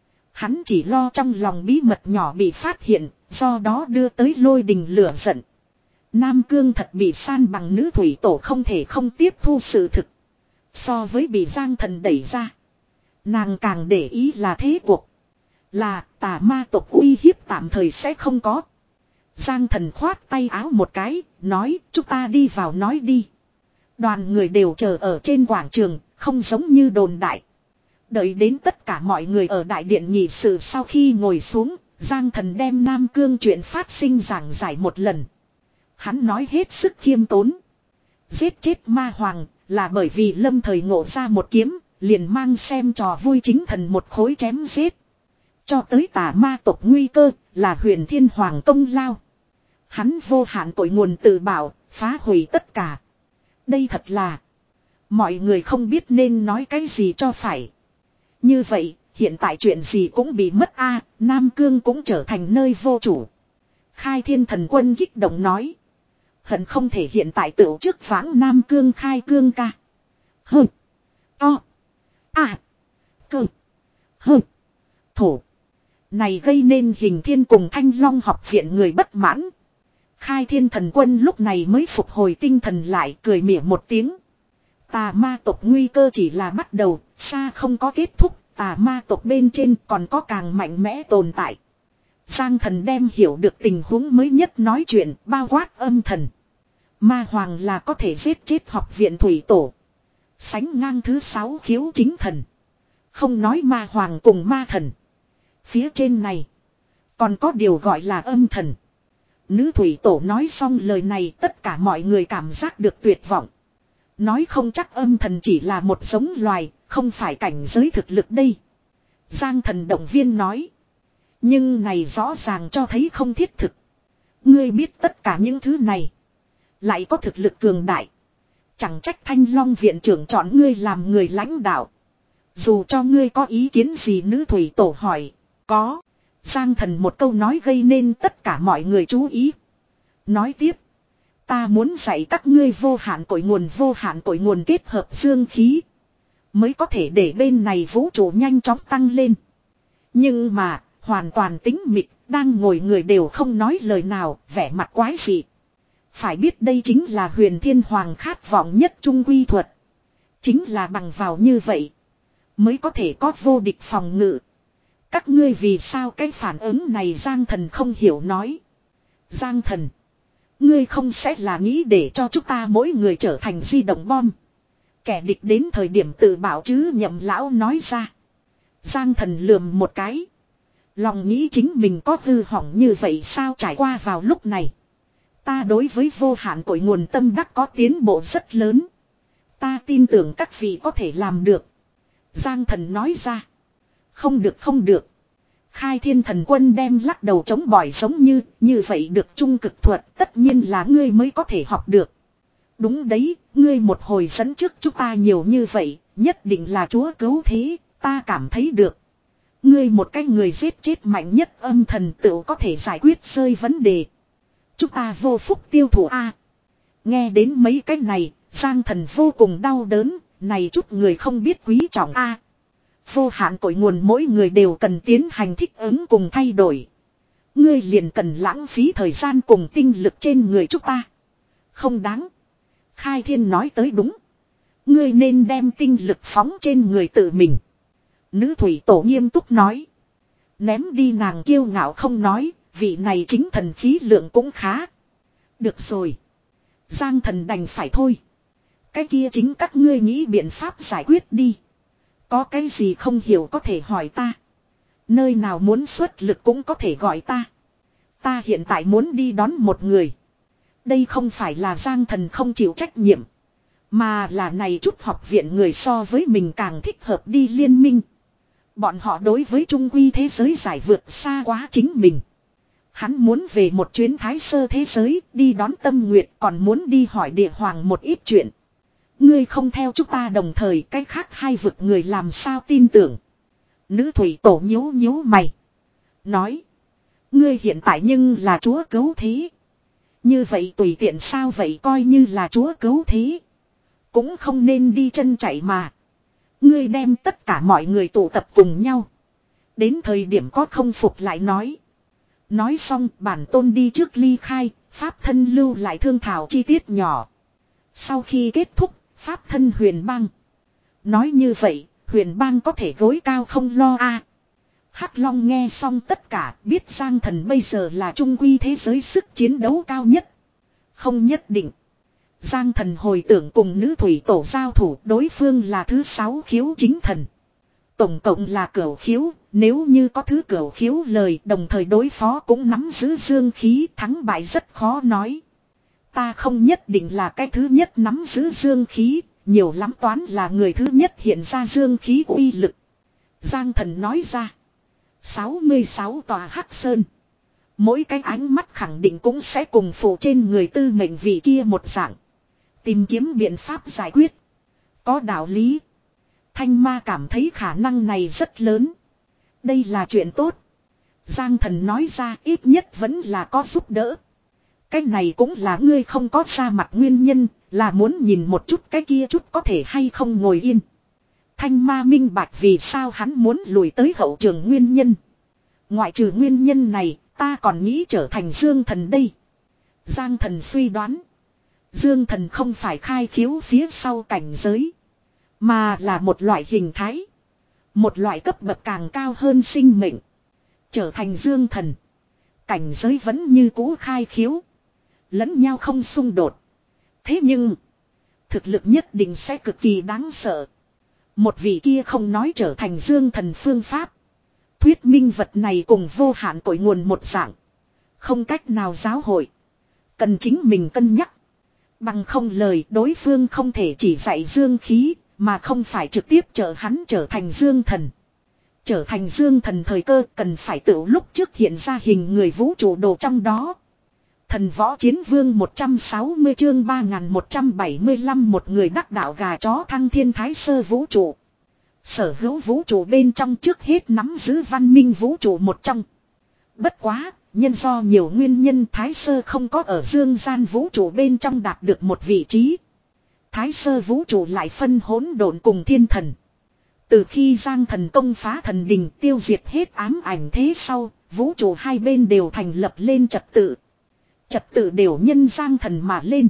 A: Hắn chỉ lo trong lòng bí mật nhỏ bị phát hiện, do đó đưa tới lôi đình lửa giận. Nam Cương thật bị san bằng, nữ thủy tổ không thể không tiếp thu sự thực. So với bị Giang Thần đẩy ra, Nàng càng để ý là thế cuộc. Là tà ma tộc uy hiếp tạm thời sẽ không có. Giang Thần khoát tay áo một cái, nói chúng ta đi vào nói đi. Đoàn người đều chờ ở trên quảng trường, không giống như đồn đại. Đợi đến tất cả mọi người ở đại điện nghị sự sau khi ngồi xuống, Giang Thần đem Nam Cương chuyện phát sinh giảng giải một lần. Hắn nói hết sức khiêm tốn. Giết chết ma hoàng là bởi vì lâm thời ngộ ra một kiếm, liền mang xem trò vui chính thần một khối chém giết. Cho tới tà ma tộc nguy cơ là Huyền Thiên Hoàng công lao. Hắn vô hạn cội nguồn tự bảo, phá hủy tất cả. Đây thật là mọi người không biết nên nói cái gì cho phải. Như vậy, hiện tại chuyện gì cũng bị mất a, Nam Cương cũng trở thành nơi vô chủ. Khai Thiên Thần Quân kích động nói. Hận không thể hiện tại tựu trước vãng Nam Cương khai cương ca. Hừ. To. À. Cơ. Hừ. Thổ. Này gây nên Hình Thiên cùng Thanh Long học viện người bất mãn. Khai Thiên Thần Quân lúc này mới phục hồi tinh thần lại, cười mỉa một tiếng. Tà ma tộc nguy cơ chỉ là bắt đầu, xa không có kết thúc, tà ma tộc bên trên còn có càng mạnh mẽ tồn tại. Giang Thần đem hiểu được tình huống mới nhất nói chuyện, bao quát âm thần. Ma hoàng là có thể giết chết học viện thủy tổ. Sánh ngang thứ sáu khiếu chính thần. Không nói ma hoàng cùng ma thần. Phía trên này còn có điều gọi là âm thần. Nữ thủy tổ nói xong lời này, tất cả mọi người cảm giác được tuyệt vọng. Nói không chắc âm thần chỉ là một giống loài, không phải cảnh giới thực lực đây. Giang Thần động viên nói. Nhưng này rõ ràng cho thấy không thiết thực. Ngươi biết tất cả những thứ này, lại có thực lực cường đại. Chẳng trách Thanh Long viện trưởng chọn ngươi làm người lãnh đạo. Dù cho ngươi có ý kiến gì, nữ thủy tổ hỏi. Có. Giang Thần một câu nói gây nên tất cả mọi người chú ý. Nói tiếp. Ta muốn dạy các ngươi vô hạn cội nguồn vô hạn cội nguồn kết hợp dương khí. Mới có thể để bên này vũ trụ nhanh chóng tăng lên. Nhưng mà, hoàn toàn tĩnh mịch, đang ngồi người đều không nói lời nào, vẻ mặt quái dị. Phải biết đây chính là Huyền Thiên Hoàng khát vọng nhất trung quy thuật. Chính là bằng vào như vậy, mới có thể có vô địch phòng ngự. Các ngươi vì sao cái phản ứng này? Giang Thần không hiểu nói. Giang Thần, ngươi không sẽ là nghĩ để cho chúng ta mỗi người trở thành di động bom. Kẻ địch đến thời điểm tự bảo chứ? Nhậm lão nói ra. Giang Thần lườm một cái. Lòng nghĩ chính mình có hư hỏng như vậy sao? Trải qua vào lúc này, ta đối với vô hạn cội nguồn tâm đắc có tiến bộ rất lớn. Ta tin tưởng các vị có thể làm được. Giang Thần nói ra. Không được không được. Khai Thiên Thần Quân đem lắc đầu chống bỏi giống như, như vậy được trung cực thuật tất nhiên là ngươi mới có thể học được. Đúng đấy, ngươi một hồi dẫn trước chúng ta nhiều như vậy, nhất định là chúa cứu thế, ta cảm thấy được. Ngươi một cái người giết chết mạnh nhất âm thần tự có thể giải quyết rơi vấn đề. Chúng ta vô phúc tiêu thụ a. Nghe đến mấy cái này, Giang Thần vô cùng đau đớn, này chút người không biết quý trọng a. Vô hạn cội nguồn mỗi người đều cần tiến hành thích ứng cùng thay đổi. Ngươi liền cần lãng phí thời gian cùng tinh lực trên người chúng ta. Không đáng. Khai Thiên nói tới đúng. Ngươi nên đem tinh lực phóng trên người tự mình. Nữ thủy tổ nghiêm túc nói. Ném đi nàng kiêu ngạo không nói, vị này chính thần khí lượng cũng khá. Được rồi. Giang Thần đành phải thôi. Cái kia chính các ngươi nghĩ biện pháp giải quyết đi. Có cái gì không hiểu có thể hỏi ta. Nơi nào muốn xuất lực cũng có thể gọi ta. Ta hiện tại muốn đi đón một người. Đây không phải là Giang Thần không chịu trách nhiệm, mà là này chút học viện người so với mình càng thích hợp đi liên minh. Bọn họ đối với trung quy thế giới giải vượt xa quá chính mình. Hắn muốn về một chuyến Thái Sơ thế giới, đi đón Tâm Nguyệt, còn muốn đi hỏi Địa Hoàng một ít chuyện. Ngươi không theo chúng ta đồng thời, cái khác hai vực người làm sao tin tưởng. Nữ thủy tổ nhíu nhíu mày. Nói. Ngươi hiện tại nhưng là chúa cứu thế. Như vậy tùy tiện sao vậy, coi như là chúa cứu thế. Cũng không nên đi chân chạy mà. Ngươi đem tất cả mọi người tụ tập cùng nhau. Đến thời điểm có không phục lại nói. Nói xong bản tôn đi trước ly khai, pháp thân lưu lại thương thảo chi tiết nhỏ. Sau khi kết thúc, pháp thân huyền băng. Nói như vậy, Huyền bang có thể gối cao không lo a. À, Hắc Long nghe xong tất cả biết Giang Thần bây giờ là trung quy thế giới sức chiến đấu cao nhất. Không nhất định. Giang Thần hồi tưởng cùng nữ thủy tổ giao thủ đối phương là thứ sáu khiếu chính thần. Tổng cộng là cửu khiếu, nếu như có thứ cửu khiếu lời đồng thời đối phó cũng nắm giữ dương khí thắng bại rất khó nói. Ta không nhất định là cái thứ nhất nắm giữ dương khí, nhiều lắm toán là người thứ nhất hiện ra dương khí uy lực. Giang Thần nói ra. sáu mươi sáu tòa hắc sơn. Mỗi cái ánh mắt khẳng định cũng sẽ cùng phụ trên người tư mệnh vị kia một dạng. Tìm kiếm biện pháp giải quyết. Có đạo lý. Thanh ma cảm thấy khả năng này rất lớn. Đây là chuyện tốt. Giang Thần nói ra ít nhất vẫn là có giúp đỡ. Cái này cũng là ngươi không có ra mặt nguyên nhân, là muốn nhìn một chút cái kia chút có thể hay không ngồi yên. Thanh ma minh bạch vì sao hắn muốn lùi tới hậu trường nguyên nhân. Ngoại trừ nguyên nhân này, ta còn nghĩ trở thành Dương Thần đây. Giang Thần suy đoán. Dương Thần không phải khai khiếu phía sau cảnh giới. Mà là một loại hình thái. Một loại cấp bậc càng cao hơn sinh mệnh. Trở thành Dương Thần. Cảnh giới vẫn như cũ khai khiếu. Lẫn nhau không xung đột. Thế nhưng. Thực lực nhất định sẽ cực kỳ đáng sợ. Một vị kia không nói trở thành Dương Thần phương pháp. Thuyết minh vật này cùng vô hạn cội nguồn một dạng. Không cách nào giáo hội. Cần chính mình cân nhắc. Bằng không lời đối phương không thể chỉ dạy dương khí. Mà không phải trực tiếp trợ hắn trở thành Dương Thần. Trở thành Dương Thần thời cơ cần phải tự lúc trước hiện ra hình người vũ trụ đồ trong đó. Thần võ chiến vương một trăm sáu mươi chương ba nghìn một trăm bảy mươi lăm một người đắc đạo gà chó thăng thiên thái sơ vũ trụ. Sở hữu vũ trụ bên trong trước hết nắm giữ văn minh vũ trụ một trong. Bất quá, nhân do nhiều nguyên nhân thái sơ không có ở dương gian vũ trụ bên trong đạt được một vị trí. Thái sơ vũ trụ lại phân hỗn độn cùng thiên thần. Từ khi Giang Thần công phá thần đình tiêu diệt hết ám ảnh thế sau, vũ trụ hai bên đều thành lập lên trật tự. Trật tự đều nhân Giang Thần mà lên.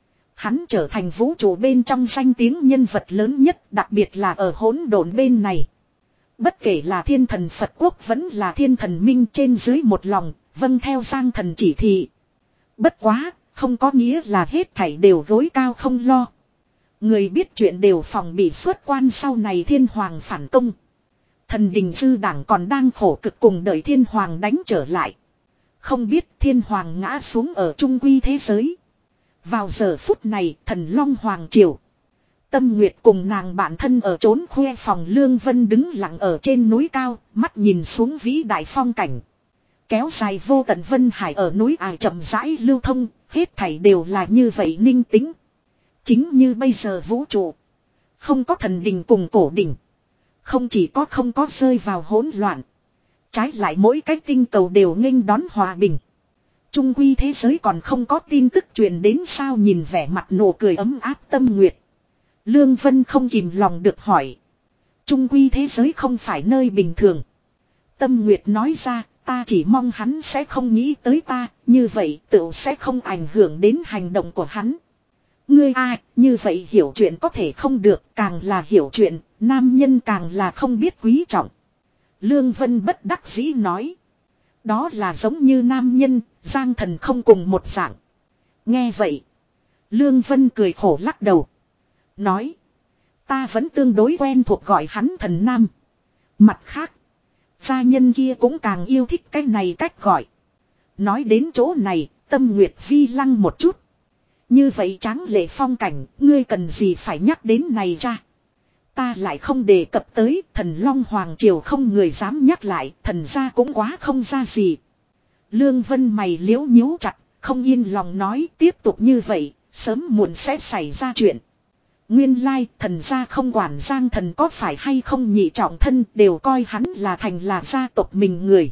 A: Hắn trở thành vũ trụ bên trong danh tiếng nhân vật lớn nhất, đặc biệt là ở hỗn độn bên này. Bất kể là thiên thần Phật quốc vẫn là thiên thần minh trên dưới một lòng, vâng theo Giang Thần chỉ thị. Bất quá, không có nghĩa là hết thảy đều gối cao không lo. Người biết chuyện đều phòng bị xuất quan sau này thiên hoàng phản công. Thần đình sư đảng còn đang khổ cực cùng đợi thiên hoàng đánh trở lại. Không biết thiên hoàng ngã xuống ở trung quy thế giới. Vào giờ phút này thần long hoàng triều. Tâm Nguyệt cùng nàng bạn thân ở trốn khuê phòng Lương Vân đứng lặng ở trên núi cao, mắt nhìn xuống vĩ đại phong cảnh. Kéo dài vô tận vân hải ở núi ải chậm rãi lưu thông, hết thảy đều là như vậy ninh tĩnh. Chính như bây giờ vũ trụ. Không có thần đình cùng cổ đình. Không chỉ có không có rơi vào hỗn loạn. Trái lại mỗi cái tinh cầu đều nghênh đón hòa bình. Trung quy thế giới còn không có tin tức truyền đến sao nhìn vẻ mặt nụ cười ấm áp Tâm Nguyệt. Lương Vân không kìm lòng được hỏi. Trung quy thế giới không phải nơi bình thường. Tâm Nguyệt nói ra, ta chỉ mong hắn sẽ không nghĩ tới ta, như vậy tự sẽ không ảnh hưởng đến hành động của hắn. Ngươi ai, như vậy hiểu chuyện có thể không được, càng là hiểu chuyện, nam nhân càng là không biết quý trọng. Lương Vân bất đắc dĩ nói. Đó là giống như nam nhân, Giang Thần không cùng một dạng. Nghe vậy. Lương Vân cười khổ lắc đầu. Nói. Ta vẫn tương đối quen thuộc gọi hắn thần nam. Mặt khác. Gia nhân kia cũng càng yêu thích cái này cách gọi. Nói đến chỗ này, Tâm Nguyệt vi lăng một chút. Như vậy tráng lệ phong cảnh, ngươi cần gì phải nhắc đến này ra. Ta lại không đề cập tới, thần Long Hoàng Triều không người dám nhắc lại, thần gia cũng quá không ra gì. Lương Vân mày liếu nhíu chặt, không yên lòng nói tiếp tục như vậy, sớm muộn sẽ xảy ra chuyện. Nguyên lai, thần gia không quản Giang Thần có phải hay không nhị trọng thân, đều coi hắn là thành là gia tộc mình người.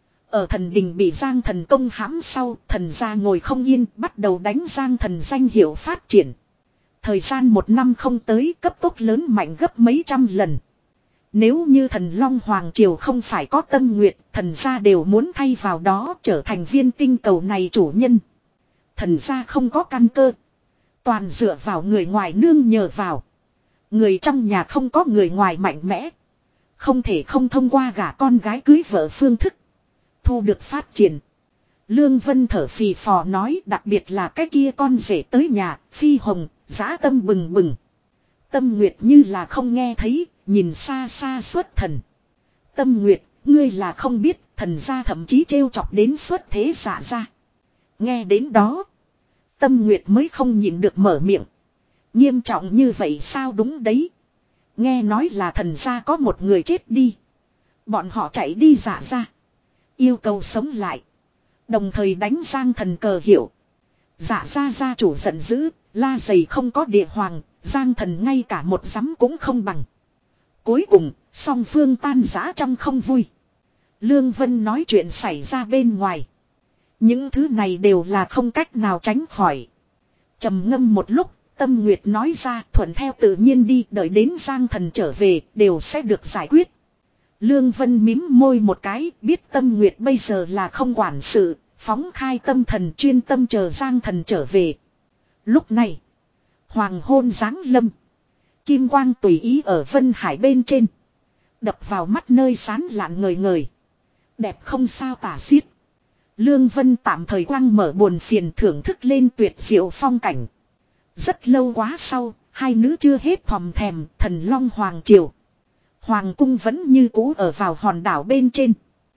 A: Ở thần đình bị Giang Thần công hãm sau, thần gia ngồi không yên, bắt đầu đánh Giang Thần danh hiệu phát triển. Thời gian một năm không tới, cấp tốc lớn mạnh gấp mấy trăm lần. Nếu như thần Long Hoàng Triều không phải có Tâm Nguyệt, thần gia đều muốn thay vào đó trở thành viên tinh cầu này chủ nhân. Thần gia không có căn cơ. Toàn dựa vào người ngoài nương nhờ vào. Người trong nhà không có người ngoài mạnh mẽ. Không thể không thông qua gả con gái cưới vợ phương thức. Thu được phát triển. Lương Vân thở phì phò nói, đặc biệt là cái kia con rể tới nhà, Phi Hồng, dã tâm bừng bừng. Tâm Nguyệt như là không nghe thấy, nhìn xa xa xuất thần. Tâm Nguyệt, ngươi là không biết, thần gia thậm chí trêu chọc đến xuất thế Dạ gia. Nghe đến đó, Tâm Nguyệt mới không nhịn được mở miệng. Nghiêm trọng như vậy sao? Đúng đấy. Nghe nói là thần gia có một người chết đi. Bọn họ chạy đi Dạ gia, yêu cầu sống lại. Đồng thời đánh Giang Thần cờ hiệu. Dạ gia gia chủ giận dữ, la giày không có địa hoàng, Giang Thần ngay cả một giấm cũng không bằng. Cuối cùng, song phương tan rã trong không vui. Lương Vân nói chuyện xảy ra bên ngoài. Những thứ này đều là không cách nào tránh khỏi. Trầm ngâm một lúc, Tâm Nguyệt nói ra, thuận theo tự nhiên đi, đợi đến Giang Thần trở về, đều sẽ được giải quyết. Lương Vân mím môi một cái, biết Tâm Nguyệt bây giờ là không quản sự, phóng khai tâm thần chuyên tâm chờ Giang Thần trở về. Lúc này, hoàng hôn giáng lâm. Kim quang tùy ý ở Vân Hải bên trên. Đập vào mắt nơi sán lạn ngời ngời. Đẹp không sao tả xiết. Lương Vân tạm thời quăng mở buồn phiền thưởng thức lên tuyệt diệu phong cảnh. Rất lâu quá sau, hai nữ chưa hết thòm thèm, Thần Long Hoàng Triều. Hoàng cung vẫn như cũ ở vào hòn đảo bên trên.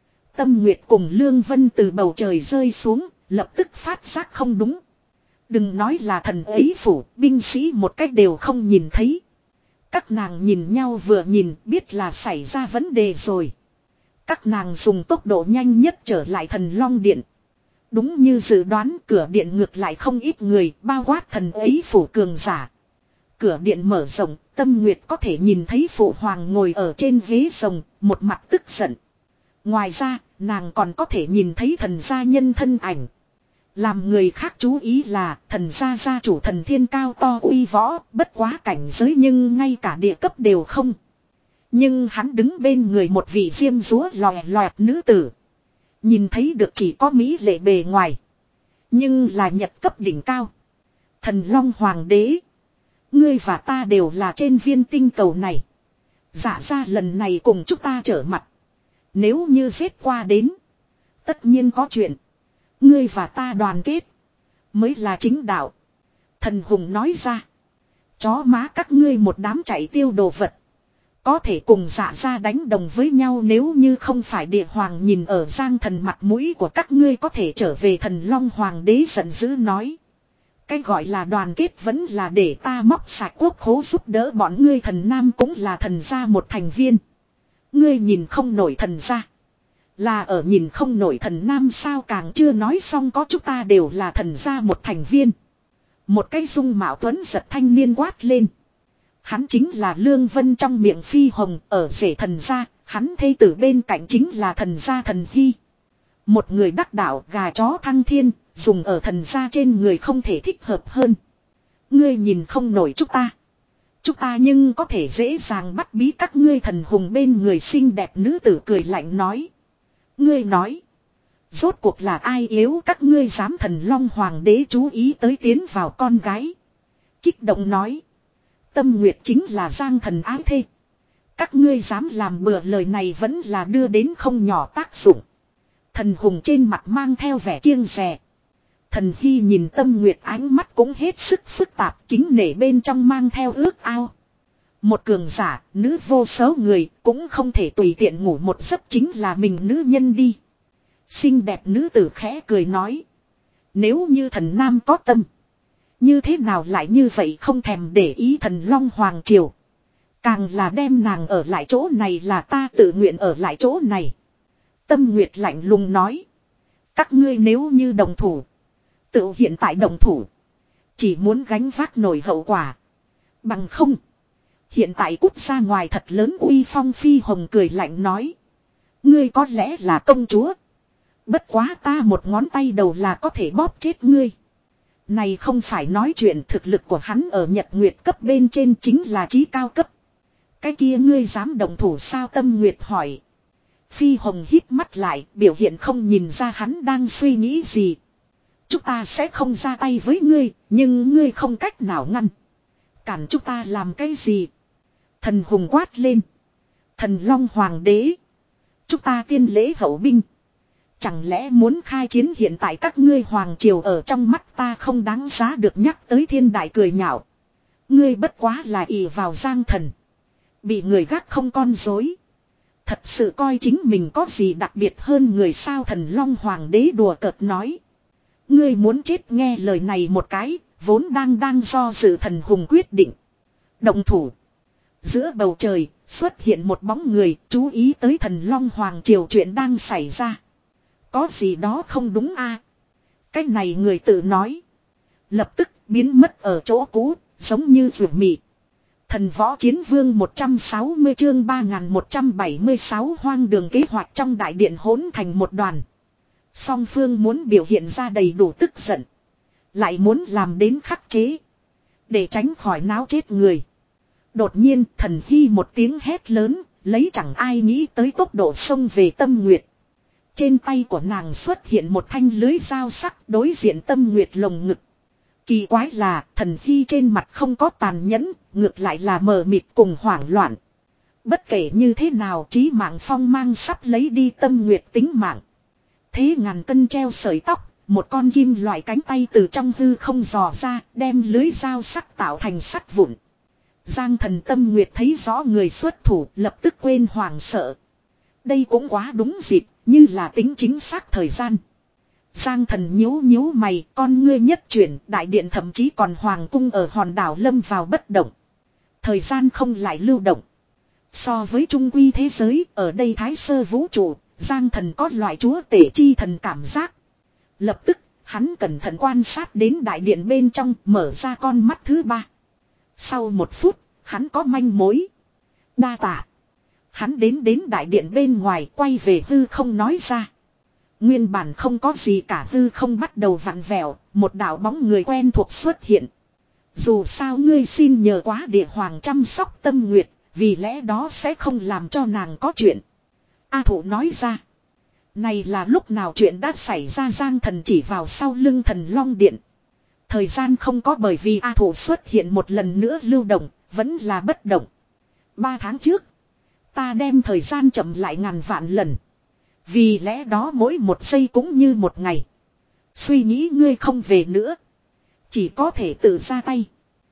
A: Tâm Nguyệt cùng Lương Vân từ bầu trời rơi xuống, lập tức phát giác không đúng. Đừng nói là thần ấy phủ, binh sĩ một cách đều không nhìn thấy. Các nàng nhìn nhau vừa nhìn biết là xảy ra vấn đề rồi. Các nàng dùng tốc độ nhanh nhất trở lại Thần Long Điện. Đúng như dự đoán, cửa điện ngược lại không ít người, bao quát thần ấy phủ cường giả. Cửa điện mở rộng, Tâm Nguyệt có thể nhìn thấy phụ hoàng ngồi ở trên ghế rồng, một mặt tức giận. Ngoài ra, nàng còn có thể nhìn thấy thần gia nhân thân ảnh. Làm người khác chú ý là thần gia gia chủ thần thiên cao to uy võ, bất quá cảnh giới nhưng ngay cả địa cấp đều không. Nhưng hắn đứng bên người một vị diêm dúa lòe loẹt nữ tử. Nhìn thấy được chỉ có mỹ lệ bề ngoài. Nhưng là nhật cấp đỉnh cao. Thần Long Hoàng đế. Ngươi và ta đều là trên viên tinh cầu này. Dạ ra lần này cùng chúng ta trở mặt. Nếu như giết qua đến. Tất nhiên có chuyện. Ngươi và ta đoàn kết. Mới là chính đạo. Thần Hùng nói ra. Chó má các ngươi một đám chạy tiêu đồ vật. Có thể cùng dạ ra đánh đồng với nhau nếu như không phải địa hoàng nhìn ở Giang Thần mặt mũi của các ngươi có thể trở về. Thần Long Hoàng đế giận dữ nói. Cái gọi là đoàn kết vẫn là để ta móc sạch quốc khố giúp đỡ bọn ngươi. Thần Nam cũng là thần gia một thành viên. Ngươi nhìn không nổi thần gia. Là ở nhìn không nổi thần Nam sao? Càng chưa nói xong có chúng ta đều là thần gia một thành viên. Một cái dung mạo tuấn giật thanh niên quát lên. Hắn chính là Lương Vân trong miệng Phi Hồng ở rể thần gia. Hắn thê tử bên cạnh chính là thần gia Thần Hy. Một người đắc đạo gà chó thăng thiên. Dùng ở thần gia trên người không thể thích hợp hơn. Ngươi nhìn không nổi chúng ta. Chúng ta nhưng có thể dễ dàng bắt bí các ngươi. Thần Hùng bên người xinh đẹp nữ tử cười lạnh nói. Ngươi nói. Rốt cuộc là ai yếu các ngươi dám? Thần Long Hoàng đế chú ý tới tiến vào con gái. Kích động nói. Tâm Nguyệt chính là Giang Thần ái thê. Các ngươi dám làm bừa lời này vẫn là đưa đến không nhỏ tác dụng. Thần Hùng trên mặt mang theo vẻ kiêng dè. Thần Hy nhìn Tâm Nguyệt ánh mắt cũng hết sức phức tạp, kính nể bên trong mang theo ước ao. Một cường giả, nữ vô số người, cũng không thể tùy tiện ngủ một giấc chính là mình nữ nhân đi. Xinh đẹp nữ tử khẽ cười nói. Nếu như thần Nam có tâm. Như thế nào lại như vậy không thèm để ý Thần Long Hoàng Triều. Càng là đem nàng ở lại chỗ này là ta tự nguyện ở lại chỗ này. Tâm Nguyệt lạnh lùng nói. Các ngươi nếu như đồng thủ. Tự hiện tại đồng thủ. Chỉ muốn gánh vác nổi hậu quả. Bằng không. Hiện tại cút ra ngoài thật lớn uy phong. Phi Hồng cười lạnh nói. Ngươi có lẽ là công chúa. Bất quá ta một ngón tay đầu là có thể bóp chết ngươi. Này không phải nói chuyện thực lực của hắn ở Nhật Nguyệt cấp bên trên chính là chí cao cấp. Cái kia ngươi dám đồng thủ sao? Tâm Nguyệt hỏi. Phi Hồng hít mắt lại biểu hiện không nhìn ra hắn đang suy nghĩ gì. Chúng ta sẽ không ra tay với ngươi, nhưng ngươi không cách nào ngăn. Cản chúng ta làm cái gì? Thần hùng quát lên. Thần Long Hoàng đế. Chúng ta tiên lễ hậu binh. Chẳng lẽ muốn khai chiến hiện tại các ngươi hoàng triều ở trong mắt ta không đáng giá được nhắc tới thiên đại cười nhạo. Ngươi bất quá là ỷ vào Giang Thần. Bị người gác không con dối. Thật sự coi chính mình có gì đặc biệt hơn người sao Thần Long Hoàng đế đùa cợt nói. Ngươi muốn chết nghe lời này một cái, vốn đang đang do dự thần hùng quyết định. Động thủ. Giữa bầu trời, xuất hiện một bóng người, chú ý tới Thần Long Hoàng triều chuyện đang xảy ra. Có gì đó không đúng a? Cái này người tự nói. Lập tức biến mất ở chỗ cũ, giống như rượu mị. Thần võ chiến vương một trăm sáu mươi chương ba nghìn một trăm bảy mươi sáu hoang đường kế hoạch trong đại điện hỗn thành một đoàn. Song phương muốn biểu hiện ra đầy đủ tức giận. Lại muốn làm đến khắc chế. Để tránh khỏi náo chết người. Đột nhiên thần hy một tiếng hét lớn, lấy chẳng ai nghĩ tới tốc độ xông về Tâm Nguyệt. Trên tay của nàng xuất hiện một thanh lưới dao sắc đối diện Tâm Nguyệt lồng ngực. Kỳ quái là thần hy trên mặt không có tàn nhẫn, ngược lại là mờ mịt cùng hoảng loạn. Bất kể như thế nào Chí Mạng Phong mang sắp lấy đi Tâm Nguyệt tính mạng. Thế ngàn cân treo sợi tóc, một con kim loại cánh tay từ trong hư không dò ra, đem lưới dao sắc tạo thành sắt vụn. Giang Thần Tâm Nguyệt thấy rõ người xuất thủ, lập tức quên hoảng sợ. Đây cũng quá đúng dịp, như là tính chính xác thời gian. Giang Thần nhíu nhíu mày, con ngươi nhất chuyển, đại điện thậm chí còn hoàng cung ở hòn đảo lâm vào bất động. Thời gian không lại lưu động. So với trung quy thế giới, ở đây thái sơ vũ trụ, Giang Thần có loại chúa tể chi thần cảm giác. Lập tức, hắn cẩn thận quan sát đến đại điện bên trong, mở ra con mắt thứ ba. Sau một phút, hắn có manh mối. Đa tạ. Hắn đến đến đại điện bên ngoài, quay về hư không nói ra. Nguyên bản không có gì cả, hư không bắt đầu vặn vẹo, một đạo bóng người quen thuộc xuất hiện. Dù sao ngươi xin nhờ quá địa hoàng chăm sóc Tâm Nguyệt, vì lẽ đó sẽ không làm cho nàng có chuyện. A Thụ nói ra. Này là lúc nào chuyện đã xảy ra? Giang Thần chỉ vào sau lưng Thần Long Điện. Thời gian không có, bởi vì A Thụ xuất hiện một lần nữa lưu động, vẫn là bất động. Ba tháng trước, ta đem thời gian chậm lại ngàn vạn lần. Vì lẽ đó mỗi một giây cũng như một ngày. Suy nghĩ ngươi không về nữa, chỉ có thể tự ra tay.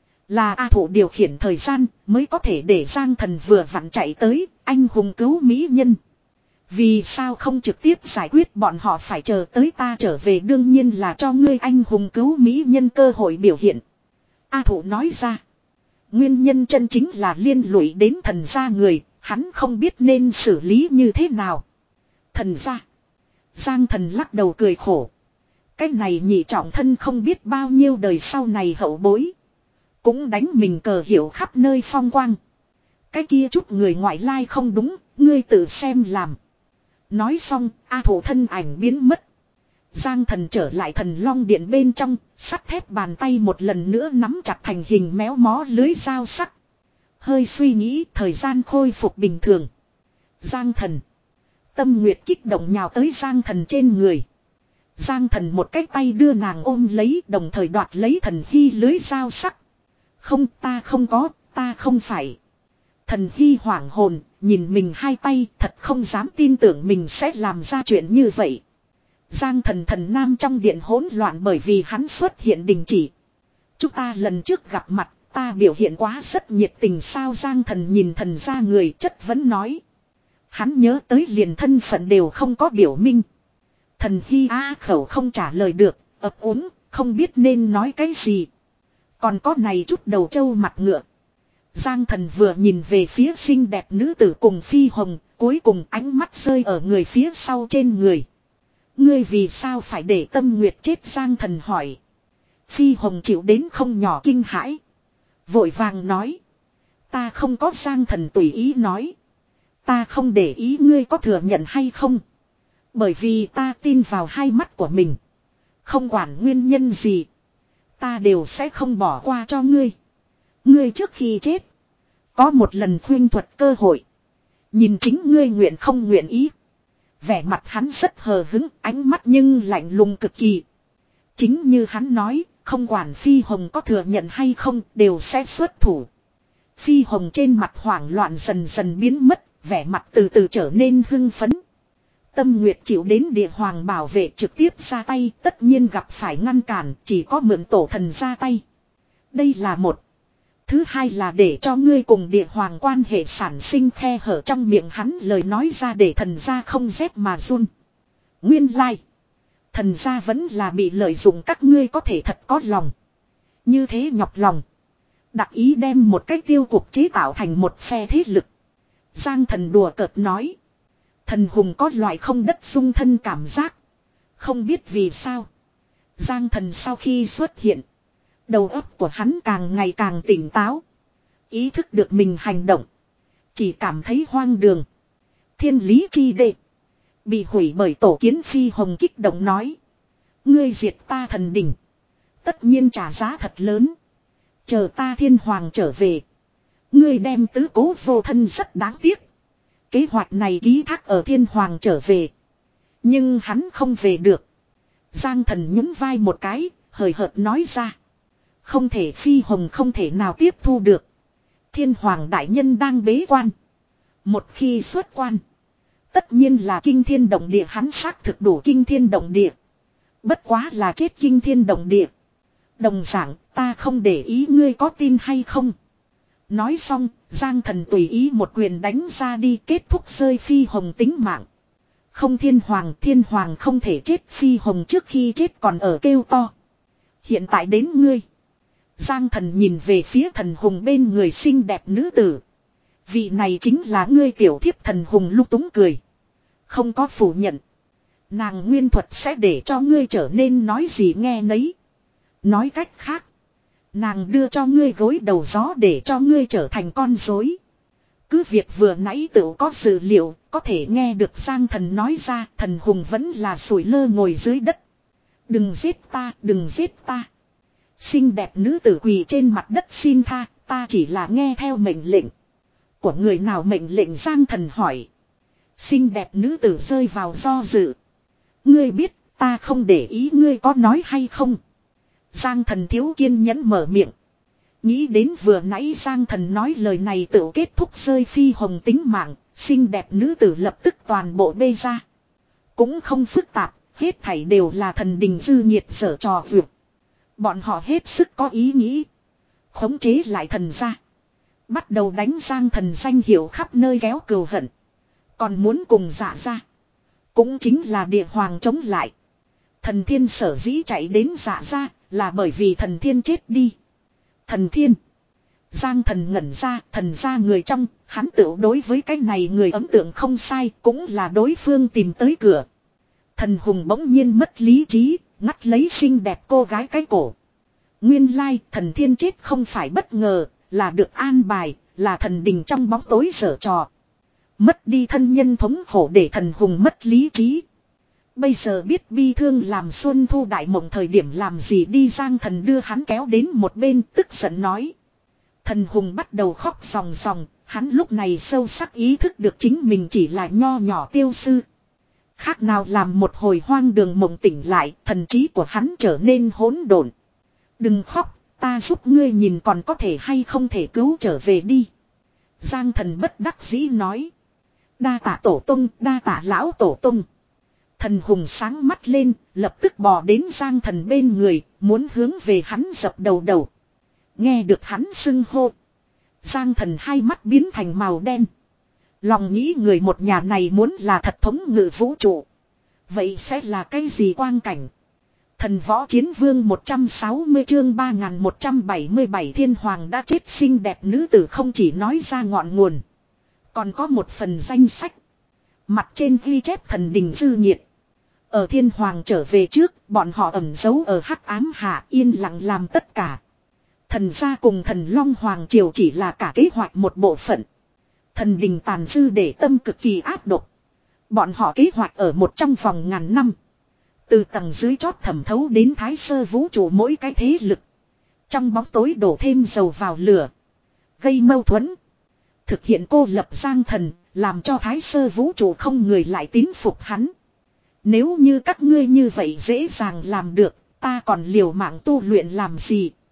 A: Là A Thụ điều khiển thời gian mới có thể để Giang Thần vừa vặn chạy tới, anh hùng cứu mỹ nhân. Vì sao không trực tiếp giải quyết bọn họ phải chờ tới ta trở về? Đương nhiên là cho ngươi anh hùng cứu mỹ nhân cơ hội biểu hiện. A Thụ nói ra. Nguyên nhân chân chính là liên lụy đến thần gia người, hắn không biết nên xử lý như thế nào. Thần gia. Giang Thần lắc đầu cười khổ. Cái này nhị trọng thân không biết bao nhiêu đời sau này hậu bối. Cũng đánh mình cờ hiểu khắp nơi phong quang. Cái kia chút người ngoại lai không đúng, ngươi tự xem làm. Nói xong, A Thụ thân ảnh biến mất. Giang Thần trở lại Thần Long Điện bên trong, sắt thép bàn tay một lần nữa nắm chặt thành hình méo mó lưới dao sắc. Hơi suy nghĩ, thời gian khôi phục bình thường. Giang Thần. Tâm Nguyệt kích động nhào tới Giang Thần trên người. Giang Thần một cái tay đưa nàng ôm lấy, đồng thời đoạt lấy Thần Hy lưới dao sắc. Không, ta không có, ta không phải. Thần Hy hoảng hồn, nhìn mình hai tay, thật không dám tin tưởng mình sẽ làm ra chuyện như vậy. Giang Thần thần nam trong điện hỗn loạn bởi vì hắn xuất hiện đình chỉ. Chúng ta lần trước gặp mặt, ta biểu hiện quá rất nhiệt tình sao? Giang Thần nhìn thần ra người chất vấn nói. Hắn nhớ tới liền thân phận đều không có biểu minh. Thần Hy á khẩu không trả lời được, ấp úng, không biết nên nói cái gì. Còn có này chút đầu trâu mặt ngựa. Giang Thần vừa nhìn về phía xinh đẹp nữ tử cùng Phi Hồng, cuối cùng ánh mắt rơi ở người phía sau trên người. Ngươi vì sao phải để Tâm Nguyệt chết? Giang Thần hỏi. Phi Hồng chịu đến không nhỏ kinh hãi. Vội vàng nói. Ta không có. Giang Thần tùy ý nói. Ta không để ý ngươi có thừa nhận hay không. Bởi vì ta tin vào hai mắt của mình. Không quản nguyên nhân gì, ta đều sẽ không bỏ qua cho ngươi. Ngươi trước khi chết, có một lần khuyên thuật cơ hội. Nhìn chính ngươi nguyện không nguyện ý. Vẻ mặt hắn rất hờ hứng, ánh mắt nhưng lạnh lùng cực kỳ. Chính như hắn nói, không quản Phi Hồng có thừa nhận hay không, đều sẽ xuất thủ. Phi Hồng trên mặt hoảng loạn dần dần biến mất, vẻ mặt từ từ trở nên hưng phấn. Tâm Nguyệt chịu đến địa hoàng bảo vệ trực tiếp ra tay, tất nhiên gặp phải ngăn cản, chỉ có mượn tổ thần ra tay. Đây là một. Thứ hai là để cho ngươi cùng địa hoàng quan hệ sản sinh khe hở, trong miệng hắn lời nói ra để thần gia không rét mà run. Nguyên lai. Thần gia vẫn là bị lợi dụng, các ngươi có thể thật có lòng. Như thế nhọc lòng. Đặc ý đem một cái tiêu cục chế tạo thành một phe thế lực. Giang Thần đùa cợt nói. Thần hùng có loại không đất dung thân cảm giác. Không biết vì sao. Giang Thần sau khi xuất hiện. Đầu óc của hắn càng ngày càng tỉnh táo. Ý thức được mình hành động. Chỉ cảm thấy hoang đường. Thiên lý chi đệ. Bị hủy bởi tổ kiến Phi Hồng kích động nói. Ngươi diệt ta thần đỉnh. Tất nhiên trả giá thật lớn. Chờ ta thiên hoàng trở về. Ngươi đem tứ cố vô thân rất đáng tiếc. Kế hoạch này ký thác ở thiên hoàng trở về. Nhưng hắn không về được. Giang Thần nhún vai một cái, hời hợt nói ra. Không thể, Phi Hồng không thể nào tiếp thu được. Thiên hoàng đại nhân đang bế quan. Một khi xuất quan. Tất nhiên là kinh thiên động địa, hắn xác thực đủ kinh thiên động địa. Bất quá là chết kinh thiên động địa. Đồng dạng, ta không để ý ngươi có tin hay không. Nói xong, Giang Thần tùy ý một quyền đánh ra đi, kết thúc rơi Phi Hồng tính mạng. Không, thiên hoàng, thiên hoàng không thể chết. Phi Hồng trước khi chết còn ở kêu to. Hiện tại đến ngươi. Giang Thần nhìn về phía thần hùng bên người xinh đẹp nữ tử. Vị này chính là ngươi tiểu thiếp. Thần hùng lúc túng cười. Không có phủ nhận. Nàng nguyên thuật sẽ để cho ngươi trở nên nói gì nghe nấy. Nói cách khác. Nàng đưa cho ngươi gối đầu gió để cho ngươi trở thành con rối. Cứ việc vừa nãy tự có dự liệu, có thể nghe được Giang Thần nói ra, thần hùng vẫn là sủi lơ ngồi dưới đất. Đừng giết ta, đừng giết ta. Xinh đẹp nữ tử quỳ trên mặt đất xin tha, ta chỉ là nghe theo mệnh lệnh. Của người nào mệnh lệnh? Giang Thần hỏi. Xinh đẹp nữ tử rơi vào do dự. Ngươi biết, ta không để ý ngươi có nói hay không. Giang Thần thiếu kiên nhẫn mở miệng. Nghĩ đến vừa nãy Giang Thần nói lời này tự kết thúc rơi Phi Hồng tính mạng, xinh đẹp nữ tử lập tức toàn bộ bê ra. Cũng không phức tạp, hết thảy đều là thần đình dư nhiệt sở trò vượt. Bọn họ hết sức có ý nghĩ. Khống chế lại thần gia. Bắt đầu đánh Giang Thần danh hiệu khắp nơi kéo cừu hận. Còn muốn cùng Dạ gia. Cũng chính là địa hoàng chống lại. Thần Thiên sở dĩ chạy đến Dạ gia là bởi vì thần Thiên chết đi. Thần Thiên. Giang Thần ngẩn ra, thần gia người trong, hắn tự đối với cái này người ấn tượng không sai, cũng là đối phương tìm tới cửa. Thần hùng bỗng nhiên mất lý trí, ngắt lấy xinh đẹp cô gái cái cổ. Nguyên lai, thần Thiên chết không phải bất ngờ, là được an bài, là thần đình trong bóng tối giở trò. Mất đi thân nhân thống khổ để thần hùng mất lý trí. Bây giờ biết bi thương làm Xuân Thu đại mộng thời điểm làm gì đi. Giang Thần đưa hắn kéo đến một bên, tức giận nói. Thần hùng bắt đầu khóc ròng ròng, hắn lúc này sâu sắc ý thức được chính mình chỉ là nho nhỏ tiêu sư. Khác nào làm một hồi hoang đường mộng tỉnh lại, thần trí của hắn trở nên hỗn độn. Đừng khóc, ta giúp ngươi nhìn còn có thể hay không thể cứu trở về đi. Giang Thần bất đắc dĩ nói. Đa tạ tổ tung, đa tạ lão tổ tung. Thần hùng sáng mắt lên, lập tức bò đến Giang Thần bên người, muốn hướng về hắn dập đầu đầu. Nghe được hắn xưng hô. Giang Thần hai mắt biến thành màu đen. Lòng nghĩ người một nhà này muốn là thật thống ngự vũ trụ. Vậy sẽ là cái gì quang cảnh? Thần võ chiến vương một trăm sáu mươi chương ba nghìn một trăm bảy mươi bảy thiên hoàng đã chết. Xinh đẹp nữ tử không chỉ nói ra ngọn nguồn. Còn có một phần danh sách. Mặt trên ghi chép thần đình dư nhiệt. Ở thiên hoàng trở về trước, bọn họ ẩn giấu ở hắc ám hạ yên lặng làm tất cả. Thần gia cùng thần long hoàng triều chỉ là cả kế hoạch một bộ phận. Thần đình tàn dư để tâm cực kỳ ác độc. Bọn họ kế hoạch ở một trong vòng ngàn năm. Từ tầng dưới chót thẩm thấu đến thái sơ vũ trụ mỗi cái thế lực. Trong bóng tối đổ thêm dầu vào lửa. Gây mâu thuẫn. Thực hiện cô lập Giang Thần, làm cho thái sơ vũ trụ không người lại tín phục hắn. Nếu như các ngươi như vậy dễ dàng làm được, ta còn liều mạng tu luyện làm gì?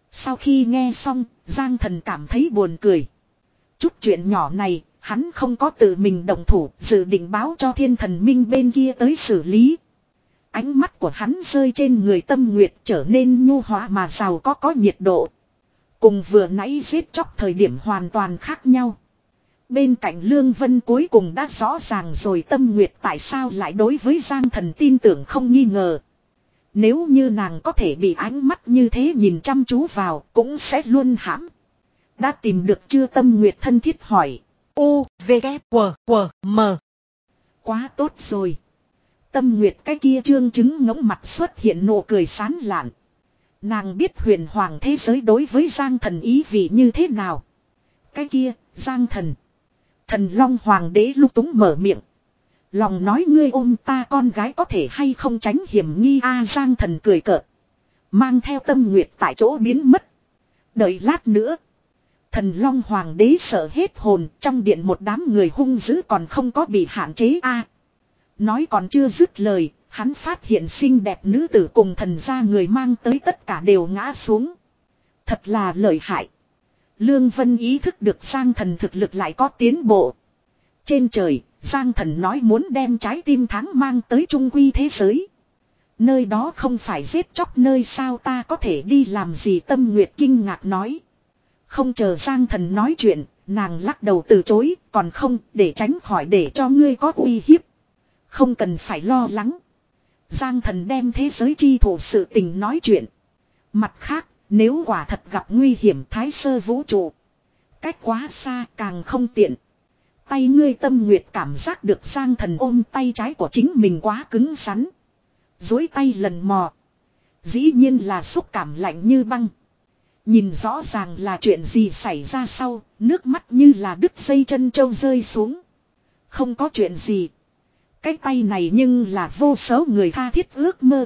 A: Sau khi nghe xong, Giang Thần cảm thấy buồn cười. Chút chuyện nhỏ này, hắn không có tự mình động thủ, dự định báo cho Thiên Thần Minh bên kia tới xử lý. Ánh mắt của hắn rơi trên người Tâm Nguyệt trở nên nhu hóa mà giàu có có nhiệt độ. Cùng vừa nãy giết chóc thời điểm hoàn toàn khác nhau. Bên cạnh Lương Vân cuối cùng đã rõ ràng rồi Tâm Nguyệt tại sao lại đối với Giang Thần tin tưởng không nghi ngờ. Nếu như nàng có thể bị ánh mắt như thế nhìn chăm chú vào cũng sẽ luôn hãm. Đã tìm được chưa? Tâm Nguyệt thân thiết hỏi. U, V, K, W, W, M. Quá tốt rồi. Tâm Nguyệt cái kia trương chứng ngỗng mặt xuất hiện nụ cười sán lạn. Nàng biết huyền hoàng thế giới đối với Giang Thần ý vị như thế nào. Cái kia, Giang Thần. Thần Long Hoàng đế lúc túng mở miệng. Lòng nói ngươi ôm ta con gái có thể hay không tránh hiểm nghi a. Giang Thần cười cợt. Mang theo Tâm Nguyệt tại chỗ biến mất. Đợi lát nữa. Thần Long Hoàng đế sợ hết hồn, trong điện một đám người hung dữ còn không có bị hạn chế a. Nói còn chưa dứt lời, hắn phát hiện xinh đẹp nữ tử cùng thần gia người mang tới tất cả đều ngã xuống. Thật là lợi hại. Lương Vân ý thức được Giang Thần thực lực lại có tiến bộ. Trên trời, Giang Thần nói muốn đem trái tim tháng mang tới trung quy thế giới. Nơi đó không phải giết chóc nơi sao ta có thể đi làm gì? Tâm Nguyệt kinh ngạc nói. Không chờ Giang Thần nói chuyện, nàng lắc đầu từ chối, còn không, để tránh khỏi để cho ngươi có uy hiếp. Không cần phải lo lắng. Giang Thần đem thế giới chi thủ sự tình nói chuyện. Mặt khác, nếu quả thật gặp nguy hiểm thái sơ vũ trụ, cách quá xa càng không tiện. Tay ngươi. Tâm Nguyệt cảm giác được Giang Thần ôm tay trái của chính mình quá cứng rắn. Dối tay lần mò. Dĩ nhiên là xúc cảm lạnh như băng. Nhìn rõ ràng là chuyện gì xảy ra sau, nước mắt như là đứt dây chân trâu rơi xuống. Không có chuyện gì. Cái tay này nhưng là vô số người tha thiết ước mơ.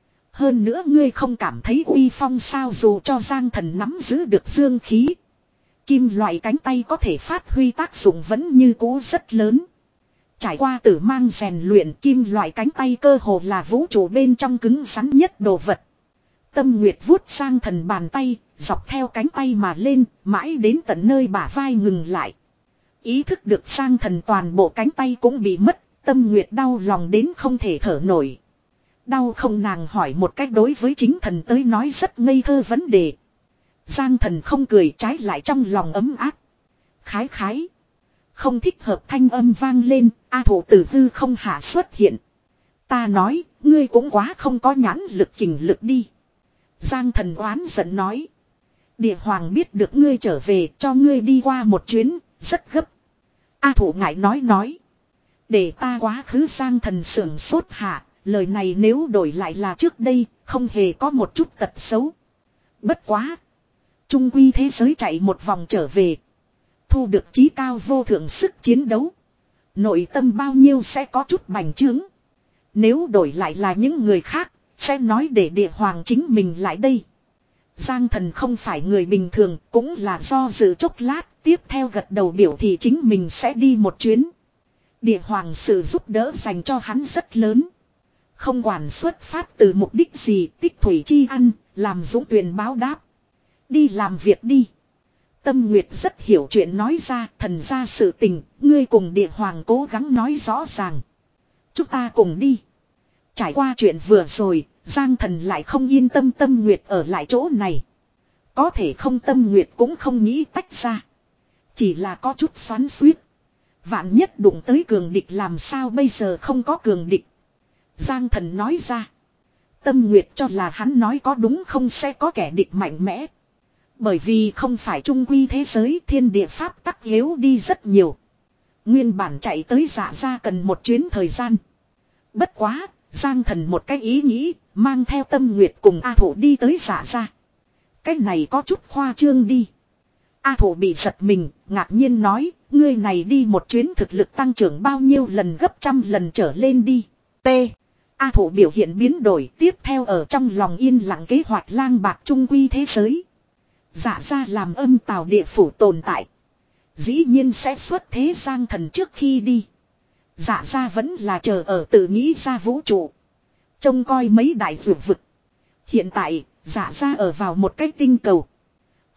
A: Hơn nữa ngươi không cảm thấy uy phong sao? Dù cho Giang Thần nắm giữ được dương khí, kim loại cánh tay có thể phát huy tác dụng vẫn như cũ rất lớn. Trải qua tử mang rèn luyện, kim loại cánh tay cơ hồ là vũ trụ bên trong cứng rắn nhất đồ vật. Tâm Nguyệt vuốt Giang Thần bàn tay, dọc theo cánh tay mà lên, mãi đến tận nơi bả vai ngừng lại. Ý thức được Giang Thần toàn bộ cánh tay cũng bị mất, Tâm Nguyệt đau lòng đến không thể thở nổi. Đau không? Nàng hỏi một cách đối với chính thần tới nói rất ngây thơ vấn đề. Giang Thần không cười, trái lại trong lòng ấm áp. Khái khái. Không thích hợp thanh âm vang lên, A Thổ tử hư không hạ xuất hiện. Ta nói, ngươi cũng quá không có nhãn lực kình lực đi. Giang Thần oán giận nói. Địa Hoàng biết được ngươi trở về, cho ngươi đi qua một chuyến, rất gấp. A Thổ ngại nói nói. Để ta quá khứ. Giang Thần sưởng sốt hạ, lời này nếu đổi lại là trước đây, không hề có một chút tật xấu. Bất quá. Trung quy thế giới chạy một vòng trở về. Thu được chí cao vô thượng sức chiến đấu. Nội tâm bao nhiêu sẽ có chút bành trướng. Nếu đổi lại là những người khác, sẽ nói để Địa Hoàng chính mình lại đây. Giang Thần không phải người bình thường, cũng là do dự chốc lát, tiếp theo gật đầu biểu thị chính mình sẽ đi một chuyến. Địa Hoàng sự giúp đỡ dành cho hắn rất lớn. Không quản xuất phát từ mục đích gì, tích thủy chi ăn, làm dũng tuyền báo đáp. Đi làm việc đi. Tâm Nguyệt rất hiểu chuyện nói ra, thần ra sự tình, ngươi cùng Địa Hoàng cố gắng nói rõ ràng. Chúng ta cùng đi. Trải qua chuyện vừa rồi, Giang Thần lại không yên tâm Tâm Nguyệt ở lại chỗ này. Có thể không, Tâm Nguyệt cũng không nghĩ tách ra. Chỉ là có chút xoắn xuýt. Vạn nhất đụng tới cường địch làm sao bây giờ? Không có cường địch. Giang Thần nói ra. Tâm Nguyệt cho là hắn nói có đúng không, sẽ có kẻ địch mạnh mẽ. Bởi vì không phải trung quy thế giới, thiên địa pháp tắc yếu đi rất nhiều. Nguyên bản chạy tới Dạ Gia cần một chuyến thời gian. Bất quá, Giang Thần một cái ý nghĩ, mang theo Tâm Nguyệt cùng A Thổ đi tới Dạ Gia. Cái này có chút khoa trương đi. A Thổ bị giật mình, ngạc nhiên nói, ngươi này đi một chuyến thực lực tăng trưởng bao nhiêu lần? Gấp trăm lần trở lên đi. T. A Thổ biểu hiện biến đổi, tiếp theo ở trong lòng yên lặng kế hoạch lang bạc trung quy thế giới. Dạ Gia làm âm tào địa phủ tồn tại, dĩ nhiên sẽ xuất thế. Giang Thần trước khi đi, Dạ Gia vẫn là chờ ở tự nghĩ ra vũ trụ, trông coi mấy đại dược vực. Hiện tại, Dạ Gia ở vào một cái tinh cầu,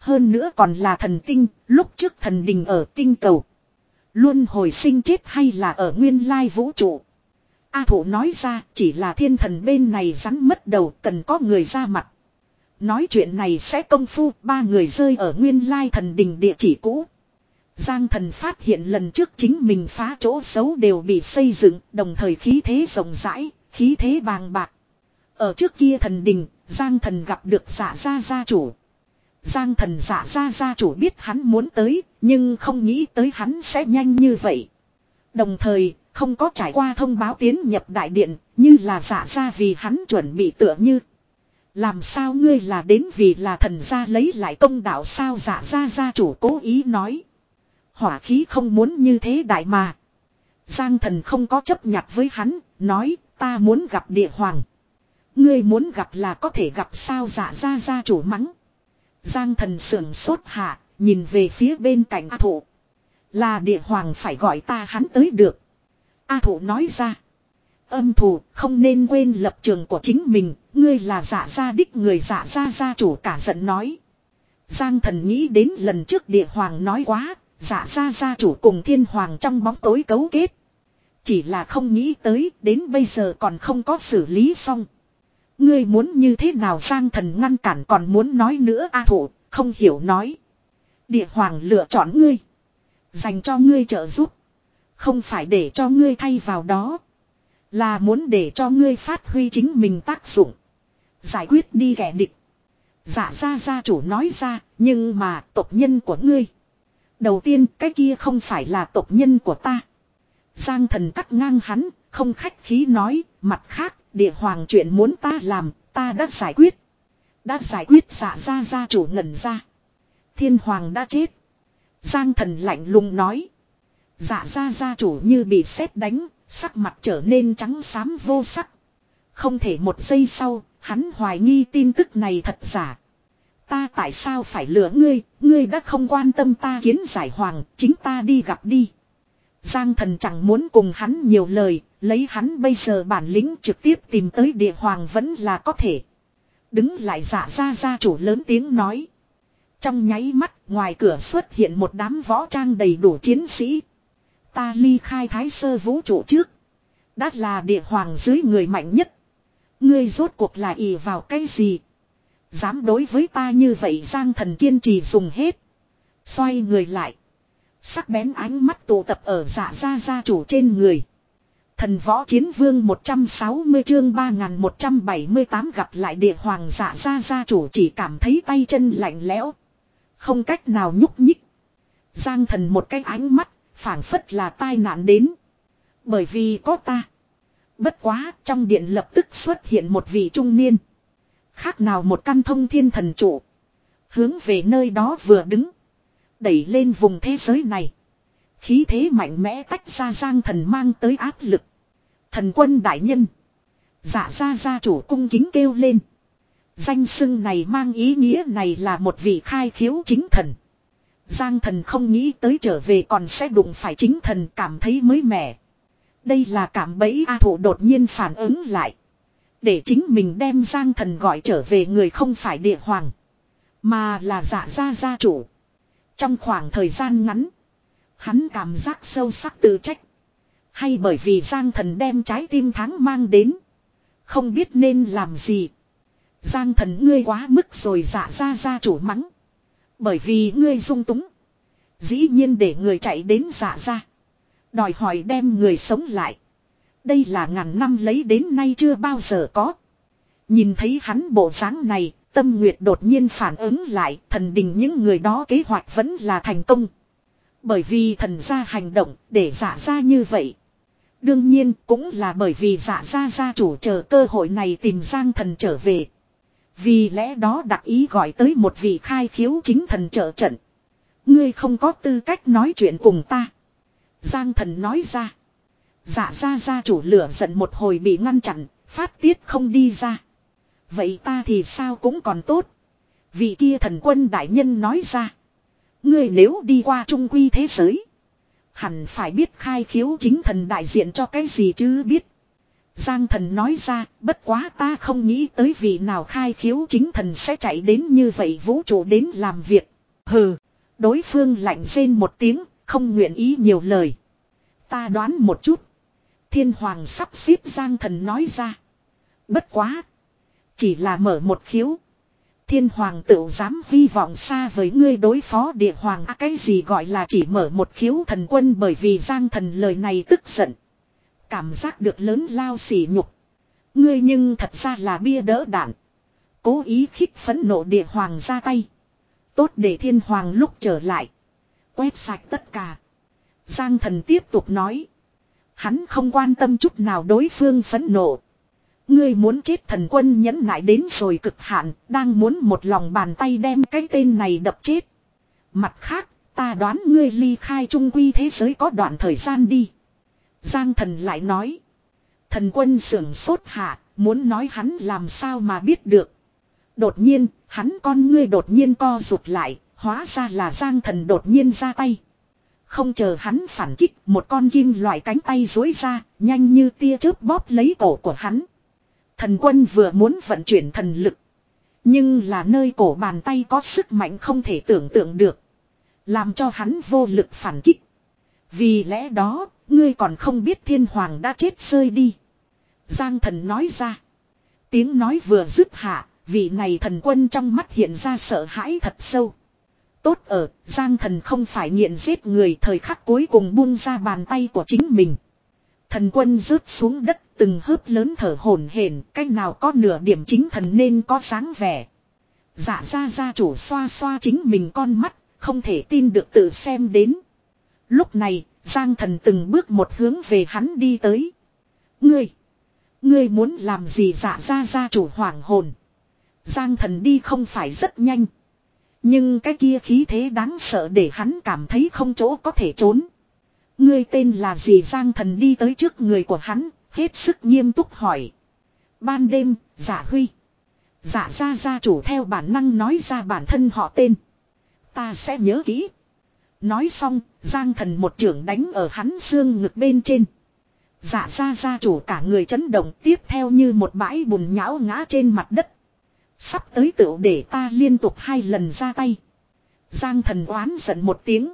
A: Hơn nữa còn là thần tinh, lúc trước thần đình ở tinh cầu. Luôn hồi sinh chết hay là ở nguyên lai vũ trụ. A Thụ nói ra chỉ là thiên thần bên này rắn mất đầu cần có người ra mặt. Nói chuyện này sẽ công phu ba người rơi ở nguyên lai thần đình địa chỉ cũ. Giang thần phát hiện lần trước chính mình phá chỗ xấu đều bị xây dựng, đồng thời khí thế rộng rãi, khí thế bàng bạc. Ở trước kia thần đình, Giang thần gặp được Dạ gia gia chủ. Giang thần Dạ gia gia chủ biết hắn muốn tới, nhưng không nghĩ tới hắn sẽ nhanh như vậy. Đồng thời, không có trải qua thông báo tiến nhập đại điện, như là Dạ gia vì hắn chuẩn bị tựa như. Làm sao ngươi là đến vì là thần gia lấy lại công đạo sao Dạ gia gia chủ cố ý nói. Hỏa khí không muốn như thế đại mà. Giang thần không có chấp nhặt với hắn, nói ta muốn gặp địa hoàng. Ngươi muốn gặp là có thể gặp sao Dạ gia gia chủ mắng. Giang thần sưởng sốt hạ, nhìn về phía bên cạnh A Thụ. Là địa hoàng phải gọi ta hắn tới được. A Thụ nói ra. Âm thù không nên quên lập trường của chính mình, ngươi là Dạ gia đích người Dạ gia gia chủ cả giận nói. Giang thần nghĩ đến lần trước địa hoàng nói quá, Dạ gia gia chủ cùng thiên hoàng trong bóng tối cấu kết. Chỉ là không nghĩ tới đến bây giờ còn không có xử lý xong. Ngươi muốn như thế nào Giang thần ngăn cản còn muốn nói nữa A Thụ, không hiểu nói. Địa hoàng lựa chọn ngươi. Dành cho ngươi trợ giúp. Không phải để cho ngươi thay vào đó. Là muốn để cho ngươi phát huy chính mình tác dụng. Giải quyết đi kẻ địch. Dạ gia gia chủ nói ra, nhưng mà tộc nhân của ngươi. Đầu tiên cái kia không phải là tộc nhân của ta. Giang thần cắt ngang hắn, không khách khí nói, mặt khác, địa hoàng chuyện muốn ta làm, ta đã giải quyết. Đã giải quyết dạ gia gia chủ ngẩn ra. Thiên hoàng đã chết. Giang thần lạnh lùng nói. Dạ gia gia chủ như bị sét đánh, sắc mặt trở nên trắng xám vô sắc. Không thể một giây sau, hắn hoài nghi tin tức này thật giả. Ta tại sao phải lừa ngươi, ngươi đã không quan tâm ta kiến giải hoàng, chính ta đi gặp đi. Giang thần chẳng muốn cùng hắn nhiều lời, lấy hắn bây giờ bản lĩnh trực tiếp tìm tới địa hoàng vẫn là có thể. Đứng lại dạ gia gia chủ lớn tiếng nói. Trong nháy mắt, ngoài cửa xuất hiện một đám võ trang đầy đủ chiến sĩ. Ta ly khai thái sơ vũ trụ trước. Đã là địa hoàng dưới người mạnh nhất. Ngươi rốt cuộc là ỷ vào cái gì? Dám đối với ta như vậy Giang thần kiên trì dùng hết. Xoay người lại. Sắc bén ánh mắt tụ tập ở dạ gia gia chủ trên người. Thần võ chiến vương một trăm sáu mươi chương ba nghìn một trăm bảy mươi tám gặp lại địa hoàng dạ gia gia chủ chỉ cảm thấy tay chân lạnh lẽo. Không cách nào nhúc nhích. Giang thần một cái ánh mắt, phảng phất là tai nạn đến. Bởi vì có ta. Bất quá, trong điện lập tức xuất hiện một vị trung niên. Khác nào một căn thông thiên thần trụ. Hướng về nơi đó vừa đứng. Đẩy lên vùng thế giới này. Khí thế mạnh mẽ tách ra Giang thần mang tới áp lực. Thần quân đại nhân. Dạ gia gia chủ cung kính kêu lên. Danh xưng này mang ý nghĩa này là một vị khai khiếu chính thần. Giang thần không nghĩ tới trở về còn sẽ đụng phải chính thần cảm thấy mới mẻ. Đây là cảm bẫy A Thụ đột nhiên phản ứng lại. Để chính mình đem Giang thần gọi trở về người không phải địa hoàng. Mà là dạ gia gia chủ. Trong khoảng thời gian ngắn. Hắn cảm giác sâu sắc tự trách. Hay bởi vì Giang thần đem trái tim tháng mang đến. Không biết nên làm gì. Giang thần ngươi quá mức rồi dạ gia gia chủ mắng. Bởi vì ngươi dung túng. Dĩ nhiên để người chạy đến dạ gia. Đòi hỏi đem người sống lại. Đây là ngàn năm lấy đến nay chưa bao giờ có. Nhìn thấy hắn bộ dáng này, Tâm Nguyệt đột nhiên phản ứng lại, thần đình những người đó kế hoạch vẫn là thành công. Bởi vì thần gia hành động để dạ gia như vậy. Đương nhiên cũng là bởi vì dạ gia gia chủ chờ cơ hội này tìm Giang thần trở về. Vì lẽ đó đặc ý gọi tới một vị khai khiếu chính thần trợ trận. Ngươi không có tư cách nói chuyện cùng ta. Giang thần nói ra. Dạ gia gia chủ lửa giận một hồi bị ngăn chặn, phát tiết không đi ra. Vậy ta thì sao cũng còn tốt. Vị kia thần quân đại nhân nói ra. Ngươi nếu đi qua trung quy thế giới. Hẳn phải biết khai khiếu chính thần đại diện cho cái gì chứ biết. Giang thần nói ra, bất quá ta không nghĩ tới vị nào khai khiếu chính thần sẽ chạy đến như vậy vũ trụ đến làm việc. Hừ. Đối phương lạnh rên một tiếng, không nguyện ý nhiều lời. Ta đoán một chút. Thiên hoàng sắp xếp Giang Thần nói ra. Bất quá. Chỉ là mở một khiếu. Thiên hoàng tự dám hy vọng xa với ngươi đối phó địa hoàng. À, cái gì gọi là chỉ mở một khiếu? Thần quân bởi vì Giang Thần lời này tức giận. Cảm giác được lớn lao sỉ nhục. Ngươi nhưng thật ra là bia đỡ đạn. Cố ý khích phẫn nộ địa hoàng ra tay. Tốt để thiên hoàng lúc trở lại. Quét sạch tất cả. Giang Thần tiếp tục nói. Hắn không quan tâm chút nào đối phương phẫn nộ. Ngươi muốn chết? Thần quân nhẫn nại đến rồi cực hạn. Đang muốn một lòng bàn tay đem cái tên này đập chết. Mặt khác, ta đoán ngươi ly khai trung quy thế giới có đoạn thời gian đi. Giang Thần lại nói. Thần quân sưởng sốt hạ. Muốn nói hắn làm sao mà biết được. Đột nhiên, hắn con ngươi đột nhiên co rụt lại. Hóa ra là Giang Thần đột nhiên ra tay. Không chờ hắn phản kích, một con kim loại cánh tay duỗi ra, nhanh như tia chớp bóp lấy cổ của hắn. Thần quân vừa muốn vận chuyển thần lực. Nhưng là nơi cổ bàn tay có sức mạnh không thể tưởng tượng được. Làm cho hắn vô lực phản kích. Vì lẽ đó, ngươi còn không biết thiên hoàng đã chết rơi đi. Giang Thần nói ra. Tiếng nói vừa dứt hạ, vị này thần quân trong mắt hiện ra sợ hãi thật sâu. Tốt ở, Giang Thần không phải nghiện giết người, thời khắc cuối cùng buông ra bàn tay của chính mình. Thần quân rớt xuống đất, từng hớp lớn thở hổn hển, cách nào có nửa điểm chính thần nên có dáng vẻ. Dạ ra gia chủ xoa xoa chính mình con mắt, không thể tin được tự xem đến. Lúc này, Giang Thần từng bước một hướng về hắn đi tới. Ngươi! Ngươi muốn làm gì? Dạ ra gia chủ hoảng hồn. Giang Thần đi không phải rất nhanh. Nhưng cái kia khí thế đáng sợ để hắn cảm thấy không chỗ có thể trốn. Ngươi tên là gì? Giang Thần đi tới trước người của hắn, hết sức nghiêm túc hỏi. Ban đêm, Dạ Huy. Dạ gia gia chủ theo bản năng nói ra bản thân họ tên. Ta sẽ nhớ kỹ. Nói xong, Giang Thần một chưởng đánh ở hắn xương ngực bên trên. Dạ gia gia chủ cả người chấn động, tiếp theo như một bãi bùn nhão ngã trên mặt đất. Sắp tới tựu để ta liên tục hai lần ra tay. Giang Thần oán giận một tiếng.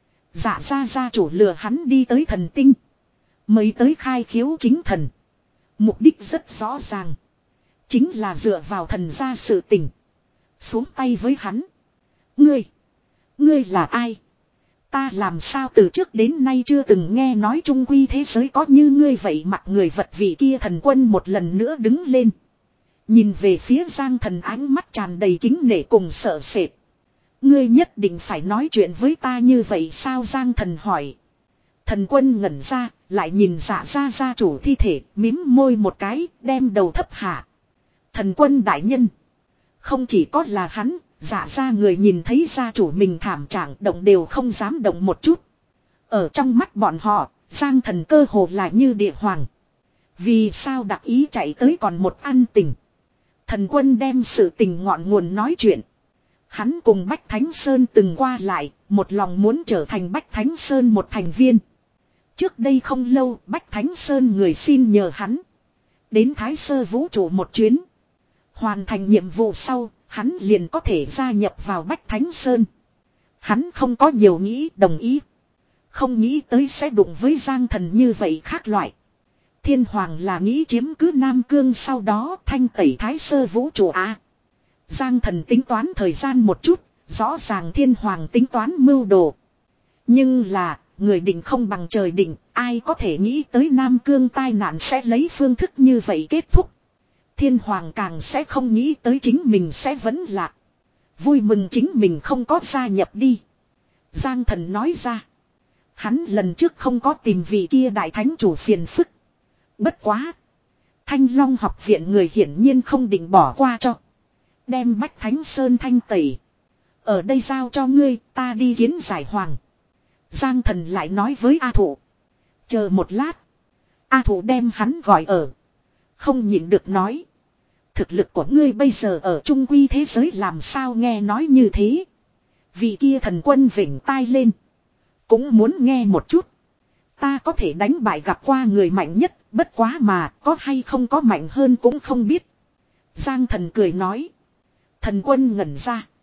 A: Dạ gia gia chủ lừa hắn đi tới thần tinh. Mới tới khai khiếu chính thần. Mục đích rất rõ ràng. Chính là dựa vào thần gia sự tình. Xuống tay với hắn. Ngươi. Ngươi là ai? Ta làm sao từ trước đến nay chưa từng nghe nói trung quy thế giới có như ngươi vậy. Mặt người vật vị kia thần quân một lần nữa đứng lên. Nhìn về phía Giang Thần, ánh mắt tràn đầy kính nể cùng sợ sệt. Ngươi nhất định phải nói chuyện với ta như vậy sao? Giang Thần hỏi. Thần quân ngẩn ra, lại nhìn Dạ gia gia chủ thi thể, mím môi một cái, đem đầu thấp hạ. Thần quân đại nhân. Không chỉ có là hắn, Dạ gia người nhìn thấy gia chủ mình thảm trạng, động đều không dám động một chút. Ở trong mắt bọn họ, Giang Thần cơ hồ là như địa hoàng. Vì sao đặc ý chạy tới còn một ăn tình. Thần quân đem sự tình ngọn nguồn nói chuyện. Hắn cùng Bách Thánh Sơn từng qua lại, một lòng muốn trở thành Bách Thánh Sơn một thành viên. Trước đây không lâu, Bách Thánh Sơn người xin nhờ hắn. Đến Thái Sơ vũ trụ một chuyến. Hoàn thành nhiệm vụ sau, hắn liền có thể gia nhập vào Bách Thánh Sơn. Hắn không có nhiều nghĩ, đồng ý. Không nghĩ tới sẽ đụng với Giang Thần như vậy khác loại. Thiên Hoàng là nghĩ chiếm cứ Nam Cương, sau đó thanh tẩy Thái Sơ vũ trụ à. Giang Thần tính toán thời gian một chút, rõ ràng Thiên Hoàng tính toán mưu đồ. Nhưng là, người định không bằng trời định, ai có thể nghĩ tới Nam Cương tai nạn sẽ lấy phương thức như vậy kết thúc. Thiên Hoàng càng sẽ không nghĩ tới chính mình sẽ vẫn lạc. Vui mừng chính mình không có gia nhập đi. Giang Thần nói ra. Hắn lần trước không có tìm vị kia đại thánh chủ phiền phức. Bất quá. Thanh Long học viện người hiển nhiên không định bỏ qua cho. Đem Bách Thánh Sơn thanh tẩy. Ở đây giao cho ngươi, ta đi kiến giải hoàng. Giang Thần lại nói với A Thụ. Chờ một lát. A Thụ đem hắn gọi ở. Không nhịn được nói. Thực lực của ngươi bây giờ ở trung quy thế giới làm sao nghe nói như thế. Vị kia thần quân vểnh tai lên. Cũng muốn nghe một chút. Ta có thể đánh bại gặp qua người mạnh nhất, bất quá mà có hay không có mạnh hơn cũng không biết. Giang Thần cười nói. Thần quân ngẩn ra.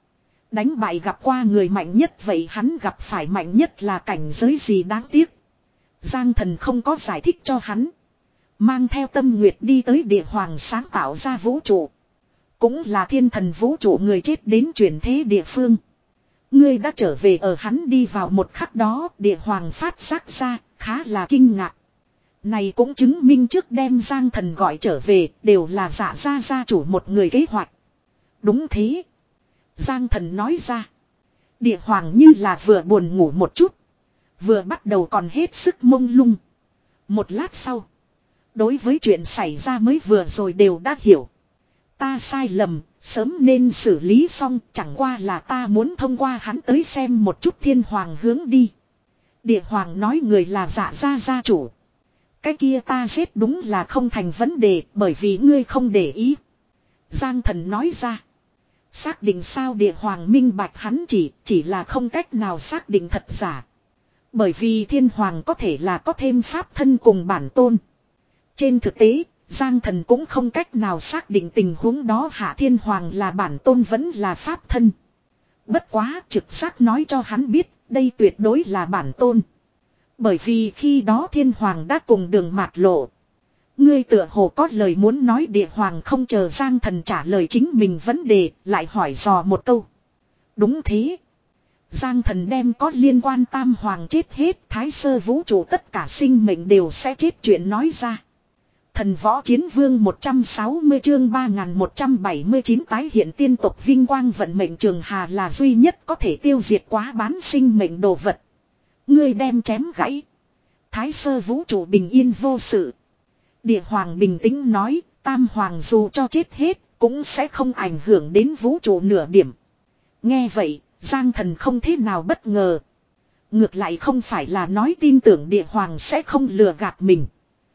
A: Đánh bại gặp qua người mạnh nhất, vậy hắn gặp phải mạnh nhất là cảnh giới gì đáng tiếc. Giang Thần không có giải thích cho hắn. Mang theo Tâm Nguyệt đi tới địa hoàng sáng tạo ra vũ trụ. Cũng là thiên thần vũ trụ người chết đến chuyển thế địa phương. Ngươi đã trở về. Ở hắn đi vào một khắc đó, địa hoàng phát giác ra, khá là kinh ngạc. Này cũng chứng minh trước đem Giang Thần gọi trở về, đều là Dạ gia gia chủ một người kế hoạch. Đúng thế. Giang Thần nói ra. Địa hoàng như là vừa buồn ngủ một chút. Vừa bắt đầu còn hết sức mông lung. Một lát sau. Đối với chuyện xảy ra mới vừa rồi đều đã hiểu. Ta sai lầm, sớm nên xử lý xong, chẳng qua là ta muốn thông qua hắn tới xem một chút thiên hoàng hướng đi. Địa hoàng nói người là Dạ gia gia chủ. Cái kia ta giết đúng là không thành vấn đề, bởi vì ngươi không để ý. Giang Thần nói ra. Xác định sao? Địa hoàng minh bạch hắn chỉ, chỉ là không cách nào xác định thật giả. Bởi vì thiên hoàng có thể là có thêm pháp thân cùng bản tôn. Trên thực tế, Giang Thần cũng không cách nào xác định tình huống đó hạ thiên hoàng là bản tôn vẫn là pháp thân. Bất quá trực giác nói cho hắn biết, đây tuyệt đối là bản tôn. Bởi vì khi đó thiên hoàng đã cùng đường mạt lộ. Ngươi tựa hồ có lời muốn nói. Địa hoàng không chờ Giang Thần trả lời chính mình vấn đề, lại hỏi dò một câu. Đúng thế. Giang Thần đem có liên quan tam hoàng chết hết, thái sơ vũ trụ tất cả sinh mệnh đều sẽ chết chuyện nói ra. Thần võ chiến vương một trăm sáu mươi chương ba nghìn một trăm bảy mươi chín tái hiện tiên tộc vinh quang. Vận mệnh trường hà là duy nhất có thể tiêu diệt quá bán sinh mệnh đồ vật. Ngươi đem chém gãy. Thái sơ vũ trụ bình yên vô sự. Địa hoàng bình tĩnh nói, tam hoàng dù cho chết hết, cũng sẽ không ảnh hưởng đến vũ trụ nửa điểm. Nghe vậy, Giang Thần không thế nào bất ngờ. Ngược lại không phải là nói tin tưởng địa hoàng sẽ không lừa gạt mình.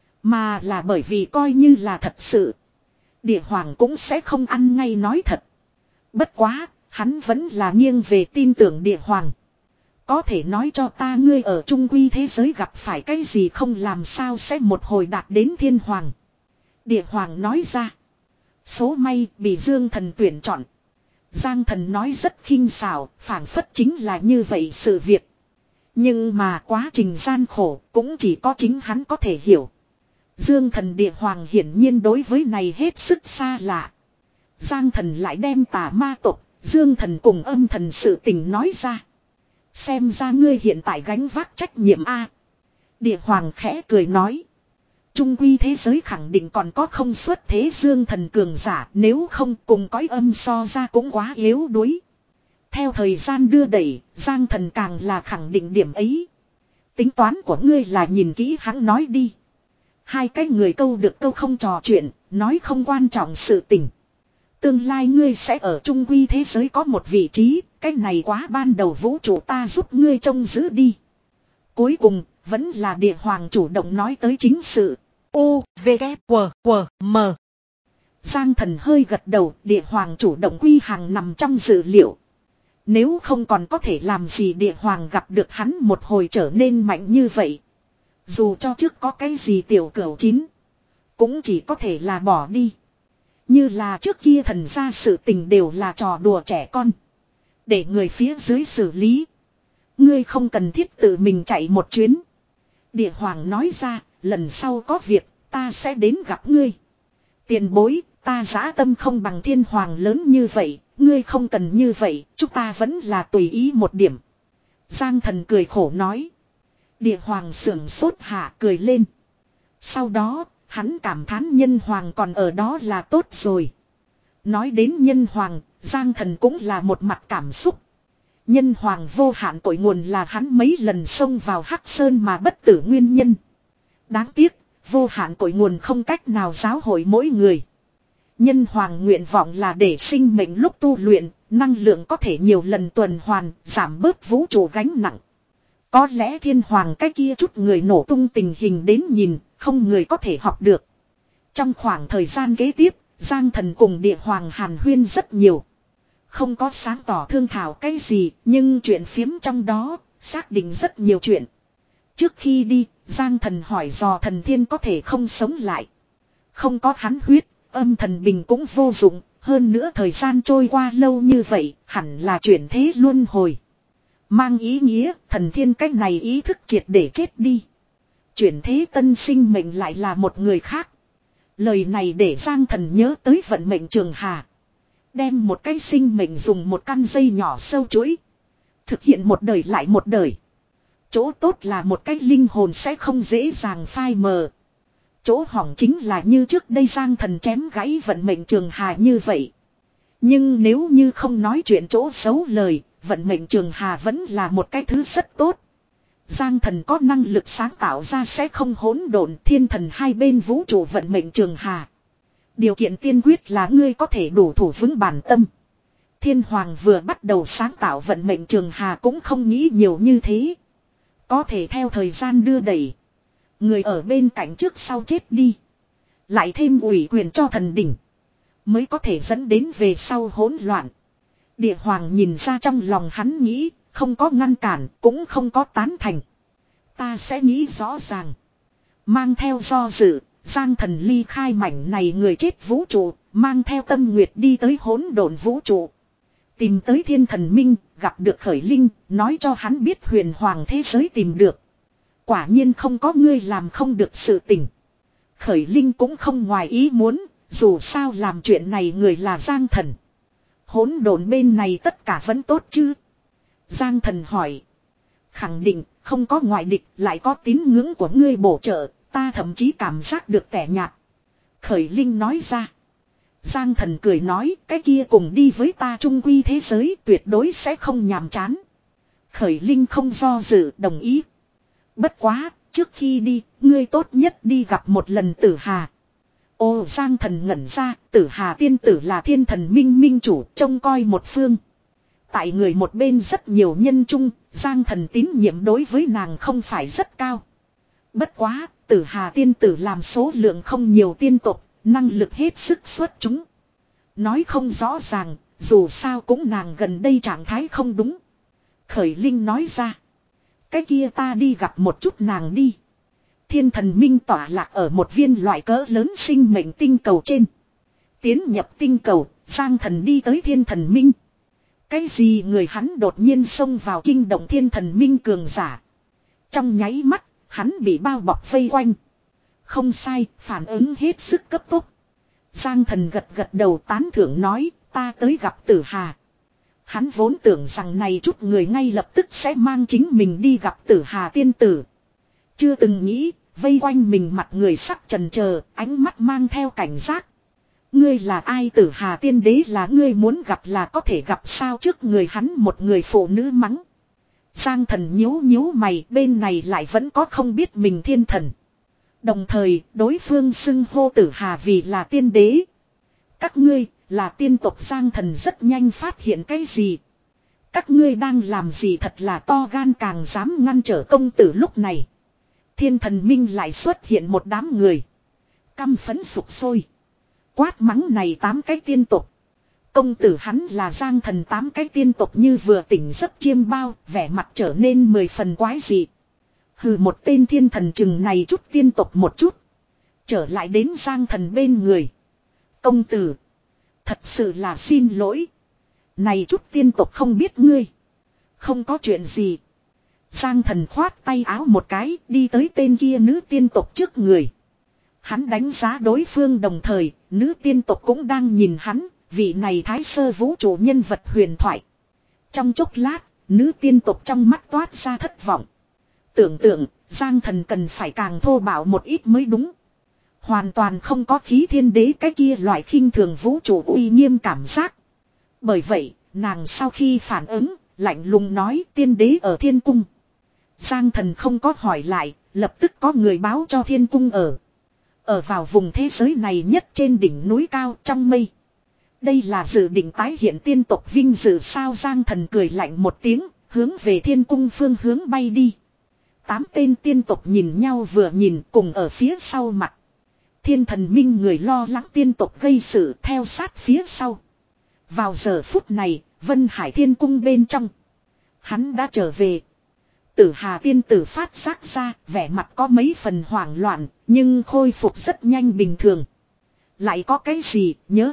A: Mà là bởi vì coi như là thật sự. Địa hoàng cũng sẽ không ăn ngay nói thật. Bất quá, hắn vẫn là nghiêng về tin tưởng địa hoàng. Có thể nói cho ta ngươi ở trung quy thế giới gặp phải cái gì không, làm sao sẽ một hồi đạt đến thiên hoàng. Địa hoàng nói ra. Số may bị Dương Thần tuyển chọn. Giang Thần nói rất khinh xảo, phảng phất chính là như vậy sự việc. Nhưng mà quá trình gian khổ cũng chỉ có chính hắn có thể hiểu. Dương Thần địa hoàng hiển nhiên đối với này hết sức xa lạ. Giang Thần lại đem tà ma tộc, Dương Thần cùng âm thần sự tình nói ra. Xem ra ngươi hiện tại gánh vác trách nhiệm a. Địa hoàng khẽ cười nói. Trung quy thế giới khẳng định còn có không xuất thế Dương Thần cường giả, nếu không cùng cõi âm so ra cũng quá yếu đuối. Theo thời gian đưa đẩy, Giang Thần càng là khẳng định điểm ấy. Tính toán của ngươi là nhìn kỹ hắn nói đi. Hai cái người câu được câu không trò chuyện, nói không quan trọng sự tình. Tương lai ngươi sẽ ở trung quy thế giới có một vị trí, cái này quá ban đầu vũ trụ ta giúp ngươi trông giữ đi. Cuối cùng, vẫn là địa hoàng chủ động nói tới chính sự. U, V, K, W, W, M. Giang Thần hơi gật đầu, địa hoàng chủ động quy hàng nằm trong dự liệu. Nếu không còn có thể làm gì địa hoàng gặp được hắn một hồi trở nên mạnh như vậy. Dù cho trước có cái gì tiểu cửu chín, cũng chỉ có thể là bỏ đi. Như là trước kia thần gia sự tình đều là trò đùa trẻ con. Để người phía dưới xử lý. Ngươi không cần thiết tự mình chạy một chuyến. Địa hoàng nói ra, lần sau có việc, ta sẽ đến gặp ngươi. Tiền bối, ta dã tâm không bằng thiên hoàng lớn như vậy, ngươi không cần như vậy, chúng ta vẫn là tùy ý một điểm. Giang Thần cười khổ nói. Địa hoàng sưởng sốt hạ cười lên. Sau đó, hắn cảm thán nhân hoàng còn ở đó là tốt rồi. Nói đến nhân hoàng, Giang Thần cũng là một mặt cảm xúc. Nhân hoàng vô hạn cội nguồn là hắn mấy lần xông vào Hắc Sơn mà bất tử nguyên nhân. Đáng tiếc, vô hạn cội nguồn không cách nào giáo hội mỗi người. Nhân hoàng nguyện vọng là để sinh mệnh lúc tu luyện, năng lượng có thể nhiều lần tuần hoàn, giảm bớt vũ trụ gánh nặng. Có lẽ thiên hoàng cái kia chút người nổ tung tình hình đến nhìn, không người có thể học được. Trong khoảng thời gian kế tiếp, Giang Thần cùng địa hoàng hàn huyên rất nhiều. Không có sáng tỏ thương thảo cái gì, nhưng chuyện phiếm trong đó, xác định rất nhiều chuyện. Trước khi đi, Giang Thần hỏi dò thần thiên có thể không sống lại. Không có hắn huyết, âm thần bình cũng vô dụng, Hơn nữa thời gian trôi qua lâu như vậy, hẳn là chuyển thế luân hồi. Mang ý nghĩa, thần thiên cách này ý thức triệt để chết đi. Chuyển thế tân sinh mệnh lại là một người khác. Lời này để Giang Thần nhớ tới vận mệnh Trường Hà. Đem một cái sinh mệnh dùng một căn dây nhỏ sâu chuỗi. Thực hiện một đời lại một đời. Chỗ tốt là một cái linh hồn sẽ không dễ dàng phai mờ. Chỗ hỏng chính là như trước đây Giang Thần chém gãy vận mệnh Trường Hà như vậy. Nhưng nếu như không nói chuyện chỗ xấu lời, vận mệnh Trường Hà vẫn là một cái thứ rất tốt. Giang Thần có năng lực sáng tạo ra sẽ không hỗn độn thiên thần hai bên vũ trụ vận mệnh Trường Hà. Điều kiện tiên quyết là ngươi có thể đủ thủ vững bản tâm. Thiên Hoàng vừa bắt đầu sáng tạo vận mệnh Trường Hà cũng không nghĩ nhiều như thế. Có thể theo thời gian đưa đẩy. Người ở bên cạnh trước sau chết đi. Lại thêm ủy quyền cho thần đỉnh. Mới có thể dẫn đến về sau hỗn loạn. Địa Hoàng nhìn ra trong lòng hắn nghĩ. Không có ngăn cản cũng không có tán thành. Ta sẽ nghĩ rõ ràng. Mang theo do dự. Giang Thần ly khai mảnh này người chết vũ trụ. Mang theo tâm nguyệt đi tới hỗn độn vũ trụ. Tìm tới thiên thần minh. Gặp được khởi linh. Nói cho hắn biết huyền hoàng thế giới tìm được. Quả nhiên không có ngươi làm không được sự tình. Khởi linh cũng không ngoài ý muốn. Dù sao làm chuyện này người là Giang Thần. Hỗn độn bên này tất cả vẫn tốt chứ. Giang Thần hỏi. Khẳng định không có ngoại địch lại có tín ngưỡng của ngươi bổ trợ. Ta thậm chí cảm giác được tẻ nhạt. Khởi linh nói ra. Giang Thần cười nói cái kia cùng đi với ta trung quy thế giới tuyệt đối sẽ không nhàm chán. Khởi linh không do dự đồng ý. Bất quá trước khi đi ngươi tốt nhất đi gặp một lần Tử Hà. Ô Giang Thần ngẩn ra Tử Hà tiên tử là thiên thần minh minh chủ trông coi một phương. Tại người một bên rất nhiều nhân chung, Giang Thần tín nhiệm đối với nàng không phải rất cao. Bất quá, Tử Hà tiên tử làm số lượng không nhiều tiên tộc, năng lực hết sức xuất chúng. Nói không rõ ràng, dù sao cũng nàng gần đây trạng thái không đúng. Khởi linh nói ra. Cái kia ta đi gặp một chút nàng đi. Thiên thần minh tỏa lạc ở một viên loại cỡ lớn sinh mệnh tinh cầu trên. Tiến nhập tinh cầu, Giang Thần đi tới thiên thần minh. Cái gì người hắn đột nhiên xông vào kinh động thiên thần minh cường giả. Trong nháy mắt, hắn bị bao bọc vây quanh. Không sai, phản ứng hết sức cấp tốc. Giang Thần gật gật đầu tán thưởng nói, ta tới gặp Tử Hà. Hắn vốn tưởng rằng này chút người ngay lập tức sẽ mang chính mình đi gặp Tử Hà tiên tử. Chưa từng nghĩ, vây quanh mình mặt người sắc trần chờ, ánh mắt mang theo cảnh giác. Ngươi là ai? Tử Hà tiên đế là ngươi muốn gặp là có thể gặp sao? Trước người hắn một người phụ nữ mắng. Giang Thần nhíu nhíu mày, bên này lại vẫn có không biết mình thiên thần. Đồng thời, đối phương xưng hô Tử Hà vì là tiên đế. Các ngươi, là tiên tộc. Giang Thần rất nhanh phát hiện cái gì. Các ngươi đang làm gì thật là to gan càng dám ngăn trở công tử. Lúc này, thiên thần minh lại xuất hiện một đám người. Căm phẫn sục sôi. Quát mắng này tám cái tiên tộc. Công tử hắn là Giang Thần tám cái tiên tộc như vừa tỉnh giấc chiêm bao, vẻ mặt trở nên mười phần quái dị. Hừ, một tên thiên thần chừng này chút tiên tộc một chút. Trở lại đến Giang Thần bên người. Công tử. Thật sự là xin lỗi. Này chút tiên tộc không biết ngươi. Không có chuyện gì. Giang Thần khoát tay áo một cái đi tới tên kia nữ tiên tộc trước người. Hắn đánh giá đối phương đồng thời, nữ tiên tộc cũng đang nhìn hắn, vị này thái sơ vũ trụ nhân vật huyền thoại. Trong chốc lát, nữ tiên tộc trong mắt toát ra thất vọng. Tưởng tượng, Giang Thần cần phải càng thô bạo một ít mới đúng. Hoàn toàn không có khí thiên đế cái kia loại khinh thường vũ trụ uy nghiêm cảm giác. Bởi vậy, nàng sau khi phản ứng, lạnh lùng nói tiên đế ở thiên cung. Giang Thần không có hỏi lại, lập tức có người báo cho thiên cung ở. Ở vào vùng thế giới này nhất trên đỉnh núi cao trong mây. Đây là dự định tái hiện tiên tộc vinh dự sao? Giang Thần cười lạnh một tiếng, hướng về thiên cung phương hướng bay đi. Tám tên tiên tộc nhìn nhau vừa nhìn cùng ở phía sau mặt. Thiên thần minh người lo lắng tiên tộc gây sự theo sát phía sau. Vào giờ phút này, Vân Hải thiên cung bên trong. Hắn đã trở về. Tử Hà tiên tử phát giác ra, vẻ mặt có mấy phần hoảng loạn, nhưng khôi phục rất nhanh bình thường. Lại có cái gì, nhớ kỹ,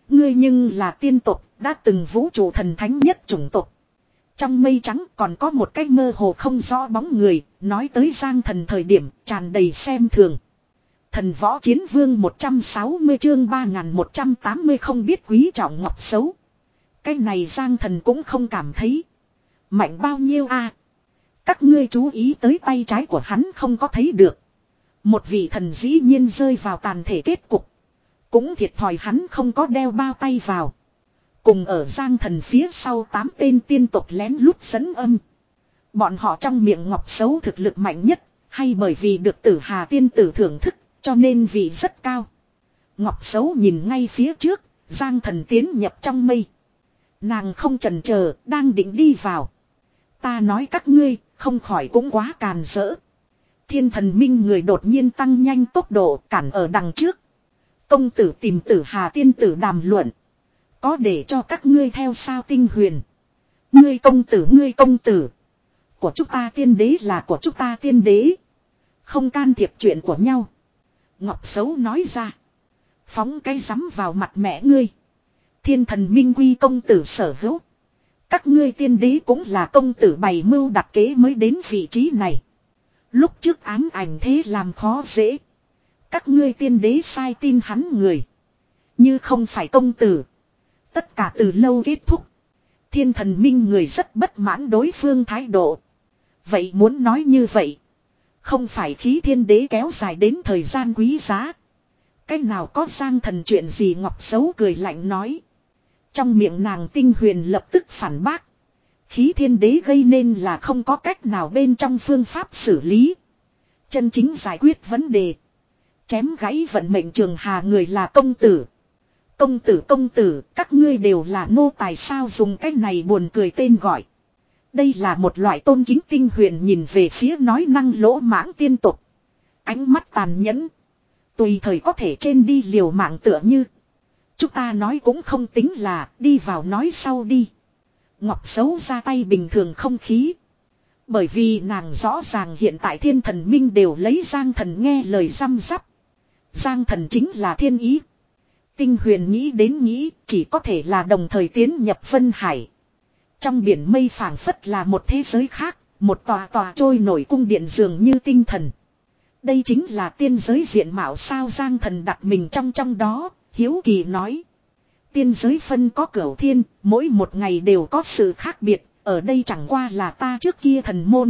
A: ngươi nhưng là tiên tộc, đã từng vũ trụ thần thánh nhất chủng tộc. Trong mây trắng còn có một cái mơ hồ không rõ bóng người, nói tới Giang Thần thời điểm tràn đầy xem thường. Thần võ chiến vương một trăm sáu mươi chương ba nghìn một trăm tám mươi không biết quý trọng ngọc xấu. Cái này Giang Thần cũng không cảm thấy mạnh bao nhiêu a. Các ngươi chú ý tới tay trái của hắn không có thấy được. Một vị thần dĩ nhiên rơi vào tàn thể kết cục. Cũng thiệt thòi hắn không có đeo bao tay vào. Cùng ở Giang Thần phía sau tám tên tiên tộc lén lút dẫn âm. Bọn họ trong miệng ngọc xấu thực lực mạnh nhất, hay bởi vì được Tử Hà tiên tử thưởng thức, cho nên vị rất cao. Ngọc xấu nhìn ngay phía trước, Giang Thần tiến nhập trong mây. Nàng không chần chờ, đang định đi vào. Ta nói các ngươi, không khỏi cũng quá càn rỡ. Thiên Thần Minh người đột nhiên tăng nhanh tốc độ cản ở đằng trước. Công tử tìm Tử Hà tiên tử đàm luận. Có để cho các ngươi theo sao Tinh Huyền. Ngươi công tử ngươi công tử. Của chúng ta tiên đế là của chúng ta tiên đế. Không can thiệp chuyện của nhau. Ngọc xấu nói ra. Phóng cái rắm vào mặt mẹ ngươi. Thiên Thần Minh quy công tử sở hữu. Các ngươi tiên đế cũng là công tử bày mưu đặt kế mới đến vị trí này. Lúc trước ám ảnh thế làm khó dễ. Các ngươi tiên đế sai tin hắn người. Như không phải công tử. Tất cả từ lâu kết thúc. Thiên Thần Minh người rất bất mãn đối phương thái độ. Vậy muốn nói như vậy. Không phải khí thiên đế kéo dài đến thời gian quý giá. Cái nào có Giang Thần chuyện gì ngọc xấu cười lạnh nói. Trong miệng nàng Tinh Huyền lập tức phản bác. Khí thiên đế gây nên là không có cách nào bên trong phương pháp xử lý. Chân chính giải quyết vấn đề. Chém gãy vận mệnh trường hà người là công tử. Công tử công tử, các ngươi đều là nô tài sao dùng cái này buồn cười tên gọi. Đây là một loại tôn kính. Tinh Huyền nhìn về phía nói năng lỗ mãng tiên tục. Ánh mắt tàn nhẫn. Tùy thời có thể trên đi liều mạng tựa như. Chúng ta nói cũng không tính là đi vào nói sau đi. Ngọc xấu ra tay bình thường không khí. Bởi vì nàng rõ ràng hiện tại Thiên Thần Minh đều lấy Giang Thần nghe lời răm rắp. Giang Thần chính là thiên ý. Tinh Huyền nghĩ đến nghĩ chỉ có thể là đồng thời tiến nhập Vân Hải. Trong biển mây phảng phất là một thế giới khác. Một tòa tòa trôi nổi cung điện dường như tinh thần. Đây chính là tiên giới diện mạo sao Giang Thần đặt mình trong trong đó. Hiếu kỳ nói. Tiên giới phân có cửu thiên, mỗi một ngày đều có sự khác biệt, ở đây chẳng qua là ta trước kia thần môn.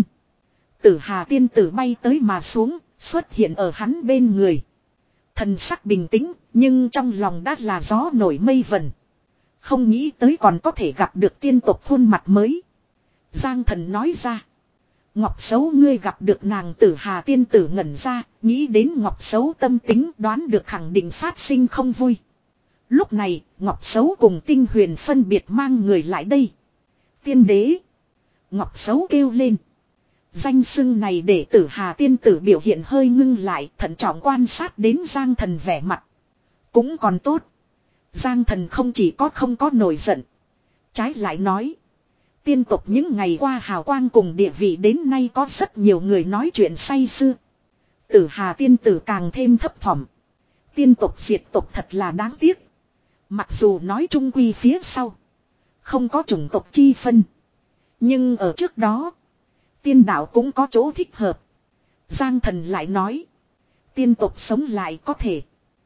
A: Tử Hà tiên tử bay tới mà xuống, xuất hiện ở hắn bên người. Thần sắc bình tĩnh, nhưng trong lòng đã là gió nổi mây vần. Không nghĩ tới còn có thể gặp được tiên tộc khuôn mặt mới. Giang Thần nói ra. Ngọc xấu ngươi gặp được nàng Tử Hà tiên tử ngẩn ra, nghĩ đến Ngọc xấu tâm tính đoán được khẳng định phát sinh không vui. Lúc này, Ngọc xấu cùng Tinh Huyền phân biệt mang người lại đây. Tiên đế. Ngọc xấu kêu lên. Danh xưng này để Tử Hà tiên tử biểu hiện hơi ngưng lại, thận trọng quan sát đến Giang Thần vẻ mặt. Cũng còn tốt. Giang Thần không chỉ có không có nổi giận. Trái lại nói. Tiên tộc những ngày qua hào quang cùng địa vị đến nay có rất nhiều người nói chuyện say sưa. Tử Hà tiên tử càng thêm thấp thỏm. Tiên tộc diệt tộc thật là đáng tiếc. Mặc dù nói trung quy phía sau. Không có chủng tộc chi phân. Nhưng ở trước đó. Tiên đạo cũng có chỗ thích hợp. Giang Thần lại nói. Tiên tộc sống lại có thể.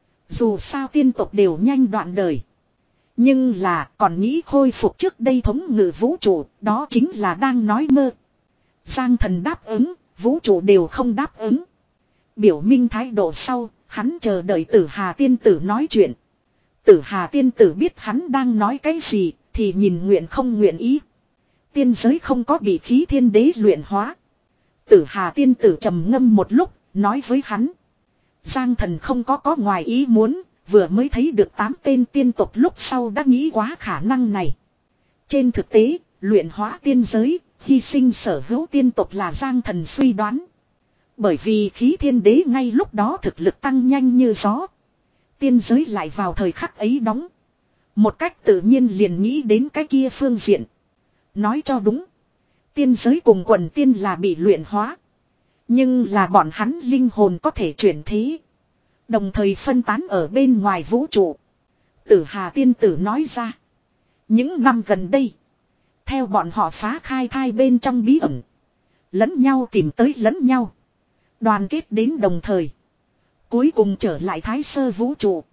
A: Dù sao tiên tộc đều nhanh đoạn đời. Nhưng là còn nghĩ khôi phục trước đây thống ngự vũ trụ. Đó chính là đang nói mơ. Giang Thần đáp ứng. Vũ trụ đều không đáp ứng. Biểu minh thái độ sau. Hắn chờ đợi Tử Hà tiên tử nói chuyện. Tử Hà tiên tử biết hắn đang nói cái gì. Thì nhìn nguyện không nguyện ý. Tiên giới không có bị khí thiên đế luyện hóa. Tử Hà tiên tử trầm ngâm một lúc. Nói với hắn. Giang Thần không có có ngoài ý muốn. Vừa mới thấy được tám tên tiên tộc lúc sau đã nghĩ quá khả năng này. Trên thực tế, luyện hóa tiên giới, hy sinh sở hữu tiên tộc là Giang Thần suy đoán. Bởi vì khí thiên đế ngay lúc đó thực lực tăng nhanh như gió. Tiên giới lại vào thời khắc ấy đóng. Một cách tự nhiên liền nghĩ đến cái kia phương diện. Nói cho đúng. Tiên giới cùng quần tiên là bị luyện hóa. Nhưng là bọn hắn linh hồn có thể chuyển thế. Đồng thời phân tán ở bên ngoài vũ trụ. Tử Hà tiên tử nói ra. Những năm gần đây. Theo bọn họ phá khai thai bên trong bí ẩn. Lẫn nhau tìm tới lẫn nhau. Đoàn kết đến đồng thời. Cuối cùng trở lại thái sơ vũ trụ.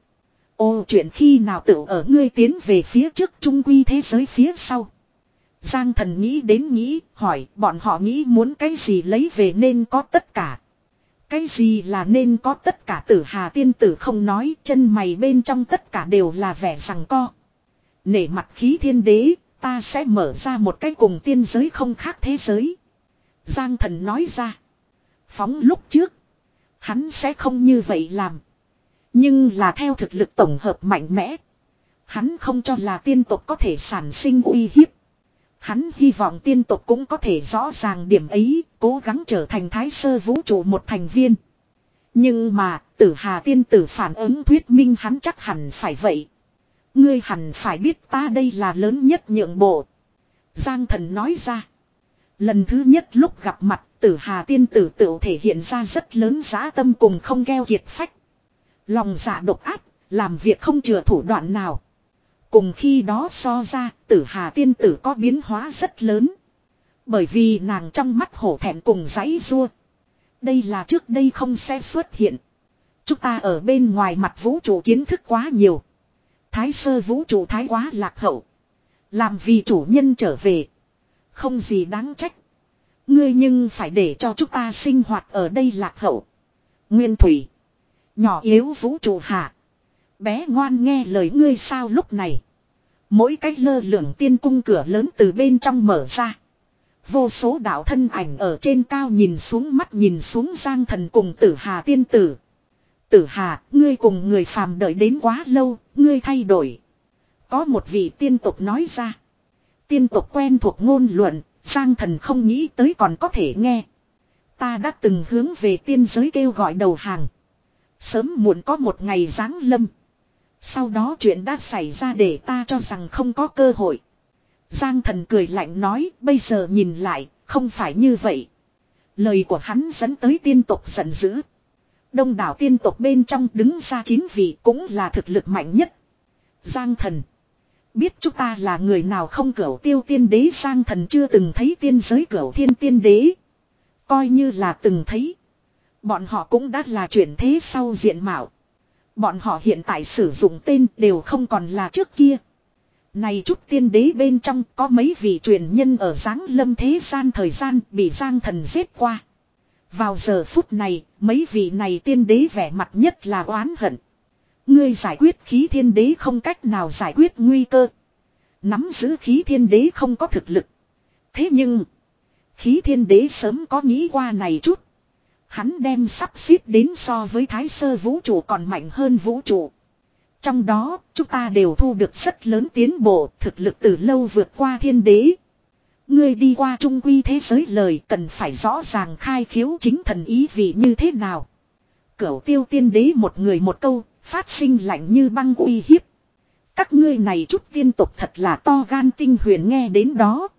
A: Ô chuyện khi nào tự ở ngươi tiến về phía trước trung quy thế giới phía sau. Giang Thần nghĩ đến nghĩ, hỏi bọn họ nghĩ muốn cái gì lấy về nên có tất cả. Cái gì là nên có tất cả. Tử Hà tiên tử không nói, chân mày bên trong tất cả đều là vẻ rằng co. Nể mặt khí thiên đế, ta sẽ mở ra một cái cùng tiên giới không khác thế giới. Giang Thần nói ra. Phóng lúc trước, hắn sẽ không như vậy làm. Nhưng là theo thực lực tổng hợp mạnh mẽ. Hắn không cho là tiên tộc có thể sản sinh uy hiếp. Hắn hy vọng tiên tộc cũng có thể rõ ràng điểm ấy, cố gắng trở thành thái sơ vũ trụ một thành viên. Nhưng mà, Tử Hà tiên tử phản ứng thuyết minh hắn chắc hẳn phải vậy. Ngươi hẳn phải biết ta đây là lớn nhất nhượng bộ. Giang Thần nói ra. Lần thứ nhất lúc gặp mặt, Tử Hà tiên tử tự thể hiện ra rất lớn dã tâm cùng không keo kiệt phách. Lòng dạ độc ác, làm việc không chừa thủ đoạn nào. Cùng khi đó so ra, Tử Hà tiên tử có biến hóa rất lớn. Bởi vì nàng trong mắt hổ thẹn cùng giãy giụa. Đây là trước đây không sẽ xuất hiện. Chúng ta ở bên ngoài mặt vũ trụ kiến thức quá nhiều. Thái sơ vũ trụ thái quá lạc hậu. Làm vì chủ nhân trở về. Không gì đáng trách. Ngươi nhưng phải để cho chúng ta sinh hoạt ở đây lạc hậu. Nguyên thủy. Nhỏ yếu vũ trụ hạ. Bé ngoan nghe lời ngươi sao lúc này. Mỗi cách lơ lửng tiên cung cửa lớn từ bên trong mở ra. Vô số đạo thân ảnh ở trên cao nhìn xuống mắt nhìn xuống Giang Thần cùng Tử Hà tiên tử. Tử Hà, ngươi cùng người phàm đợi đến quá lâu, ngươi thay đổi. Có một vị tiên tục nói ra. Tiên tục quen thuộc ngôn luận, Giang Thần không nghĩ tới còn có thể nghe. Ta đã từng hướng về tiên giới kêu gọi đầu hàng. Sớm muộn có một ngày giáng lâm. Sau đó chuyện đã xảy ra để ta cho rằng không có cơ hội. Giang Thần cười lạnh nói, bây giờ nhìn lại, không phải như vậy. Lời của hắn dẫn tới tiên tộc giận dữ. Đông đảo tiên tộc bên trong đứng ra chín vị cũng là thực lực mạnh nhất. Giang Thần. Biết chúng ta là người nào không cửu tiêu tiên đế. Giang Thần chưa từng thấy tiên giới cửu thiên tiên đế. Coi như là từng thấy. Bọn họ cũng đã là chuyển thế sau diện mạo. Bọn họ hiện tại sử dụng tên đều không còn là trước kia. Này chút tiên đế bên trong có mấy vị truyền nhân ở giáng lâm thế gian thời gian bị Giang Thần giết qua. Vào giờ phút này, mấy vị này tiên đế vẻ mặt nhất là oán hận. Ngươi giải quyết khí thiên đế không cách nào giải quyết nguy cơ. Nắm giữ khí thiên đế không có thực lực. Thế nhưng, khí thiên đế sớm có nghĩ qua này chút. Hắn đem sắp xếp đến so với thái sơ vũ trụ còn mạnh hơn vũ trụ. Trong đó, chúng ta đều thu được rất lớn tiến bộ, thực lực từ lâu vượt qua thiên đế. Ngươi đi qua trung quy thế giới lời cần phải rõ ràng khai khiếu chính thần ý vị như thế nào. Cửu tiêu tiên đế một người một câu, phát sinh lạnh như băng uy hiếp. Các ngươi này chút tiên tục thật là to gan tinh huyền nghe đến đó.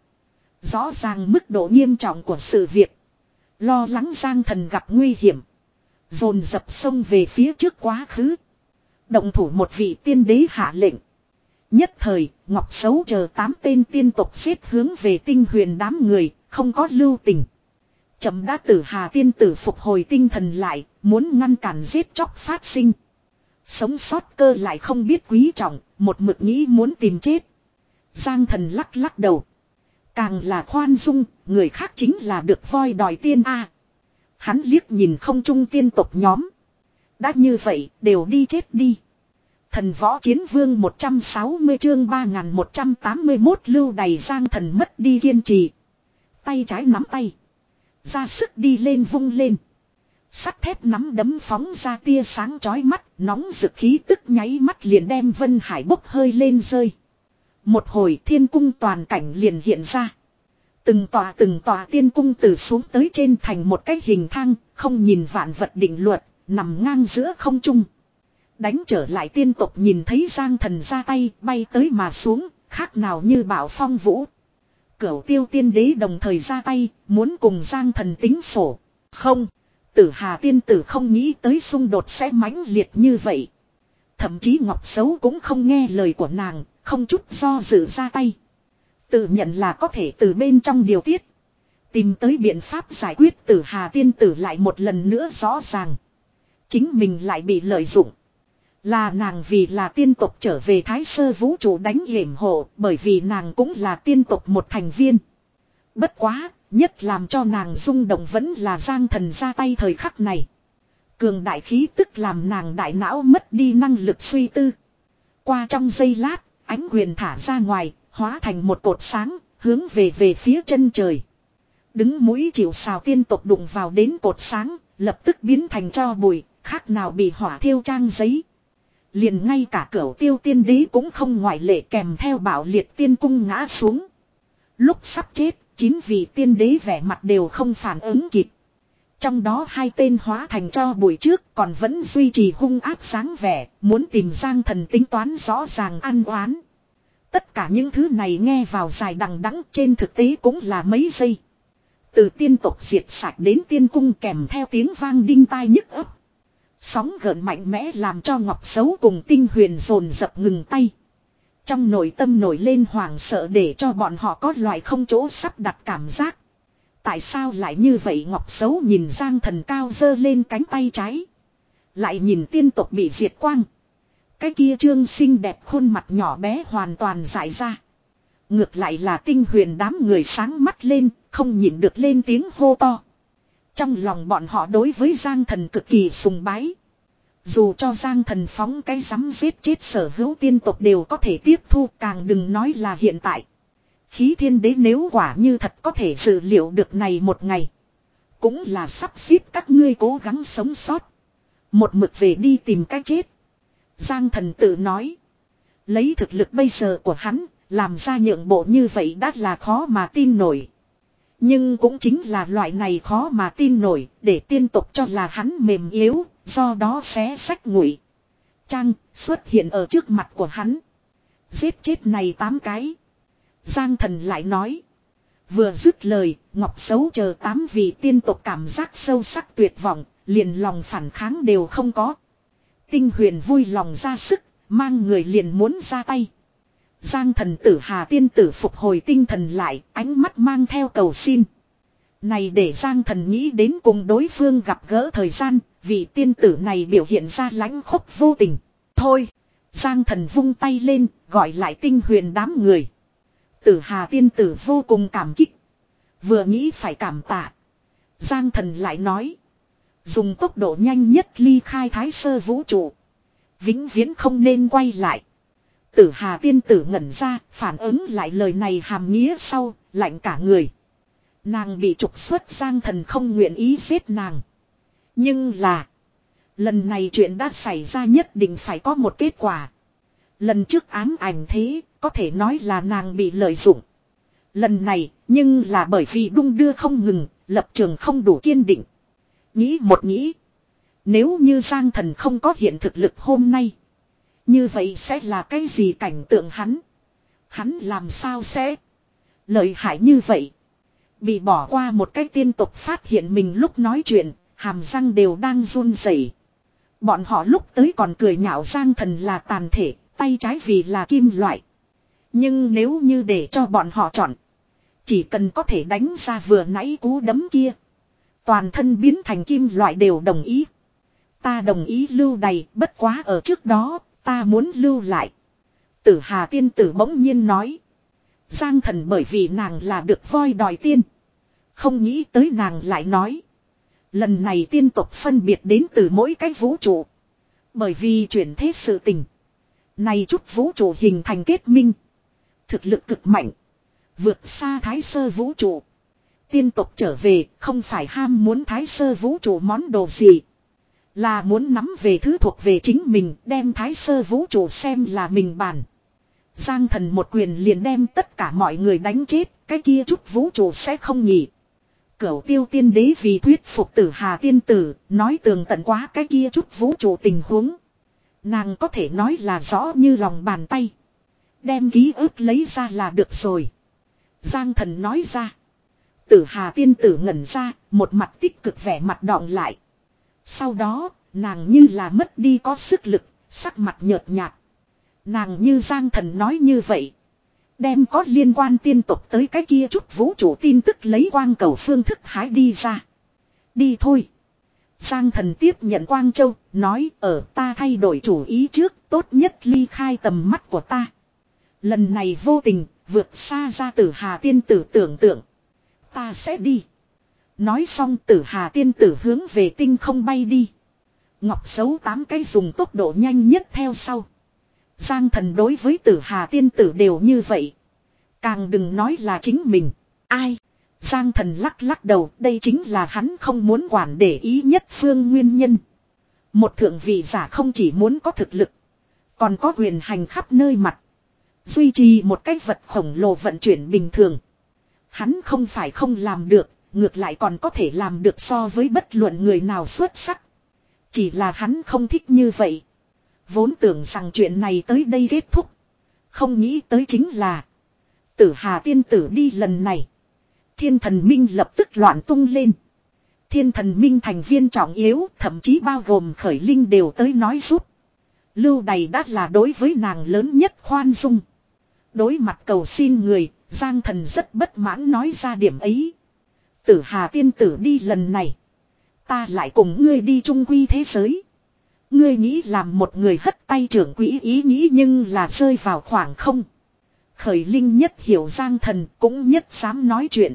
A: Rõ ràng mức độ nghiêm trọng của sự việc. Lo lắng Giang Thần gặp nguy hiểm. Dồn dập sông về phía trước quá khứ. Động thủ một vị tiên đế hạ lệnh. Nhất thời, Ngọc Sấu chờ tám tên tiên tộc xếp hướng về tinh huyền đám người, không có lưu tình. Chậm đã Tử Hà tiên tử phục hồi tinh thần lại, muốn ngăn cản giết chóc phát sinh. Sống sót cơ lại không biết quý trọng, một mực nghĩ muốn tìm chết. Giang Thần lắc lắc đầu. Càng là khoan dung, người khác chính là được voi đòi tiên a. Hắn liếc nhìn không trung tiên tộc nhóm. Đã như vậy, đều đi chết đi. Thần võ chiến vương một trăm sáu mươi chương ba nghìn một trăm tám mươi mốt lưu đày. Giang Thần mất đi kiên trì. Tay trái nắm tay. Ra sức đi lên vung lên. Sắt thép nắm đấm phóng ra tia sáng chói mắt, nóng rực khí tức nháy mắt liền đem Vân Hải bốc hơi lên rơi. Một hồi thiên cung toàn cảnh liền hiện ra. Từng tòa từng tòa tiên cung từ xuống tới trên thành một cái hình thang, không nhìn vạn vật định luật, nằm ngang giữa không trung. Đánh trở lại tiên tộc nhìn thấy Giang Thần ra tay bay tới mà xuống, khác nào như bão phong vũ. Cửu tiêu tiên đế đồng thời ra tay, muốn cùng Giang Thần tính sổ. Không, Tử Hà tiên tử không nghĩ tới xung đột sẽ mãnh liệt như vậy. Thậm chí Ngọc Xấu cũng không nghe lời của nàng, không chút do dự ra tay. Tự nhận là có thể từ bên trong điều tiết. Tìm tới biện pháp giải quyết Tử Hà tiên tử lại một lần nữa rõ ràng. Chính mình lại bị lợi dụng. Là nàng vì là tiên tộc trở về Thái Sơ vũ trụ đánh yểm hộ, bởi vì nàng cũng là tiên tộc một thành viên. Bất quá, nhất làm cho nàng rung động vẫn là Giang Thần ra tay thời khắc này. Cường đại khí tức làm nàng đại não mất đi năng lực suy tư. Qua trong giây lát, ánh quyền thả ra ngoài, hóa thành một cột sáng, hướng về về phía chân trời. Đứng mũi chịu sào tiên tộc đụng vào đến cột sáng, lập tức biến thành tro bụi, khác nào bị hỏa thiêu trang giấy. Liền ngay cả Cửu Tiêu tiên đế cũng không ngoại lệ, kèm theo Bảo Liệt tiên cung ngã xuống. Lúc sắp chết, chín vị tiên đế vẻ mặt đều không phản ứng kịp. Trong đó hai tên hóa thành tro bụi trước còn vẫn duy trì hung ác sáng vẻ, muốn tìm Giang Thần tính toán rõ ràng ăn oán. Tất cả những thứ này nghe vào dài đằng đẵng, trên thực tế cũng là mấy giây. Từ tiên tộc diệt sạch đến tiên cung kèm theo tiếng vang đinh tai nhức ấp. Sóng gợn mạnh mẽ làm cho Ngọc Xấu cùng Tinh Huyền dồn dập ngừng tay. Trong nội tâm nổi lên hoảng sợ để cho bọn họ có loại không chỗ sắp đặt cảm giác. Tại sao lại như vậy? Ngọc Xấu nhìn Giang Thần cao giơ lên cánh tay trái. Lại nhìn tiên tộc bị diệt quang. Cái kia trương xinh đẹp khuôn mặt nhỏ bé hoàn toàn dại ra. Ngược lại là Tinh Huyền đám người sáng mắt lên, không nhịn được lên tiếng hô to. Trong lòng bọn họ đối với Giang Thần cực kỳ sùng bái. Dù cho Giang Thần phóng cái rắm giết chết sở hữu tiên tộc đều có thể tiếp thu, càng đừng nói là hiện tại. Khí Thiên Đế nếu quả như thật có thể dự liệu được này một ngày. Cũng là sắp xếp các ngươi cố gắng sống sót. Một mực về đi tìm cái chết. Giang Thần tự nói. Lấy thực lực bây giờ của hắn, làm ra nhượng bộ như vậy đã là khó mà tin nổi. Nhưng cũng chính là loại này khó mà tin nổi, để tiên tộc cho là hắn mềm yếu, do đó xé sách ngụy trang xuất hiện ở trước mặt của hắn. Giết chết này tám cái. Giang Thần lại nói. Vừa dứt lời, Ngọc Xấu chờ tám vị tiên tộc cảm giác sâu sắc tuyệt vọng, liền lòng phản kháng đều không có. Tinh Huyền vui lòng ra sức, mang người liền muốn ra tay. Giang Thần Tử Hà tiên tử phục hồi tinh thần lại, ánh mắt mang theo cầu xin. Này để Giang Thần nghĩ đến cùng đối phương gặp gỡ thời gian, vị tiên tử này biểu hiện ra lãnh khốc vô tình. Thôi, Giang Thần vung tay lên, gọi lại Tinh Huyền đám người. Tử Hà tiên tử vô cùng cảm kích. Vừa nghĩ phải cảm tạ. Giang Thần lại nói. Dùng tốc độ nhanh nhất ly khai Thái Sơ vũ trụ. Vĩnh viễn không nên quay lại. Tử Hà tiên tử ngẩn ra, phản ứng lại lời này hàm nghĩa sau, lạnh cả người. Nàng bị trục xuất, Giang Thần không nguyện ý giết nàng. Nhưng là, lần này chuyện đã xảy ra nhất định phải có một kết quả. Lần trước ám ảnh thế, có thể nói là nàng bị lợi dụng. Lần này, nhưng là bởi vì đung đưa không ngừng, lập trường không đủ kiên định. Nghĩ một nghĩ, nếu như Giang Thần không có hiện thực lực hôm nay, như vậy sẽ là cái gì cảnh tượng hắn? Hắn làm sao sẽ lợi hại như vậy? Bị bỏ qua một cái tiên tộc phát hiện mình lúc nói chuyện, hàm răng đều đang run rẩy. Bọn họ lúc tới còn cười nhạo Giang Thần là tàn thể, tay trái vì là kim loại. Nhưng nếu như để cho bọn họ chọn, chỉ cần có thể đánh ra vừa nãy cú đấm kia, toàn thân biến thành kim loại đều đồng ý. Ta đồng ý lưu đày, bất quá ở trước đó, ta muốn lưu lại. Tử Hà tiên tử bỗng nhiên nói. Giang Thần bởi vì nàng là được voi đòi tiên. Không nghĩ tới nàng lại nói. Lần này tiên tộc phân biệt đến từ mỗi cái vũ trụ. Bởi vì chuyển thế sự tình. Này chút vũ trụ hình thành kết minh. Thực lực cực mạnh. Vượt xa Thái Sơ vũ trụ. Tiên tộc trở về không phải ham muốn Thái Sơ vũ trụ món đồ gì. Là muốn nắm về thứ thuộc về chính mình, đem Thái Sơ vũ trụ xem là mình bàn. Giang Thần một quyền liền đem tất cả mọi người đánh chết, cái kia chút vũ trụ sẽ không nhỉ. Cửu Tiêu tiên đế vì thuyết phục Tử Hà tiên tử, nói tường tận quá cái kia chút vũ trụ tình huống. Nàng có thể nói là rõ như lòng bàn tay. Đem ký ức lấy ra là được rồi. Giang Thần nói ra. Tử Hà tiên tử ngẩn ra, một mặt tích cực vẻ mặt đọng lại. Sau đó, nàng như là mất đi có sức lực, Sắc mặt nhợt nhạt. Nàng như Giang Thần nói như vậy. Đem có liên quan tiên tộc tới cái kia chút vũ trụ tin tức lấy quang cầu phương thức hái đi ra. Đi thôi. Giang Thần tiếp nhận Quang Châu, nói ở ta thay đổi chủ ý trước, tốt nhất ly khai tầm mắt của ta. Lần này vô tình, vượt xa ra Tử Hà tiên tử tưởng tượng. Ta sẽ đi. Nói xong Tử Hà tiên tử hướng về tinh không bay đi. Ngọc Sấu tám cái dùng tốc độ nhanh nhất theo sau. Giang Thần đối với Tử Hà tiên tử đều như vậy. Càng đừng nói là chính mình. Ai? Giang Thần lắc lắc đầu, đây chính là hắn không muốn quản để ý nhất phương nguyên nhân. Một thượng vị giả không chỉ muốn có thực lực, còn có quyền hành khắp nơi mặt. Duy trì một cái vật khổng lồ vận chuyển bình thường. Hắn không phải không làm được, ngược lại còn có thể làm được so với bất luận người nào xuất sắc. Chỉ là hắn không thích như vậy. Vốn tưởng rằng chuyện này tới đây kết thúc. Không nghĩ tới chính là Tử Hà tiên tử đi lần này. Thiên thần minh lập tức loạn tung lên. Thiên thần minh thành viên trọng yếu, thậm chí bao gồm Khởi Linh đều tới nói giúp. Lưu Đày đã là đối với nàng lớn nhất khoan dung. Đối mặt cầu xin người, Giang Thần rất bất mãn nói ra điểm ấy. Tử Hà tiên tử đi lần này. Ta lại cùng ngươi đi chung quy thế giới. Ngươi nghĩ làm một người hất tay trưởng quỹ ý nghĩ nhưng là rơi vào khoảng không. Khởi Linh nhất hiểu Giang Thần cũng nhất dám nói chuyện.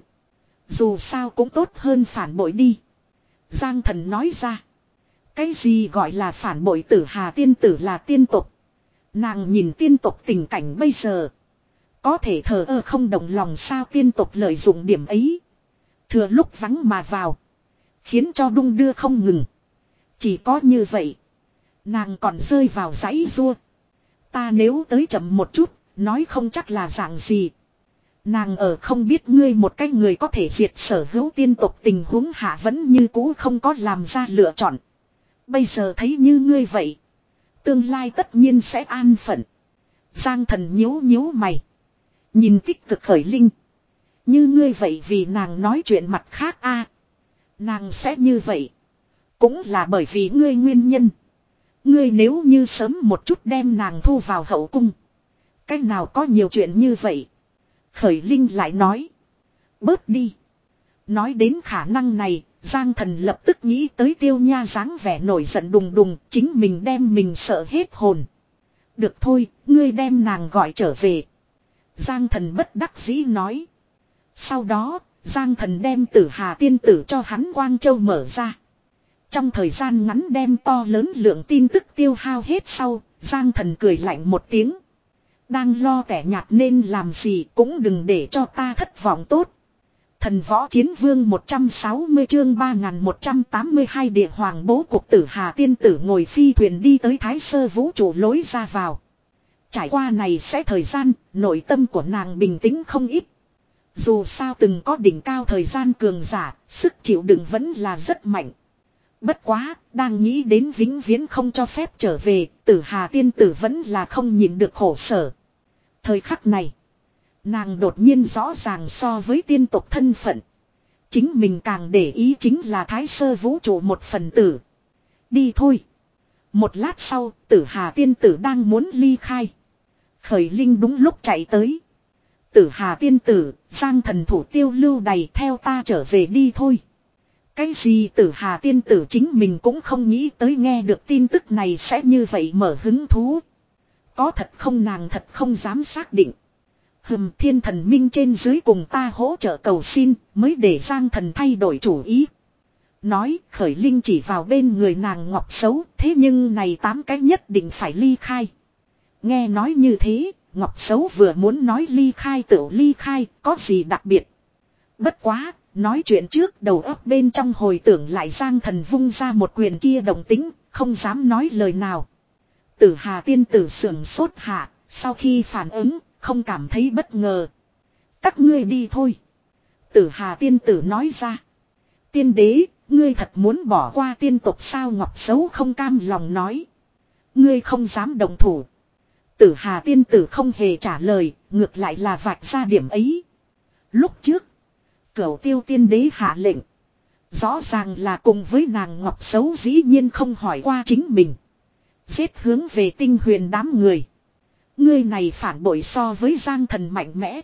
A: Dù sao cũng tốt hơn phản bội đi. Giang Thần nói ra. Cái gì gọi là phản bội Tử Hà tiên tử là tiên tục. Nàng nhìn tiên tục tình cảnh bây giờ. Có thể thờ ơ không đồng lòng sao tiên tục lợi dụng điểm ấy. Thừa lúc vắng mà vào. Khiến cho đung đưa không ngừng. Chỉ có như vậy. Nàng còn rơi vào dãy rua. Ta nếu tới chậm một chút. Nói không chắc là dạng gì. Nàng ở không biết ngươi một cái người có thể diệt sở hữu tiên tộc tình huống hạ vẫn như cũ không có làm ra lựa chọn. Bây giờ thấy như ngươi vậy. Tương lai tất nhiên sẽ an phận. Giang Thần nhíu nhíu mày. Nhìn tích cực Khởi Linh. Như ngươi vậy vì nàng nói chuyện mặt khác a nàng sẽ như vậy. Cũng là bởi vì ngươi nguyên nhân. Ngươi nếu như sớm một chút đem nàng thu vào hậu cung. Cách nào có nhiều chuyện như vậy. Khởi Linh lại nói. Bớt đi. Nói đến khả năng này. Giang Thần lập tức nghĩ tới Tiêu Nha dáng vẻ nổi giận đùng đùng. Chính mình đem mình sợ hết hồn. Được thôi. Ngươi đem nàng gọi trở về. Giang Thần bất đắc dĩ nói. Sau đó Giang Thần đem Tử Hà tiên tử cho hắn Quang Châu mở ra. Trong thời gian ngắn đem to lớn lượng tin tức tiêu hao hết sau. Giang Thần cười lạnh một tiếng. Đang lo tẻ nhạt nên làm gì cũng đừng để cho ta thất vọng tốt. Thần võ chiến vương một trăm sáu mươi chương ba nghìn một trăm tám mươi hai địa hoàng bố cục Tử Hà tiên tử ngồi phi thuyền đi tới Thái Sơ vũ trụ lối ra vào. Trải qua này sẽ thời gian, nội tâm của nàng bình tĩnh không ít. Dù sao từng có đỉnh cao thời gian cường giả, sức chịu đựng vẫn là rất mạnh. Bất quá, đang nghĩ đến vĩnh viễn không cho phép trở về, Tử Hà tiên tử vẫn là không nhìn được khổ sở. Thời khắc này, nàng đột nhiên rõ ràng so với tiên tộc thân phận. Chính mình càng để ý chính là Thái Sơ vũ trụ một phần tử. Đi thôi. Một lát sau, Tử Hà tiên tử đang muốn ly khai. Khởi Linh đúng lúc chạy tới. Tử Hà tiên tử, Giang Thần thủ Tiêu Lưu Đày theo ta trở về đi thôi. Cái gì Tử Hà tiên tử chính mình cũng không nghĩ tới nghe được tin tức này sẽ như vậy mở hứng thú. Có thật không nàng thật không dám xác định. Hừm thiên thần minh trên dưới cùng ta hỗ trợ cầu xin mới để Giang Thần thay đổi chủ ý. Nói Khởi Linh chỉ vào bên người nàng Ngọc Sấu thế nhưng này tám cái nhất định phải ly khai. Nghe nói như thế Ngọc Sấu vừa muốn nói ly khai tự ly khai có gì đặc biệt. Bất quá nói chuyện trước đầu óc bên trong hồi tưởng lại Giang Thần vung ra một quyền kia đồng tính không dám nói lời nào. Tử Hà tiên tử sưởng sốt hạ sau khi phản ứng không cảm thấy bất ngờ. Các ngươi đi thôi. Tử Hà tiên tử nói ra. Tiên đế, ngươi thật muốn bỏ qua tiên tộc sao Ngọc Sấu không cam lòng nói. Ngươi không dám đồng thủ. Tử Hà tiên tử không hề trả lời, ngược lại là vạch ra điểm ấy. Lúc trước, Cửu Tiêu tiên đế hạ lệnh. Rõ ràng là cùng với nàng Ngọc Sấu dĩ nhiên không hỏi qua chính mình. Giết hướng về Tinh Huyền đám người. Ngươi này phản bội so với Giang Thần mạnh mẽ.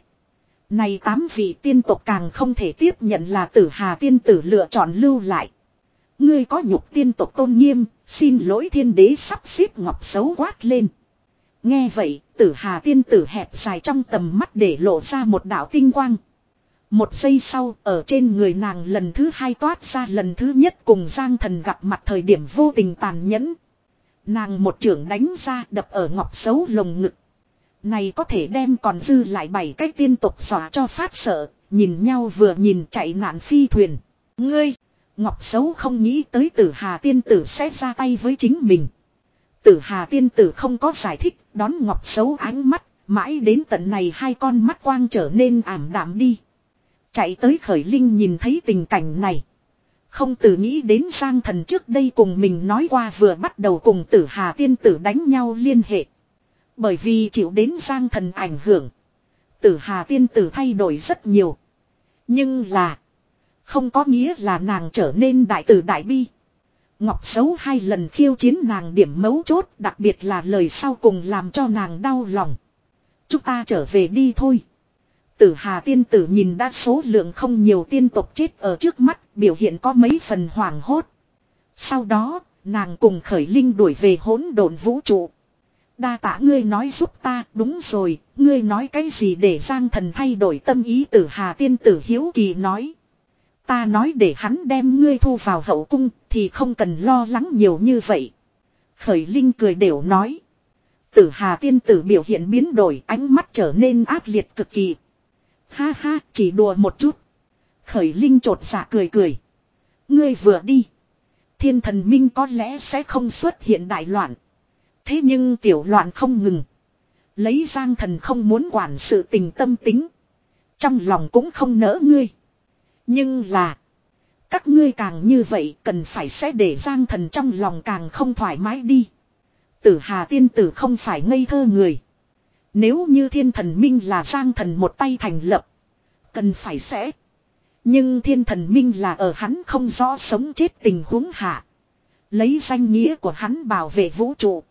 A: Này tám vị tiên tộc càng không thể tiếp nhận là Tử Hà tiên tử lựa chọn lưu lại. Ngươi có nhục tiên tộc tôn nghiêm, xin lỗi thiên đế sắp xếp Ngọc Xấu quát lên. Nghe vậy, Tử Hà tiên tử hẹp dài trong tầm mắt để lộ ra một đạo tinh quang. Một giây sau, ở trên người nàng lần thứ hai toát ra lần thứ nhất cùng Giang Thần gặp mặt thời điểm vô tình tàn nhẫn. Nàng một chưởng đánh ra đập ở Ngọc Xấu lồng ngực. Này có thể đem còn dư lại bảy cái tiên tộc dọa cho phát sợ, nhìn nhau vừa nhìn chạy nạn phi thuyền. Ngươi, Ngọc Xấu không nghĩ tới Tử Hà tiên tử sẽ ra tay với chính mình. Tử Hà tiên tử không có giải thích, đón Ngọc Xấu ánh mắt, mãi đến tận này hai con mắt quang trở nên ảm đạm đi. Chạy tới Khởi Linh nhìn thấy tình cảnh này. Không tự nghĩ đến Giang Thần trước đây cùng mình nói qua vừa bắt đầu cùng Tử Hà tiên tử đánh nhau liên hệ. Bởi vì chịu đến Giang Thần ảnh hưởng. Tử Hà tiên tử thay đổi rất nhiều. Nhưng là. Không có nghĩa là nàng trở nên đại tử đại bi. Ngọc Xấu hai lần khiêu chiến nàng điểm mấu chốt. Đặc biệt là lời sau cùng làm cho nàng đau lòng. Chúng ta trở về đi thôi. Tử Hà tiên tử nhìn đã số lượng không nhiều tiên tộc chết ở trước mắt. Biểu hiện có mấy phần hoảng hốt. Sau đó nàng cùng Khởi Linh đuổi về hỗn độn vũ trụ. Đa tạ ngươi nói giúp ta, đúng rồi, ngươi nói cái gì để Giang Thần thay đổi tâm ý. Tử Hà tiên tử hiếu kỳ nói. Ta nói để hắn đem ngươi thu vào hậu cung, thì không cần lo lắng nhiều như vậy. Khởi Linh cười đều nói. Tử Hà tiên tử biểu hiện biến đổi, ánh mắt trở nên ác liệt cực kỳ. Ha ha, chỉ đùa một chút. Khởi Linh chột dạ cười cười. Ngươi vừa đi. Thiên Thần Minh có lẽ sẽ không xuất hiện đại loạn. Thế nhưng tiểu loạn không ngừng. Lấy Giang Thần không muốn quản sự tình tâm tính. Trong lòng cũng không nỡ ngươi. Nhưng là. Các ngươi càng như vậy cần phải sẽ để Giang Thần trong lòng càng không thoải mái đi. Tử Hà tiên tử không phải ngây thơ người. Nếu như Thiên Thần Minh là Giang Thần một tay thành lập. Cần phải sẽ. Nhưng Thiên Thần Minh là ở hắn không rõ sống chết tình huống hạ. Lấy danh nghĩa của hắn bảo vệ vũ trụ.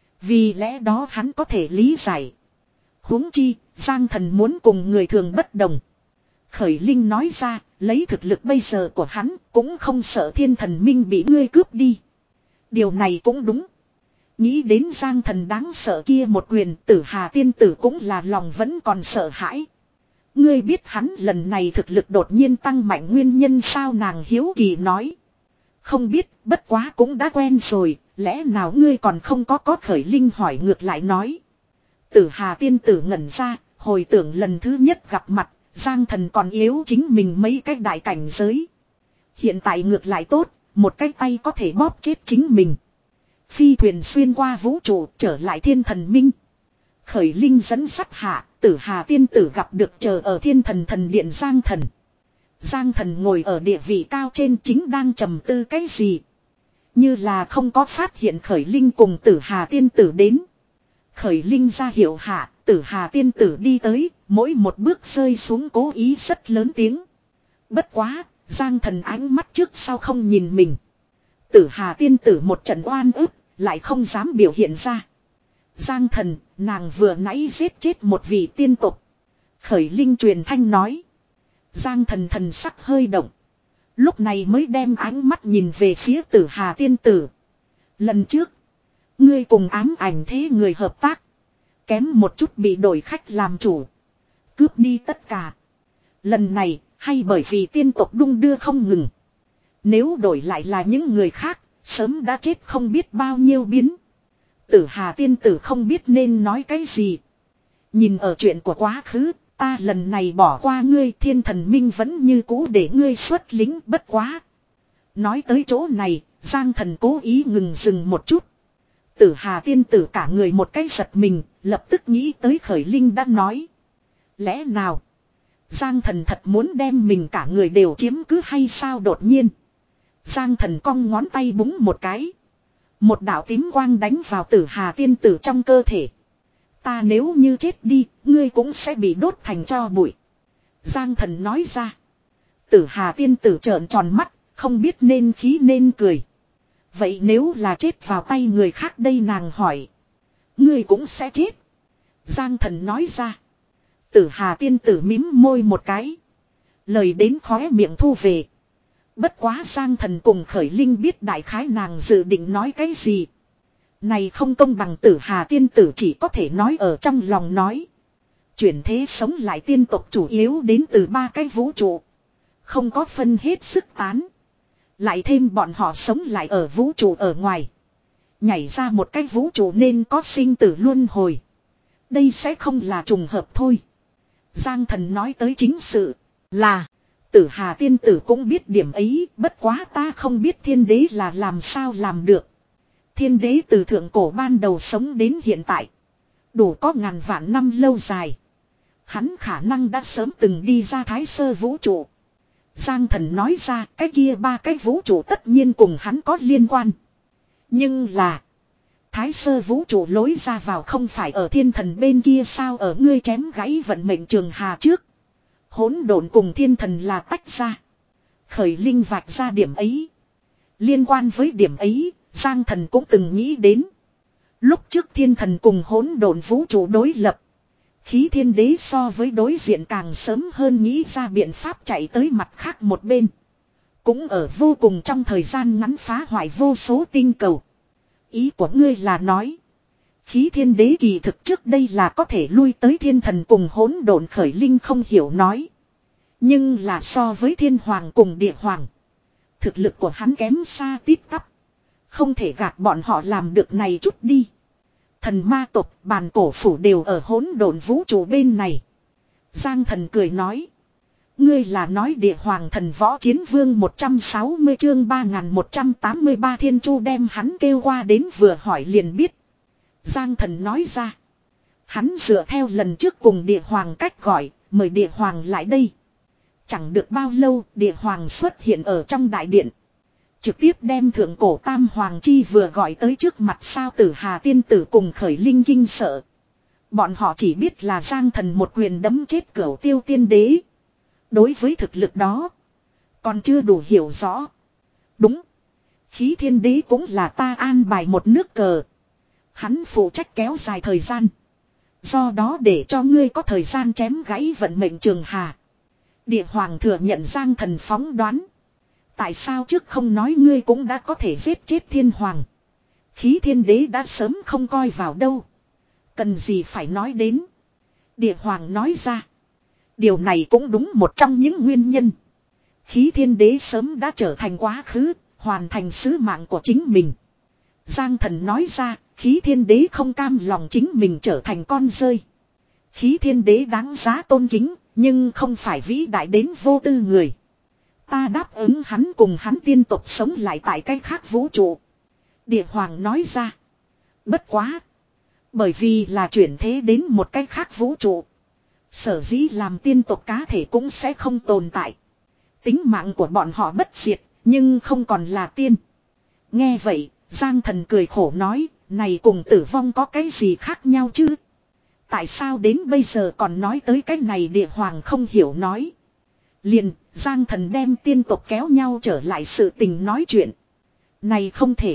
A: Vì lẽ đó hắn có thể lý giải. Huống chi, Giang Thần muốn cùng người thường bất đồng. Khởi Linh nói ra, lấy thực lực bây giờ của hắn, cũng không sợ Thiên Thần Minh bị ngươi cướp đi. Điều này cũng đúng. Nghĩ đến Giang Thần đáng sợ kia một quyền, Tử Hà tiên tử cũng là lòng vẫn còn sợ hãi. Ngươi biết hắn lần này thực lực đột nhiên tăng mạnh nguyên nhân sao, nàng hiếu kỳ nói. Không biết, bất quá cũng đã quen rồi, lẽ nào ngươi còn không có có. Khởi Linh hỏi ngược lại nói. Tử Hà tiên tử ngẩn ra, hồi tưởng lần thứ nhất gặp mặt, Giang Thần còn yếu chính mình mấy cái đại cảnh giới. Hiện tại ngược lại tốt, một cái tay có thể bóp chết chính mình. Phi thuyền xuyên qua vũ trụ trở lại Thiên Thần Minh. Khởi Linh dẫn sắt hạ, Tử Hà tiên tử gặp được chờ ở Thiên Thần Thần Điện Giang Thần. Giang Thần ngồi ở địa vị cao trên chính đang trầm tư cái gì. Như là không có phát hiện Khởi Linh cùng Tử Hà tiên tử đến. Khởi Linh ra hiệu hạ, Tử Hà tiên tử đi tới, mỗi một bước rơi xuống cố ý rất lớn tiếng. Bất quá, Giang Thần ánh mắt trước sau không nhìn mình. Tử Hà tiên tử một trận oan ức, lại không dám biểu hiện ra. Giang Thần, nàng vừa nãy giết chết một vị tiên tục. Khởi Linh truyền thanh nói. Giang Thần thần sắc hơi động. Lúc này mới đem ánh mắt nhìn về phía Tử Hà tiên tử. Lần trước, ngươi cùng ám ảnh thế người hợp tác. Kém một chút bị đổi khách làm chủ. Cướp đi tất cả. Lần này, hay bởi vì tiên tộc đung đưa không ngừng. Nếu đổi lại là những người khác, sớm đã chết không biết bao nhiêu biến. Tử Hà tiên tử không biết nên nói cái gì. Nhìn ở chuyện của quá khứ, ta lần này bỏ qua ngươi. Thiên Thần Minh vẫn như cũ để ngươi xuất lính, bất quá. Nói tới chỗ này, Giang Thần cố ý ngừng dừng một chút. Tử Hà tiên tử cả người một cái giật mình, lập tức nghĩ tới Khởi Linh đã nói. Lẽ nào? Giang Thần thật muốn đem mình cả người đều chiếm cứ hay sao? Đột nhiên Giang Thần cong ngón tay búng một cái. Một đạo tím quang đánh vào Tử Hà tiên tử trong cơ thể. Ta nếu như chết đi, ngươi cũng sẽ bị đốt thành tro bụi. Giang Thần nói ra. Tử Hà tiên tử trợn tròn mắt, không biết nên khí nên cười. Vậy nếu là chết vào tay người khác đây nàng hỏi. Ngươi cũng sẽ chết. Giang thần nói ra. Tử Hà tiên tử mím môi một cái. Lời đến khóe miệng thu về. Bất quá Giang thần cùng Khởi Linh biết đại khái nàng dự định nói cái gì. Này không công bằng Tử Hà tiên tử chỉ có thể nói ở trong lòng nói. Chuyển thế sống lại tiên tộc chủ yếu đến từ ba cái vũ trụ. Không có phân hết sức tán. Lại thêm bọn họ sống lại ở vũ trụ ở ngoài. Nhảy ra một cái vũ trụ nên có sinh tử luân hồi. Đây sẽ không là trùng hợp thôi. Giang thần nói tới chính sự là Tử Hà tiên tử cũng biết điểm ấy, bất quá ta không biết thiên đế là làm sao làm được. Thiên đế từ thượng cổ ban đầu sống đến hiện tại. Đủ có ngàn vạn năm lâu dài. Hắn khả năng đã sớm từng đi ra thái sơ vũ trụ. Giang thần nói ra cái kia ba cái vũ trụ tất nhiên cùng hắn có liên quan. Nhưng là thái sơ vũ trụ lối ra vào không phải ở thiên thần bên kia sao ở ngươi chém gãy vận mệnh trường hà trước. Hỗn độn cùng thiên thần là tách ra. Khởi Linh vạch ra điểm ấy. Liên quan với điểm ấy, Giang thần cũng từng nghĩ đến. Lúc trước thiên thần cùng hỗn độn vũ trụ đối lập. Khí thiên đế so với đối diện càng sớm hơn nghĩ ra biện pháp chạy tới mặt khác một bên. Cũng ở vô cùng trong thời gian ngắn phá hoại vô số tinh cầu. Ý của ngươi là nói. Khí thiên đế kỳ thực trước đây là có thể lui tới thiên thần cùng hỗn độn. Khởi Linh không hiểu nói. Nhưng là so với thiên hoàng cùng địa hoàng. Thực lực của hắn kém xa tít tắp. Không thể gạt bọn họ làm được này chút đi. Thần ma tộc bàn cổ phủ đều ở hỗn độn vũ trụ bên này. Giang thần cười nói. Ngươi là nói địa hoàng thần võ chiến vương một trăm sáu mươi chương ba nghìn một trăm tám mươi ba thiên chu đem hắn kêu qua đến vừa hỏi liền biết. Giang thần nói ra. Hắn dựa theo lần trước cùng địa hoàng cách gọi, mời địa hoàng lại đây. Chẳng được bao lâu địa hoàng xuất hiện ở trong đại điện. Trực tiếp đem thượng cổ tam hoàng chi vừa gọi tới trước mặt sao Tử Hà tiên tử cùng Khởi Linh kinh sợ. Bọn họ chỉ biết là Giang thần một quyền đấm chết cửu tiêu tiên đế. Đối với thực lực đó. Còn chưa đủ hiểu rõ. Đúng. Khí thiên đế cũng là ta an bài một nước cờ. Hắn phụ trách kéo dài thời gian. Do đó để cho ngươi có thời gian chém gãy vận mệnh trường hà. Địa hoàng thừa nhận Giang thần phóng đoán. Tại sao trước không nói ngươi cũng đã có thể giết chết thiên hoàng. Khí thiên đế đã sớm không coi vào đâu. Cần gì phải nói đến. Địa hoàng nói ra. Điều này cũng đúng một trong những nguyên nhân. Khí thiên đế sớm đã trở thành quá khứ. Hoàn thành sứ mạng của chính mình. Giang thần nói ra. Khí thiên đế không cam lòng chính mình trở thành con rơi. Khí thiên đế đáng giá tôn kính. Nhưng không phải vĩ đại đến vô tư người. Ta đáp ứng hắn cùng hắn tiên tộc sống lại tại cái khác vũ trụ. Địa hoàng nói ra. Bất quá. Bởi vì là chuyển thế đến một cái khác vũ trụ. Sở dĩ làm tiên tộc cá thể cũng sẽ không tồn tại. Tính mạng của bọn họ bất diệt. Nhưng không còn là tiên. Nghe vậy. Giang thần cười khổ nói. Này cùng tử vong có cái gì khác nhau chứ? Tại sao đến bây giờ còn nói tới cái này địa hoàng không hiểu nói. Liền, Giang thần đem tiên tộc kéo nhau trở lại sự tình nói chuyện. Này không thể.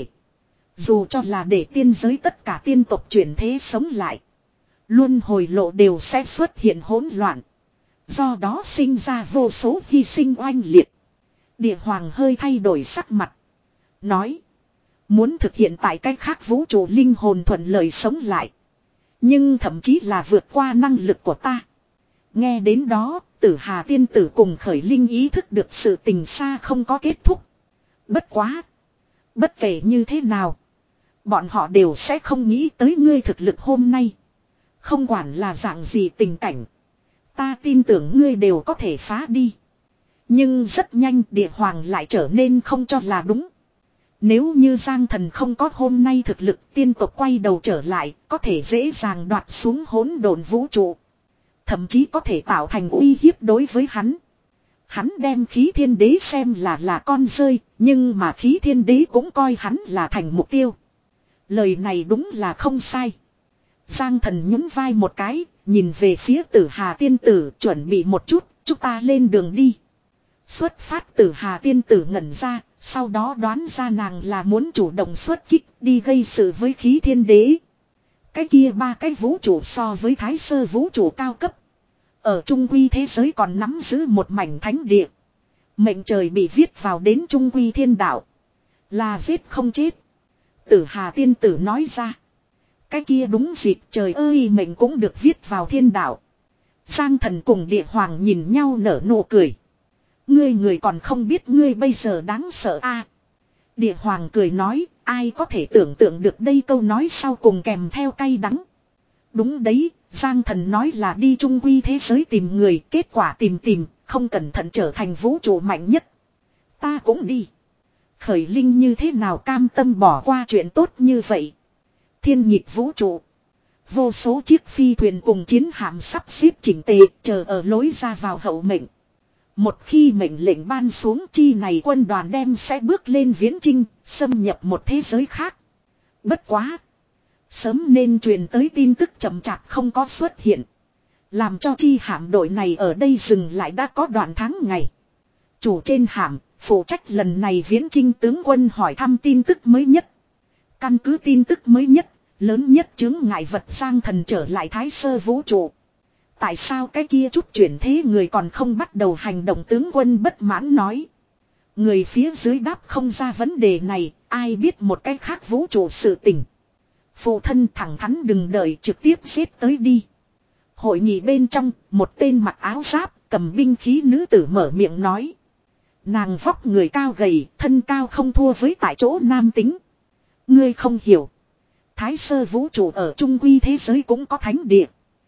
A: Dù cho là để tiên giới tất cả tiên tộc chuyển thế sống lại. Luân hồi lộ đều sẽ xuất hiện hỗn loạn. Do đó sinh ra vô số hy sinh oanh liệt. Địa hoàng hơi thay đổi sắc mặt. Nói. Muốn thực hiện tại cách khác vũ trụ linh hồn thuận lợi sống lại. Nhưng thậm chí là vượt qua năng lực của ta. Nghe đến đó, Tử Hà tiên tử cùng Khởi Linh ý thức được sự tình xa không có kết thúc. Bất quá. Bất kể như thế nào. Bọn họ đều sẽ không nghĩ tới ngươi thực lực hôm nay. Không quản là dạng gì tình cảnh. Ta tin tưởng ngươi đều có thể phá đi. Nhưng rất nhanh địa hoàng lại trở nên không cho là đúng. Nếu như Giang thần không có hôm nay thực lực tiên tộc quay đầu trở lại, có thể dễ dàng đoạt xuống hỗn độn vũ trụ. Thậm chí có thể tạo thành uy hiếp đối với hắn. Hắn đem khí thiên đế xem là là con rơi, nhưng mà khí thiên đế cũng coi hắn là thành mục tiêu. Lời này đúng là không sai. Giang thần nhún vai một cái, nhìn về phía Tử Hà tiên tử chuẩn bị một chút, chúng ta lên đường đi. Xuất phát Tử Hà tiên tử ngẩn ra, Sau đó đoán ra nàng là muốn chủ động xuất kích đi gây sự với khí thiên đế. Cái kia ba cái vũ trụ so với thái sơ vũ trụ cao cấp. Ở trung quy thế giới còn nắm giữ một mảnh thánh địa. Mệnh trời bị viết vào đến trung quy thiên đạo. Là giết không chết. Tử Hà tiên tử nói ra. Cái kia đúng dịp trời ơi mệnh cũng được viết vào thiên đạo. Giang Thần cùng địa hoàng nhìn nhau nở nụ cười. Ngươi người còn không biết ngươi bây giờ đáng sợ a. Địa hoàng cười nói, ai có thể tưởng tượng được đây câu nói sau cùng kèm theo cay đắng. Đúng đấy, Giang Thần nói là đi trung quy thế giới tìm người, kết quả tìm tìm, không cẩn thận trở thành vũ trụ mạnh nhất. Ta cũng đi. Khởi Linh như thế nào cam tâm bỏ qua chuyện tốt như vậy. Thiên nhịp vũ trụ. Vô số chiếc phi thuyền cùng chiến hạm sắp xếp chỉnh tề, chờ ở lối ra vào hậu mệnh. Một khi mệnh lệnh ban xuống chi này quân đoàn đem sẽ bước lên viễn chinh, xâm nhập một thế giới khác. Bất quá. Sớm nên truyền tới tin tức chậm chạp không có xuất hiện. Làm cho chi hạm đội này ở đây dừng lại đã có đoạn tháng ngày. Chủ trên hạm, phụ trách lần này viễn chinh tướng quân hỏi thăm tin tức mới nhất. Căn cứ tin tức mới nhất, lớn nhất chứng ngại vật Giang Thần trở lại thái sơ vũ trụ. Tại sao cái kia chút chuyển thế người còn không bắt đầu hành động, tướng quân bất mãn nói. Người phía dưới đáp không ra vấn đề này, ai biết một cái khác vũ trụ sự tình. Phụ thân thẳng thắn đừng đợi, trực tiếp xếp tới đi. Hội nghị bên trong, một tên mặc áo giáp, cầm binh khí nữ tử mở miệng nói. Nàng vóc người cao gầy, thân cao không thua với tại chỗ nam tính. Ngươi không hiểu. Thái sơ vũ trụ ở trung quy thế giới cũng có thánh địa.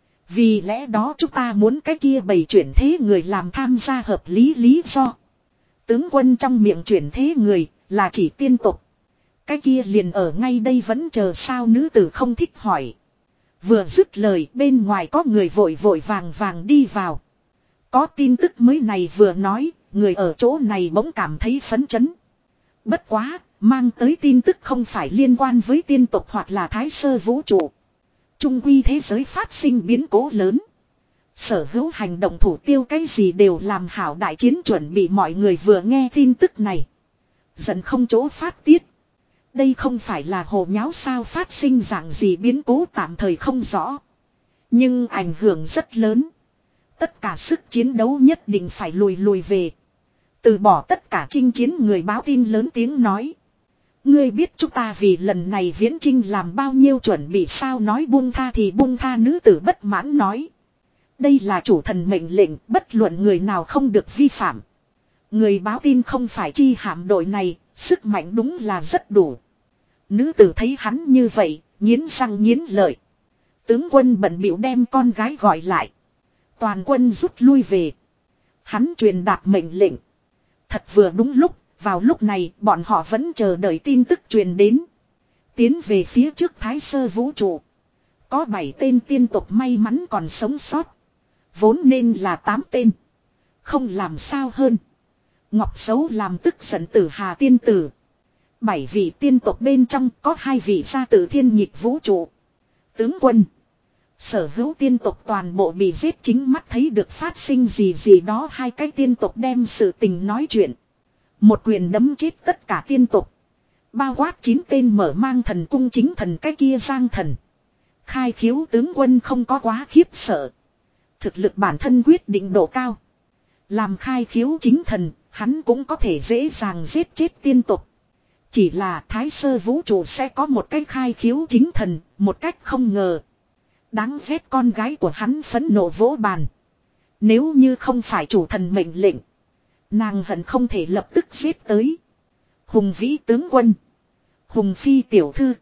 A: Vì lẽ đó chúng ta muốn cái kia bày chuyển thế người làm tham gia hợp lý lý do. Tướng quân trong miệng chuyển thế người là chỉ tiên tục. Cái kia liền ở ngay đây vẫn chờ sao, nữ tử không thích hỏi. Vừa dứt lời bên ngoài có người vội vội vàng vàng đi vào. Có tin tức mới này vừa nói, người ở chỗ này bỗng cảm thấy phấn chấn. Bất quá, mang tới tin tức không phải liên quan với tiên tục hoặc là thái sơ vũ trụ. Trung quy thế giới phát sinh biến cố lớn. Sở hữu hành động thủ tiêu cái gì đều làm hảo đại chiến chuẩn bị, mọi người vừa nghe tin tức này. Giận không chỗ phát tiết. Đây không phải là hồ nháo sao, phát sinh dạng gì biến cố tạm thời không rõ. Nhưng ảnh hưởng rất lớn. Tất cả sức chiến đấu nhất định phải lùi lùi về. Từ bỏ tất cả chinh chiến người báo tin lớn tiếng nói. Ngươi biết chúng ta vì lần này viễn chinh làm bao nhiêu chuẩn bị sao, nói buông tha thì buông tha, nữ tử bất mãn nói. Đây là chủ thần mệnh lệnh, bất luận người nào không được vi phạm. Người báo tin không phải chi hạm đội này, sức mạnh đúng là rất đủ. Nữ tử thấy hắn như vậy, nghiến răng nghiến lợi. Tướng quân bận bịu đem con gái gọi lại. Toàn quân rút lui về. Hắn truyền đạt mệnh lệnh. Thật vừa đúng lúc, vào lúc này bọn họ vẫn chờ đợi tin tức truyền đến. Tiến về phía trước thái sơ vũ trụ. Có bảy tên tiên tộc may mắn còn sống sót. Vốn nên là tám tên. Không làm sao hơn. Ngọc Xấu làm tức giận Tử Hà tiên tử. Bảy vị tiên tộc bên trong có hai vị gia tử thiên nhịp vũ trụ. Tướng quân. Sở hữu tiên tộc toàn bộ bị giết, chính mắt thấy được phát sinh gì gì đó, hai cái tiên tộc đem sự tình nói chuyện. Một quyền đấm chết tất cả tiên tộc. Bao quát chín tên mở mang thần cung chính thần cái kia Giang Thần. Khai khiếu tướng quân không có quá khiếp sợ. Thực lực bản thân quyết định độ cao. Làm khai khiếu chính thần, hắn cũng có thể dễ dàng giết chết tiên tộc. Chỉ là thái sơ vũ trụ sẽ có một cách khai khiếu chính thần, một cách không ngờ. Đáng ghét, con gái của hắn phẫn nộ vỗ bàn. Nếu như không phải chủ thần mệnh lệnh, nàng hận không thể lập tức giết tới. Hùng vĩ tướng quân. Hùng phi tiểu thư.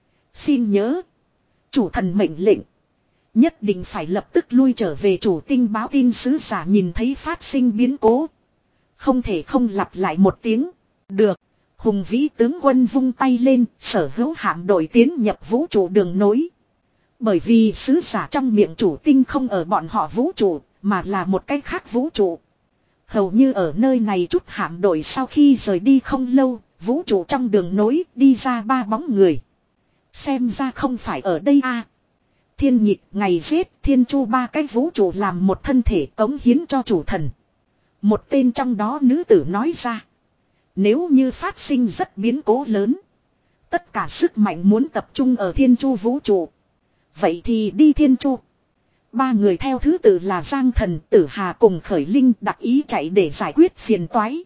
A: Xin nhớ. Chủ thần mệnh lệnh. Nhất định phải lập tức lui trở về. Chủ tinh báo tin sứ giả nhìn thấy phát sinh biến cố. Không thể không lặp lại một tiếng. Được. Hùng vĩ tướng quân vung tay lên, sở hữu hạm đội tiến nhập vũ trụ đường nối. Bởi vì sứ giả trong miệng chủ tinh không ở bọn họ vũ trụ, mà là một cái khác vũ trụ. Hầu như ở nơi này chút hạm đội sau khi rời đi không lâu, vũ trụ trong đường nối đi ra ba bóng người. Xem ra không phải ở đây a. Thiên nhịp, ngày giết, thiên chu, ba cái vũ trụ làm một thân thể cống hiến cho chủ thần. Một tên trong đó nữ tử nói ra. Nếu như phát sinh rất biến cố lớn. Tất cả sức mạnh muốn tập trung ở Thiên Chu vũ trụ. Vậy thì đi Thiên Chu. Ba người theo thứ tự là Giang Thần, Tử Hà cùng Khởi Linh đặc ý chạy để giải quyết phiền toái.